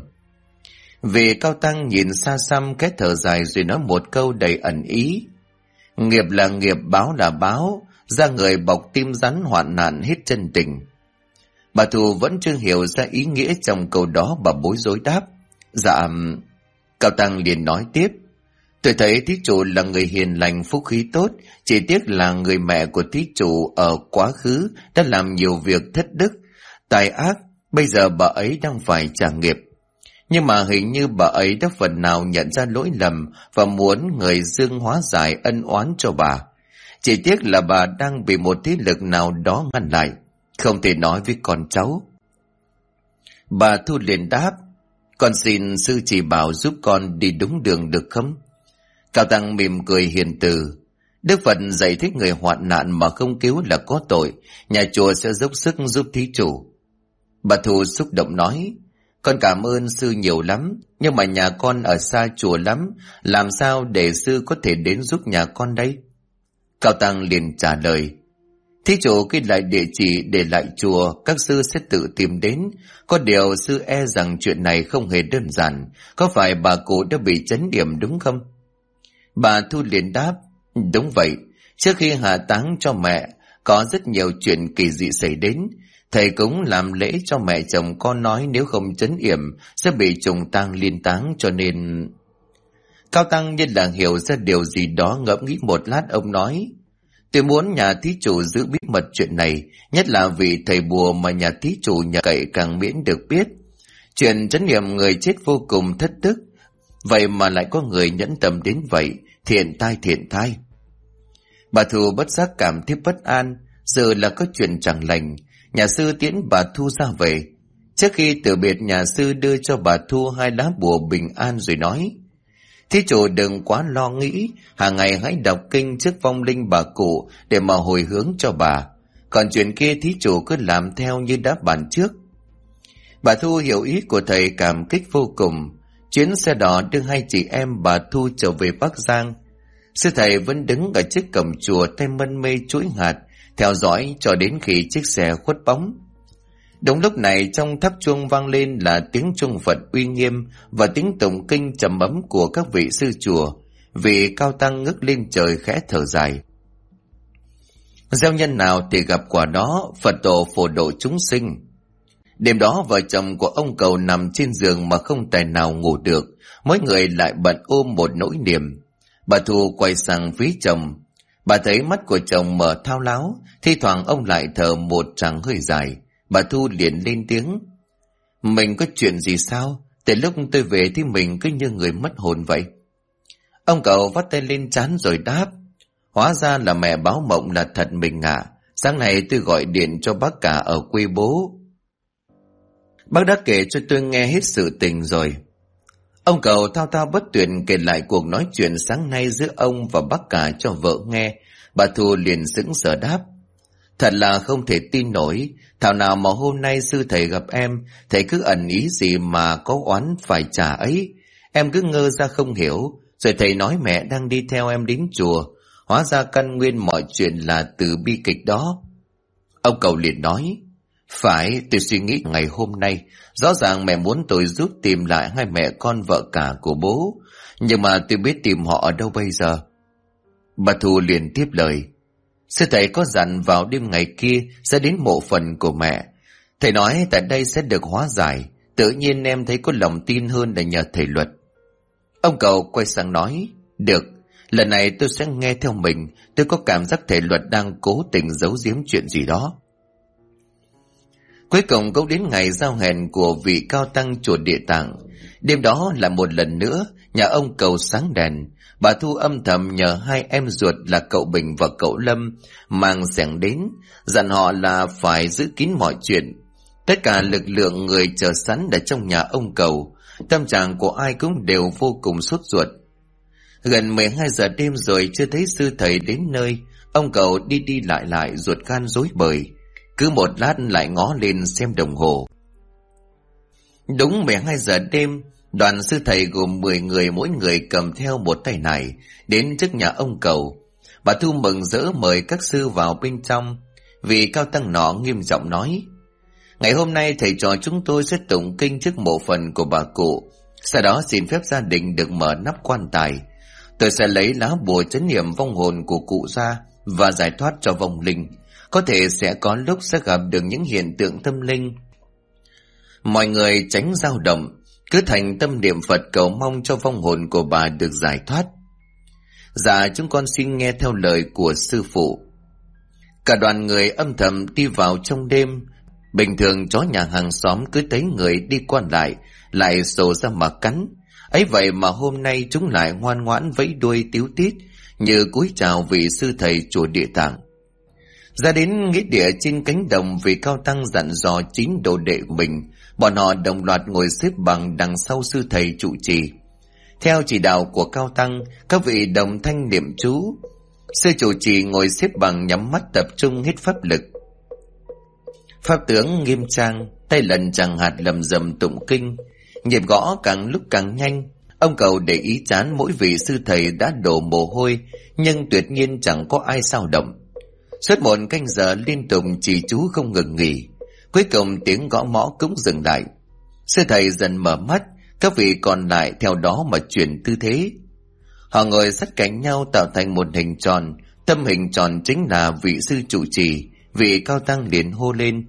Vị cao tăng nhìn xa xăm cái thở dài rồi nói một câu đầy ẩn ý: nghiệp là nghiệp, báo là báo, ra người bọc tim rắn, hoạn nạn hết chân tình. Bà Thu vẫn chưa hiểu ra ý nghĩa trong câu đó, bà bối rối đáp: dạ. Cao tăng liền nói tiếp: tôi thấy thí chủ là người hiền lành, phúc khí tốt, chỉ tiếc là người mẹ của thí chủ ở quá khứ đã làm nhiều việc thất đức, tài ác, bây giờ bà ấy đang phải trả nghiệp. Nhưng mà hình như bà ấy đã phần nào nhận ra lỗi lầm và muốn người dương hóa giải ân oán cho bà. Chỉ tiếc là bà đang bị một thế lực nào đó ngăn lại, không thể nói với con cháu. Bà Thu liền đáp: con xin sư chỉ bảo giúp con đi đúng đường được không? Cao tăng mỉm cười hiền từ: Đức Phật dạy thích người hoạn nạn mà không cứu là có tội, nhà chùa sẽ dốc sức giúp thí chủ. Bà Thu xúc động nói: con cảm ơn sư nhiều lắm, nhưng mà nhà con ở xa chùa lắm, làm sao để sư có thể đến giúp nhà con đây? Cao tăng liền trả lời: thí chủ ghi lại địa chỉ để lại chùa, các sư sẽ tự tìm đến. Có điều sư e rằng chuyện này không hề đơn giản, có phải bà cụ đã bị chấn điểm đúng không? Bà Thu liền đáp: đúng vậy, trước khi hạ táng cho mẹ có rất nhiều chuyện kỳ dị xảy đến. Thầy cũng làm lễ cho mẹ chồng con, nói nếu không trấn yểm sẽ bị trùng tang liên táng, cho nên... Cao tăng như là hiểu ra điều gì đó, ngẫm nghĩ một lát ông nói: tôi muốn nhà thí chủ giữ bí mật chuyện này, nhất là vì thầy bùa mà nhà thí chủ nhà cậy càng miễn được biết. Chuyện trấn yểm người chết vô cùng thất đức, vậy mà lại có người nhẫn tâm đến vậy, thiện tai. Bà Thu bất giác cảm thấy bất an, giờ là có chuyện chẳng lành. Nhà sư tiễn bà Thu ra về. Trước khi từ biệt, nhà sư đưa cho bà Thu 2 lá bùa bình an rồi nói: thí chủ đừng quá lo nghĩ, hàng ngày hãy đọc kinh trước vong linh bà cụ để mà hồi hướng cho bà. Còn chuyện kia thí chủ cứ làm theo như đã bàn trước. Bà Thu hiểu ý của thầy, cảm kích vô cùng. Chuyến xe đỏ đưa 2 chị em bà Thu trở về Bắc Giang. Sư thầy vẫn đứng ở trước cổng chùa, tay mân mê chuỗi hạt, theo dõi cho đến khi chiếc xe khuất bóng. Đúng lúc này, trong tháp chuông vang lên là tiếng chuông Phật uy nghiêm và tiếng tụng kinh trầm ấm của các vị sư chùa. Vị cao tăng ngước lên trời khẽ thở dài: gieo nhân nào thì gặp quả đó, Phật tổ phổ độ chúng sinh. Đêm đó, vợ chồng của ông Cầu nằm trên giường mà không tài nào ngủ được, mỗi người lại bận ôm một nỗi niềm. Bà Thu quay sang phía chồng. Bà thấy mắt của chồng mở thao láo, thi thoảng ông lại thở một tràng hơi dài. Bà Thu liền lên tiếng: mình có chuyện gì sao? Từ lúc tôi về thì mình cứ như người mất hồn vậy. Ông Cầu vắt tay lên trán rồi đáp: hóa ra là mẹ báo mộng là thật mình ạ. Sáng nay tôi gọi điện cho bác cả ở quê bố. Bác đã kể cho tôi nghe hết sự tình rồi. Ông Cầu thao thao bất tuyệt kể lại cuộc nói chuyện sáng nay giữa ông và bác cả cho vợ nghe. Bà Thu liền sững sờ đáp: Thật là không thể tin nổi, thảo nào mà hôm nay sư thầy gặp em, thầy cứ ẩn ý gì mà có oán phải trả ấy. Em cứ ngơ ra không hiểu, rồi thầy nói mẹ đang đi theo em đến chùa, hóa ra căn nguyên mọi chuyện là từ bi kịch đó. Ông Cầu liền nói, phải, tôi suy nghĩ ngày hôm nay, rõ ràng mẹ muốn tôi giúp tìm lại hai mẹ con vợ cả của bố, nhưng mà tôi biết tìm họ ở đâu bây giờ. Bà Thu liền tiếp lời, sư thầy có dặn vào đêm ngày kia sẽ đến mộ phần của mẹ. Thầy nói tại đây sẽ được hóa giải, tự nhiên em thấy có lòng tin hơn là nhờ thầy Luật. Ông Cầu quay sang nói, được, lần này tôi sẽ nghe theo mình, tôi có cảm giác thầy Luật đang cố tình giấu giếm chuyện gì đó. Cuối cùng cũng đến ngày giao hẹn của vị cao tăng chùa Địa Tạng. Đêm đó là một lần nữa, nhà ông Cầu sáng đèn. Bà Thu âm thầm nhờ hai em ruột là cậu Bình và cậu Lâm mang xẻng đến, dặn họ là phải giữ kín mọi chuyện. Tất cả lực lượng người chờ sẵn ở trong nhà ông Cầu, tâm trạng của ai cũng đều vô cùng sốt ruột. Gần 12 giờ đêm rồi chưa thấy sư thầy đến nơi, ông Cầu đi đi lại ruột gan rối bời. Cứ một lát lại ngó lên xem đồng hồ. Đúng 12 giờ đêm, đoàn sư thầy gồm 10 người, mỗi người cầm theo một tay nải đến trước nhà ông Cầu. Bà Thu mừng rỡ mời các sư vào bên trong. Vị cao tăng nọ nghiêm giọng nói, ngày hôm nay thầy trò chúng tôi sẽ tụng kinh trước mộ phần của bà cụ, sau đó xin phép gia đình được mở nắp quan tài. Tôi sẽ lấy lá bùa trấn yểm vong hồn của cụ ra và giải thoát cho vong linh. Có thể sẽ có lúc sẽ gặp được những hiện tượng tâm linh. Mọi người tránh dao động, cứ thành tâm niệm Phật cầu mong cho vong hồn của bà được giải thoát. Dạ, chúng con xin nghe theo lời của sư phụ. Cả đoàn người âm thầm đi vào trong đêm. Bình thường chó nhà hàng xóm cứ thấy người đi qua lại sổ ra mà cắn. Ấy vậy mà hôm nay chúng lại ngoan ngoãn vẫy đuôi tíu tít như cúi chào vị sư thầy chùa Địa Tạng. Ra đến nghĩa địa trên cánh đồng, vì cao tăng dặn dò 9 đồ đệ của mình, bọn họ đồng loạt ngồi xếp bằng đằng sau sư thầy trụ trì. Theo chỉ đạo của cao tăng, các vị đồng thanh niệm chú. Sư trụ trì ngồi xếp bằng nhắm mắt tập trung hết pháp lực. Pháp tướng nghiêm trang, tay lần chẳng hạt lầm rầm tụng kinh, nhịp gõ càng lúc càng nhanh. Ông Cầu để ý chán mỗi vị sư thầy đã đổ mồ hôi, nhưng tuyệt nhiên chẳng có ai xao động. Suốt 1 canh giờ liên tục chỉ chú không ngừng nghỉ. Cuối cùng tiếng gõ mõ cũng dừng lại. Sư thầy dần mở mắt, các vị còn lại theo đó mà chuyển tư thế. Họ ngồi sát cạnh nhau tạo thành một hình tròn. Tâm hình tròn chính là vị sư trụ trì. Vị cao tăng liền hô lên,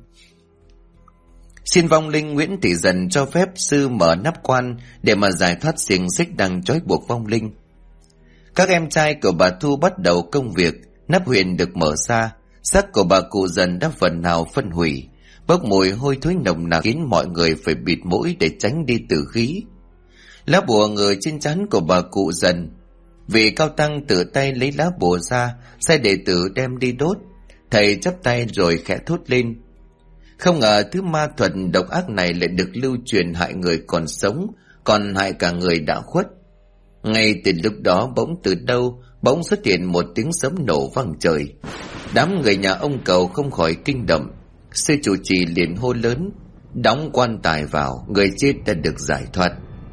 xin vong linh Nguyễn Thị Dần cho phép sư mở nắp quan để mà giải thoát xiềng xích đang trói buộc vong linh. Các em trai của bà Thu bắt đầu công việc. Nắp huyền được mở ra, xác của bà cụ Dần đã phần nào phân hủy, bốc mùi hôi thối nồng nặc khiến mọi người phải bịt mũi để tránh đi tử khí. Lá bùa người trên trán của bà cụ Dần, vị cao tăng tự tay lấy lá bùa ra, sai đệ tử đem đi đốt. Thầy chắp tay rồi khẽ thốt lên, không ngờ thứ ma thuật độc ác này lại được lưu truyền hại người còn sống, còn hại cả người đã khuất. Ngay từ lúc đó bỗng từ đâu bỗng xuất hiện một tiếng sấm nổ vang trời. Đám người nhà ông Cầu không khỏi kinh động. Sư trụ trì liền hô lớn, đóng quan tài vào, người chết đã được giải thoát.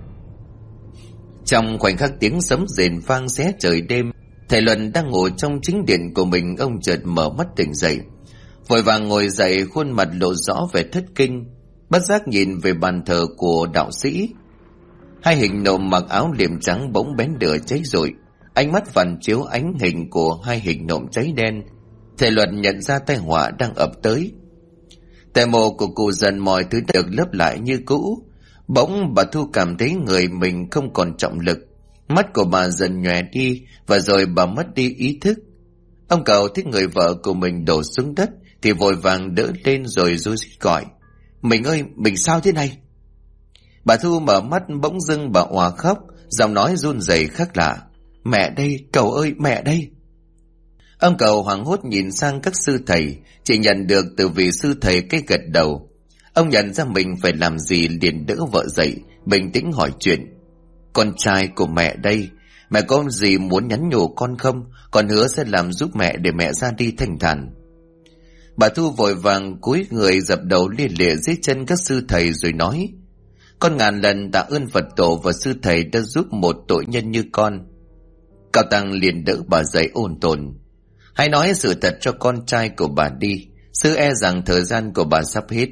Trong khoảnh khắc tiếng sấm rền vang xé trời đêm, thầy Luận đang ngồi trong chính điện của mình, ông chợt mở mắt tỉnh dậy, vội vàng ngồi dậy, khuôn mặt lộ rõ vẻ thất kinh, bất giác nhìn về bàn thờ của đạo sĩ. Hai hình nộm mặc áo liệm trắng bỗng bén lửa cháy rụi, ánh mắt phản chiếu ánh hình của hai hình nộm cháy đen. Thầy Luận nhận ra tai họa đang ập tới. Tại mộ của cụ Dần mọi thứ được lấp lại như cũ. Bỗng bà Thu cảm thấy người mình không còn trọng lực, mắt của bà dần nhòe đi, và rồi bà mất đi ý thức. Ông Cầu thấy người vợ của mình đổ xuống đất thì vội vàng đỡ lên rồi rối rít gọi, mình ơi, mình sao thế này? Bà Thu mở mắt, bỗng dưng bà òa khóc, giọng nói run rẩy khác lạ, mẹ đây, Cầu ơi, mẹ đây. Ông Cầu hoảng hốt nhìn sang các sư thầy, chỉ nhận được từ vị sư thầy cái gật đầu. Ông nhận ra mình phải làm gì liền đỡ vợ dậy, bình tĩnh hỏi chuyện. Con trai của mẹ đây, mẹ có gì muốn nhắn nhủ con không? Con hứa sẽ làm giúp mẹ để mẹ ra đi thanh thản. Bà Thu vội vàng cúi người dập đầu lia lịa dưới chân các sư thầy rồi nói: Con ngàn lần tạ ơn Phật tổ và sư thầy đã giúp một tội nhân như con. Cao Tăng liền đỡ bà dậy ôn tồn: Hãy nói sự thật cho con trai của bà đi, sư e rằng thời gian của bà sắp hết.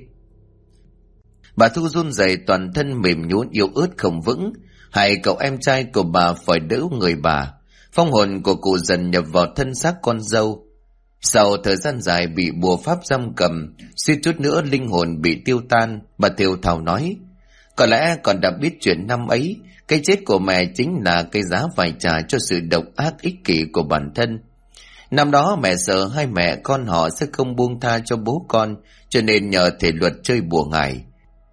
Bà Thu run rẩy, toàn thân mềm nhũn yếu ớt không vững. Hai cậu em trai của bà phải đỡ người bà. Phong hồn của cụ dần nhập vào thân xác con dâu. Sau thời gian dài bị bùa pháp giam cầm, suýt chút nữa linh hồn bị tiêu tan, bà thều thào nói: Có lẽ con đã biết chuyện năm ấy, cái chết của mẹ chính là cái giá phải trả cho sự độc ác ích kỷ của bản thân. Năm đó mẹ sợ hai mẹ con họ sẽ không buông tha cho bố con, cho nên nhờ thể luật chơi bùa ngải.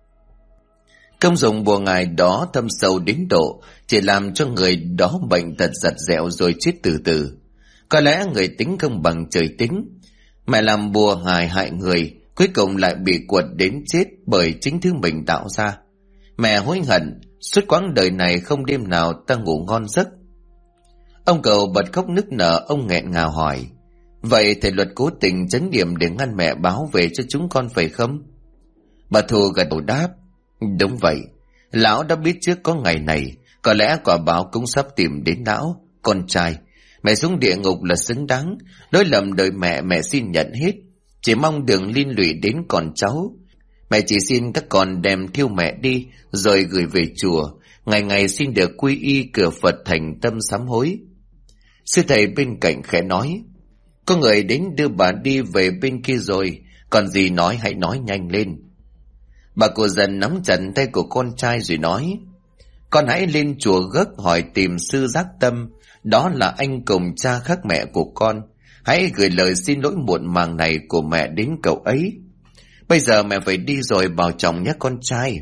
Công dụng bùa ngải đó thâm sâu đến độ chỉ làm cho người đó bệnh tật giật dẹo rồi chết từ từ. Có lẽ người tính không bằng trời tính. Mẹ làm bùa ngải hại người, cuối cùng lại bị quật đến chết bởi chính thứ mình tạo ra. Mẹ hối hận, suốt quãng đời này không đêm nào ta ngủ ngon giấc. Ông cậu bật khóc nức nở, ông nghẹn ngào hỏi: Vậy thể luật cố tình trấn điểm để ngăn mẹ báo về cho chúng con phải không? Bà Thu gật đầu đáp: Đúng vậy, lão đã biết trước có ngày này, có lẽ quả báo cũng sắp tìm đến lão. Con trai, mẹ xuống địa ngục là xứng đáng, lỗi lầm đời mẹ xin nhận hết, chỉ mong đừng liên lụy đến con cháu. Mẹ chỉ xin các con đem thiêu mẹ đi rồi gửi về chùa, ngày ngày xin được quy y cửa Phật thành tâm sám hối. Sư thầy bên cạnh khẽ nói: Có người đến đưa bà đi về bên kia rồi, còn gì nói hãy nói nhanh lên. Bà cụ dần nắm chặt tay của con trai rồi nói: Con hãy lên chùa Gấc hỏi tìm sư Giác Tâm, đó là anh cùng cha khác mẹ của con. Hãy gửi lời xin lỗi muộn màng này của mẹ đến cậu ấy. Bây giờ mẹ phải đi rồi, bảo trọng nhé con trai.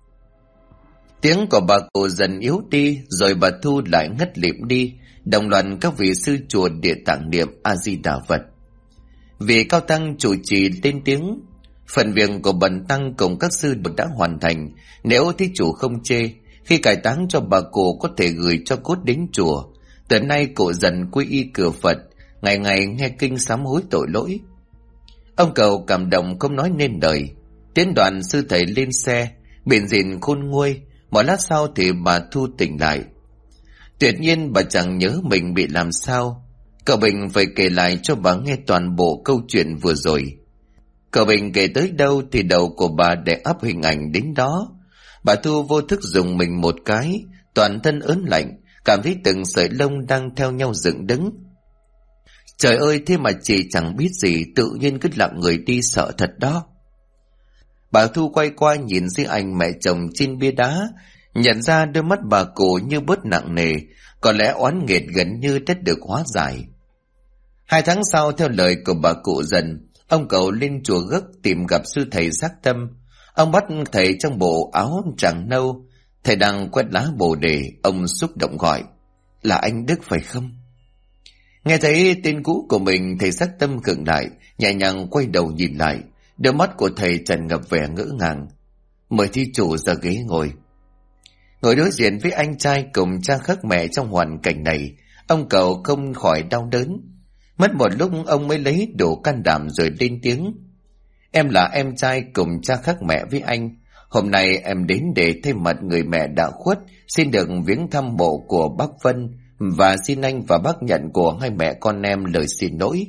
Tiếng của bà cụ dần yếu đi, rồi bà Thu lại ngất lịm đi, đồng loạt các vị sư chùa Địa Tạng niệm A Di Đà Phật. Vị Cao Tăng chủ trì lên tiếng: Phần việc của bần tăng cùng các sư đã hoàn thành, nếu thí chủ không chê, khi cải táng cho bà cụ có thể gửi cho cốt đến chùa. Từ nay cụ dần quy y cửa Phật, ngày ngày nghe kinh sám hối tội lỗi. Ông cậu cảm động không nói nên lời. Tiến đoàn sư thầy lên xe, bịn rịn khôn nguôi. Một lát sau thì bà Thu tỉnh lại. Tuyệt nhiên bà chẳng nhớ mình bị làm sao. Cậu Bình phải kể lại cho bà nghe toàn bộ câu chuyện vừa rồi. Cậu Bình kể tới đâu thì đầu của bà để ắp hình ảnh đến đó. Bà Thu vô thức dùng mình một cái, toàn thân ớn lạnh, cảm thấy từng sợi lông đang theo nhau dựng đứng. Trời ơi, thế mà chị chẳng biết gì, tự nhiên cứ lặng người đi, sợ thật đó. Bà Thu quay qua nhìn riêng ảnh mẹ chồng trên bia đá, nhận ra đôi mắt bà cụ như bớt nặng nề, có lẽ oán nghiệt gần như đã được hóa giải. 2 tháng sau, theo lời của bà cụ dần, ông cậu lên chùa Gấc tìm gặp sư thầy Giác Tâm. Ông bắt thầy trong bộ áo tràng nâu, thầy đang quét lá bồ đề. Ông xúc động gọi: Là anh Đức phải không? Nghe thấy tên cũ của mình, thầy Giác Tâm khựng lại, nhẹ nhàng quay đầu nhìn lại. Đôi mắt của thầy tràn ngập vẻ ngỡ ngàng. Mời thí chủ ra ghế ngồi. Ngồi đối diện với anh trai cùng cha khác mẹ trong hoàn cảnh này, ông cậu không khỏi đau đớn. Mất một lúc ông mới lấy đủ can đảm rồi lên tiếng: Em là em trai cùng cha khác mẹ với anh. Hôm nay em đến để thay mặt người mẹ đã khuất, xin được viếng thăm mộ của bác Vân, và xin anh và bác nhận của hai mẹ con em lời xin lỗi.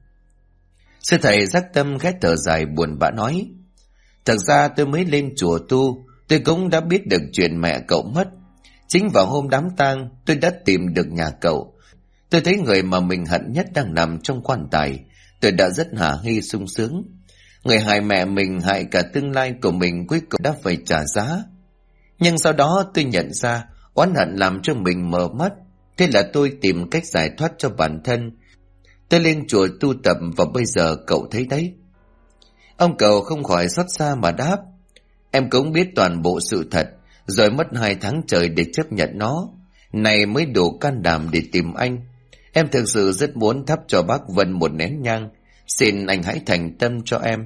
Sư thầy Giác Tâm khẽ thở dài buồn bã nói: Thật ra tôi mới lên chùa tu, tôi cũng đã biết được chuyện mẹ cậu mất. Chính vào hôm đám tang, tôi đã tìm được nhà cậu. Tôi thấy người mà mình hận nhất đang nằm trong quan tài. Tôi đã rất hả hê sung sướng. Người hại mẹ mình, hại cả tương lai của mình, cuối cùng đã phải trả giá. Nhưng sau đó tôi nhận ra oán hận làm cho mình mờ mắt. Thế là tôi tìm cách giải thoát cho bản thân. Tôi lên chùa tu tập và bây giờ cậu thấy đấy. Ông cậu không khỏi xót xa mà đáp: Em cũng biết toàn bộ sự thật, rồi mất 2 tháng trời để chấp nhận nó. Này mới đủ can đảm để tìm anh. Em thực sự rất muốn thắp cho bác Vân một nén nhang. Xin anh hãy thành tâm cho em.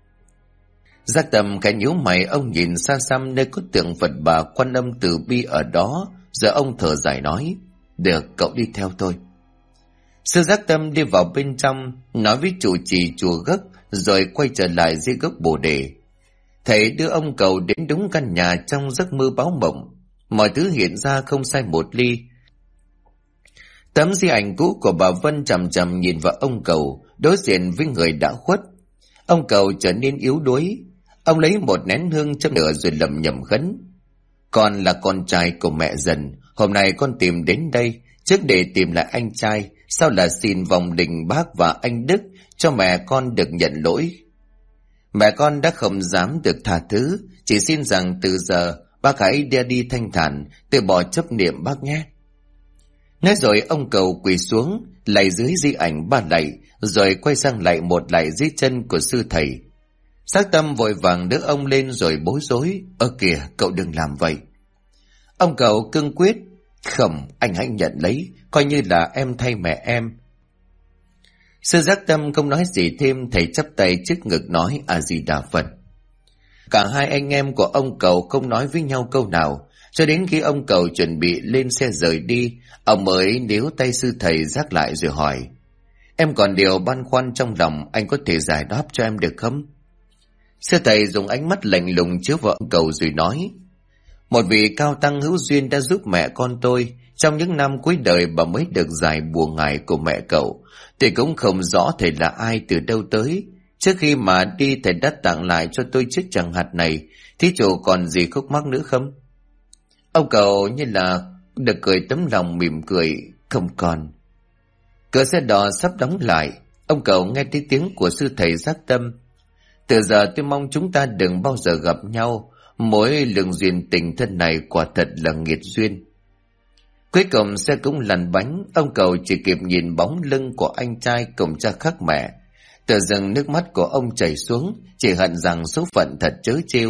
Giác Tâm khẽ nhíu mày, ông nhìn xa xăm nơi có tượng Phật Bà Quan Âm Từ Bi ở đó, giờ ông thở dài nói: Được, cậu đi theo tôi. Sư Giác Tâm đi vào bên trong, nói với chủ trì chùa Gấc rồi quay trở lại dưới gốc bồ đề. Thầy đưa ông Cầu đến đúng căn nhà trong giấc mơ báo mộng. Mọi thứ hiện ra không sai một ly. Tấm di ảnh cũ của bà Vân chằm chằm nhìn vào ông Cầu, đối diện với người đã khuất. Ông Cầu trở nên yếu đuối. Ông lấy một nén hương châm lửa rồi lẩm nhẩm khấn: con là con trai của mẹ Dần, hôm nay con tìm đến đây trước để tìm lại anh trai, sau là xin vòng đình bác và anh Đức cho mẹ con được nhận lỗi. Mẹ con đã không dám được tha thứ, chỉ xin rằng từ giờ bác hãy đi thanh thản, từ bỏ chấp niệm bác nhé. Nói rồi ông Cầu quỳ xuống lạy dưới di ảnh 3 lạy, rồi quay sang lạy 1 lạy dưới chân của sư thầy. Xác Tâm vội vàng đỡ ông lên rồi bối rối: ơ kìa, cậu đừng làm vậy. Ông Cầu cương quyết: không, anh hãy nhận lấy, coi như là em thay mẹ em. Sư Giác Tâm không nói gì thêm, thầy chắp tay trước ngực nói A Di Đà Phật. Cả hai anh em của ông Cầu không nói với nhau câu nào, cho đến khi ông Cầu chuẩn bị lên xe rời đi, ông mới níu tay sư thầy Giác lại rồi hỏi: em còn điều băn khoăn trong lòng, anh có thể giải đáp cho em được không? Sư thầy dùng ánh mắt lạnh lùng chiếu vào ông Cầu rồi nói: một vị cao tăng hữu duyên đã giúp mẹ con tôi trong những năm cuối đời, bà mới được giải bùa ngải của mẹ cậu. Tôi cũng không rõ thầy là ai, từ đâu tới. Trước khi mà đi, thầy đã tặng lại cho tôi chiếc tràng hạt này, thí chủ còn gì khúc mắc nữa không? Ông Cầu như là được cười tấm lòng mỉm cười: không còn. Cửa xe đò sắp đóng lại, ông Cầu nghe thấy tiếng của sư thầy Giác Tâm: từ giờ tôi mong chúng ta đừng bao giờ gặp nhau, mối lương duyên tình thân này quả thật là nghiệt duyên. Cuối cùng xe cũng lăn bánh, ông Cầu chỉ kịp nhìn bóng lưng của anh trai cùng cha khác mẹ. Tự dưng nước mắt của ông chảy xuống, chỉ hận rằng số phận thật trớ trêu.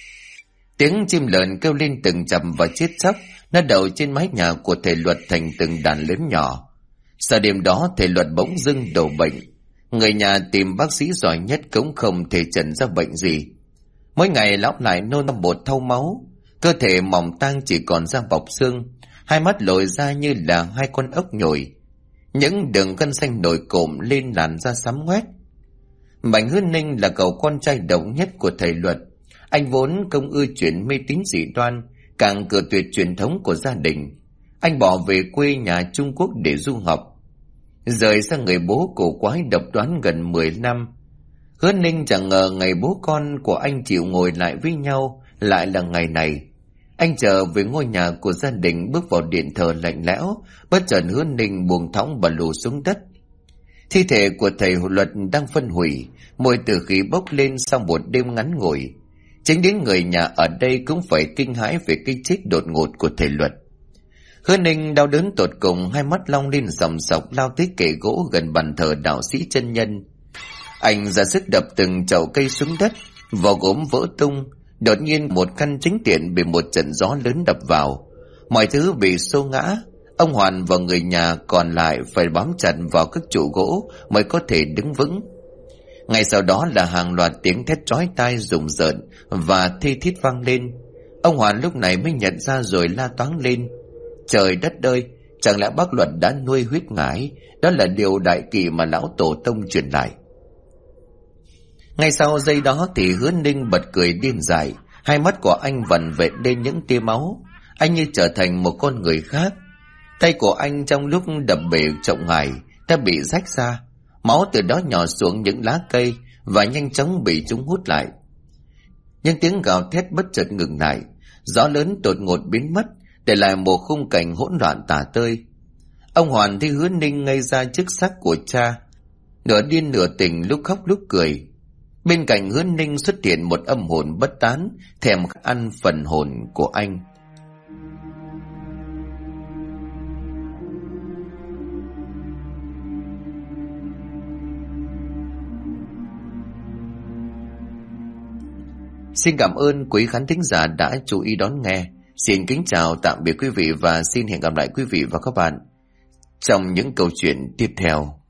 Tiếng chim lợn kêu lên từng chậm và chết chóc, nó đậu trên mái nhà của thầy Luật thành từng đàn lớn nhỏ. Sau đêm đó thầy Luật bỗng dưng đổ bệnh. Người nhà tìm bác sĩ giỏi nhất cũng không thể chẩn ra bệnh gì. Mỗi ngày lão lại nôn ra bột thau máu, cơ thể mỏng tang chỉ còn da bọc xương, hai mắt lồi ra như là 2 con ốc nhồi, những đường gân xanh nổi cộm lên làn da xám ngoét. Mạnh Hứa Ninh là cậu con trai độc nhất của thầy Luật. Anh vốn không ưa chuyện mê tín dị đoan, càng cự tuyệt truyền thống của gia đình. Anh bỏ về quê nhà Trung Quốc để du học, rời sang người bố cổ quái độc đoán gần 10 năm. Hứa Ninh chẳng ngờ ngày bố con của anh chịu ngồi lại với nhau lại là ngày này. Anh trở về ngôi nhà của gia đình, bước vào điện thờ lạnh lẽo, bất chợt Hứa Ninh buông thõng và lù xuống đất. Thi thể của thầy Luật đang phân hủy, mùi tử khí bốc lên sau một đêm ngắn ngủi. Chính đến người nhà ở đây cũng phải kinh hãi về cái chết đột ngột của thầy Luật. Hứa Ninh đau đớn tột cùng, hai mắt long lên sòng sọc lao tới kệ gỗ gần bàn thờ đạo sĩ chân nhân. Anh ra sức đập từng chậu cây xuống đất, vỏ gốm vỡ tung. Đột nhiên một căn chính điện bị một trận gió lớn đập vào, mọi thứ bị xô ngã. Ông Hoàn và người nhà còn lại phải bám chặt vào các trụ gỗ mới có thể đứng vững. Ngay sau đó là hàng loạt tiếng thét chói tai rùng rợn và thi thít vang lên. Ông Hoàn lúc này mới nhận ra rồi la toáng lên: trời đất ơi, chẳng lẽ bác Luật đã nuôi huyết ngải? Đó là điều đại kỵ mà lão tổ tông truyền lại. Ngay sau giây đó thì Hứa Ninh bật cười điên dại, hai mắt của anh vằn vện lên những tia máu. Anh như trở thành một con người khác. Tay của anh trong lúc đập bể chậu ngải đã bị rách ra, máu từ đó nhỏ xuống những lá cây và nhanh chóng bị chúng hút lại. Nhưng tiếng gào thét bất chợt ngừng lại, gió lớn đột ngột biến mất, để lại một khung cảnh hỗn loạn tả tơi. Ông Hoàn thấy Hứa Ninh ngây ra trước xác của cha, nửa điên nửa tỉnh, lúc khóc lúc cười. Bên cạnh Hứa Ninh xuất hiện một âm hồn bất tán, thèm ăn phần hồn của anh. Xin cảm ơn quý khán thính giả đã chú ý đón nghe. Xin kính chào tạm biệt quý vị và xin hẹn gặp lại quý vị và các bạn trong những câu chuyện tiếp theo.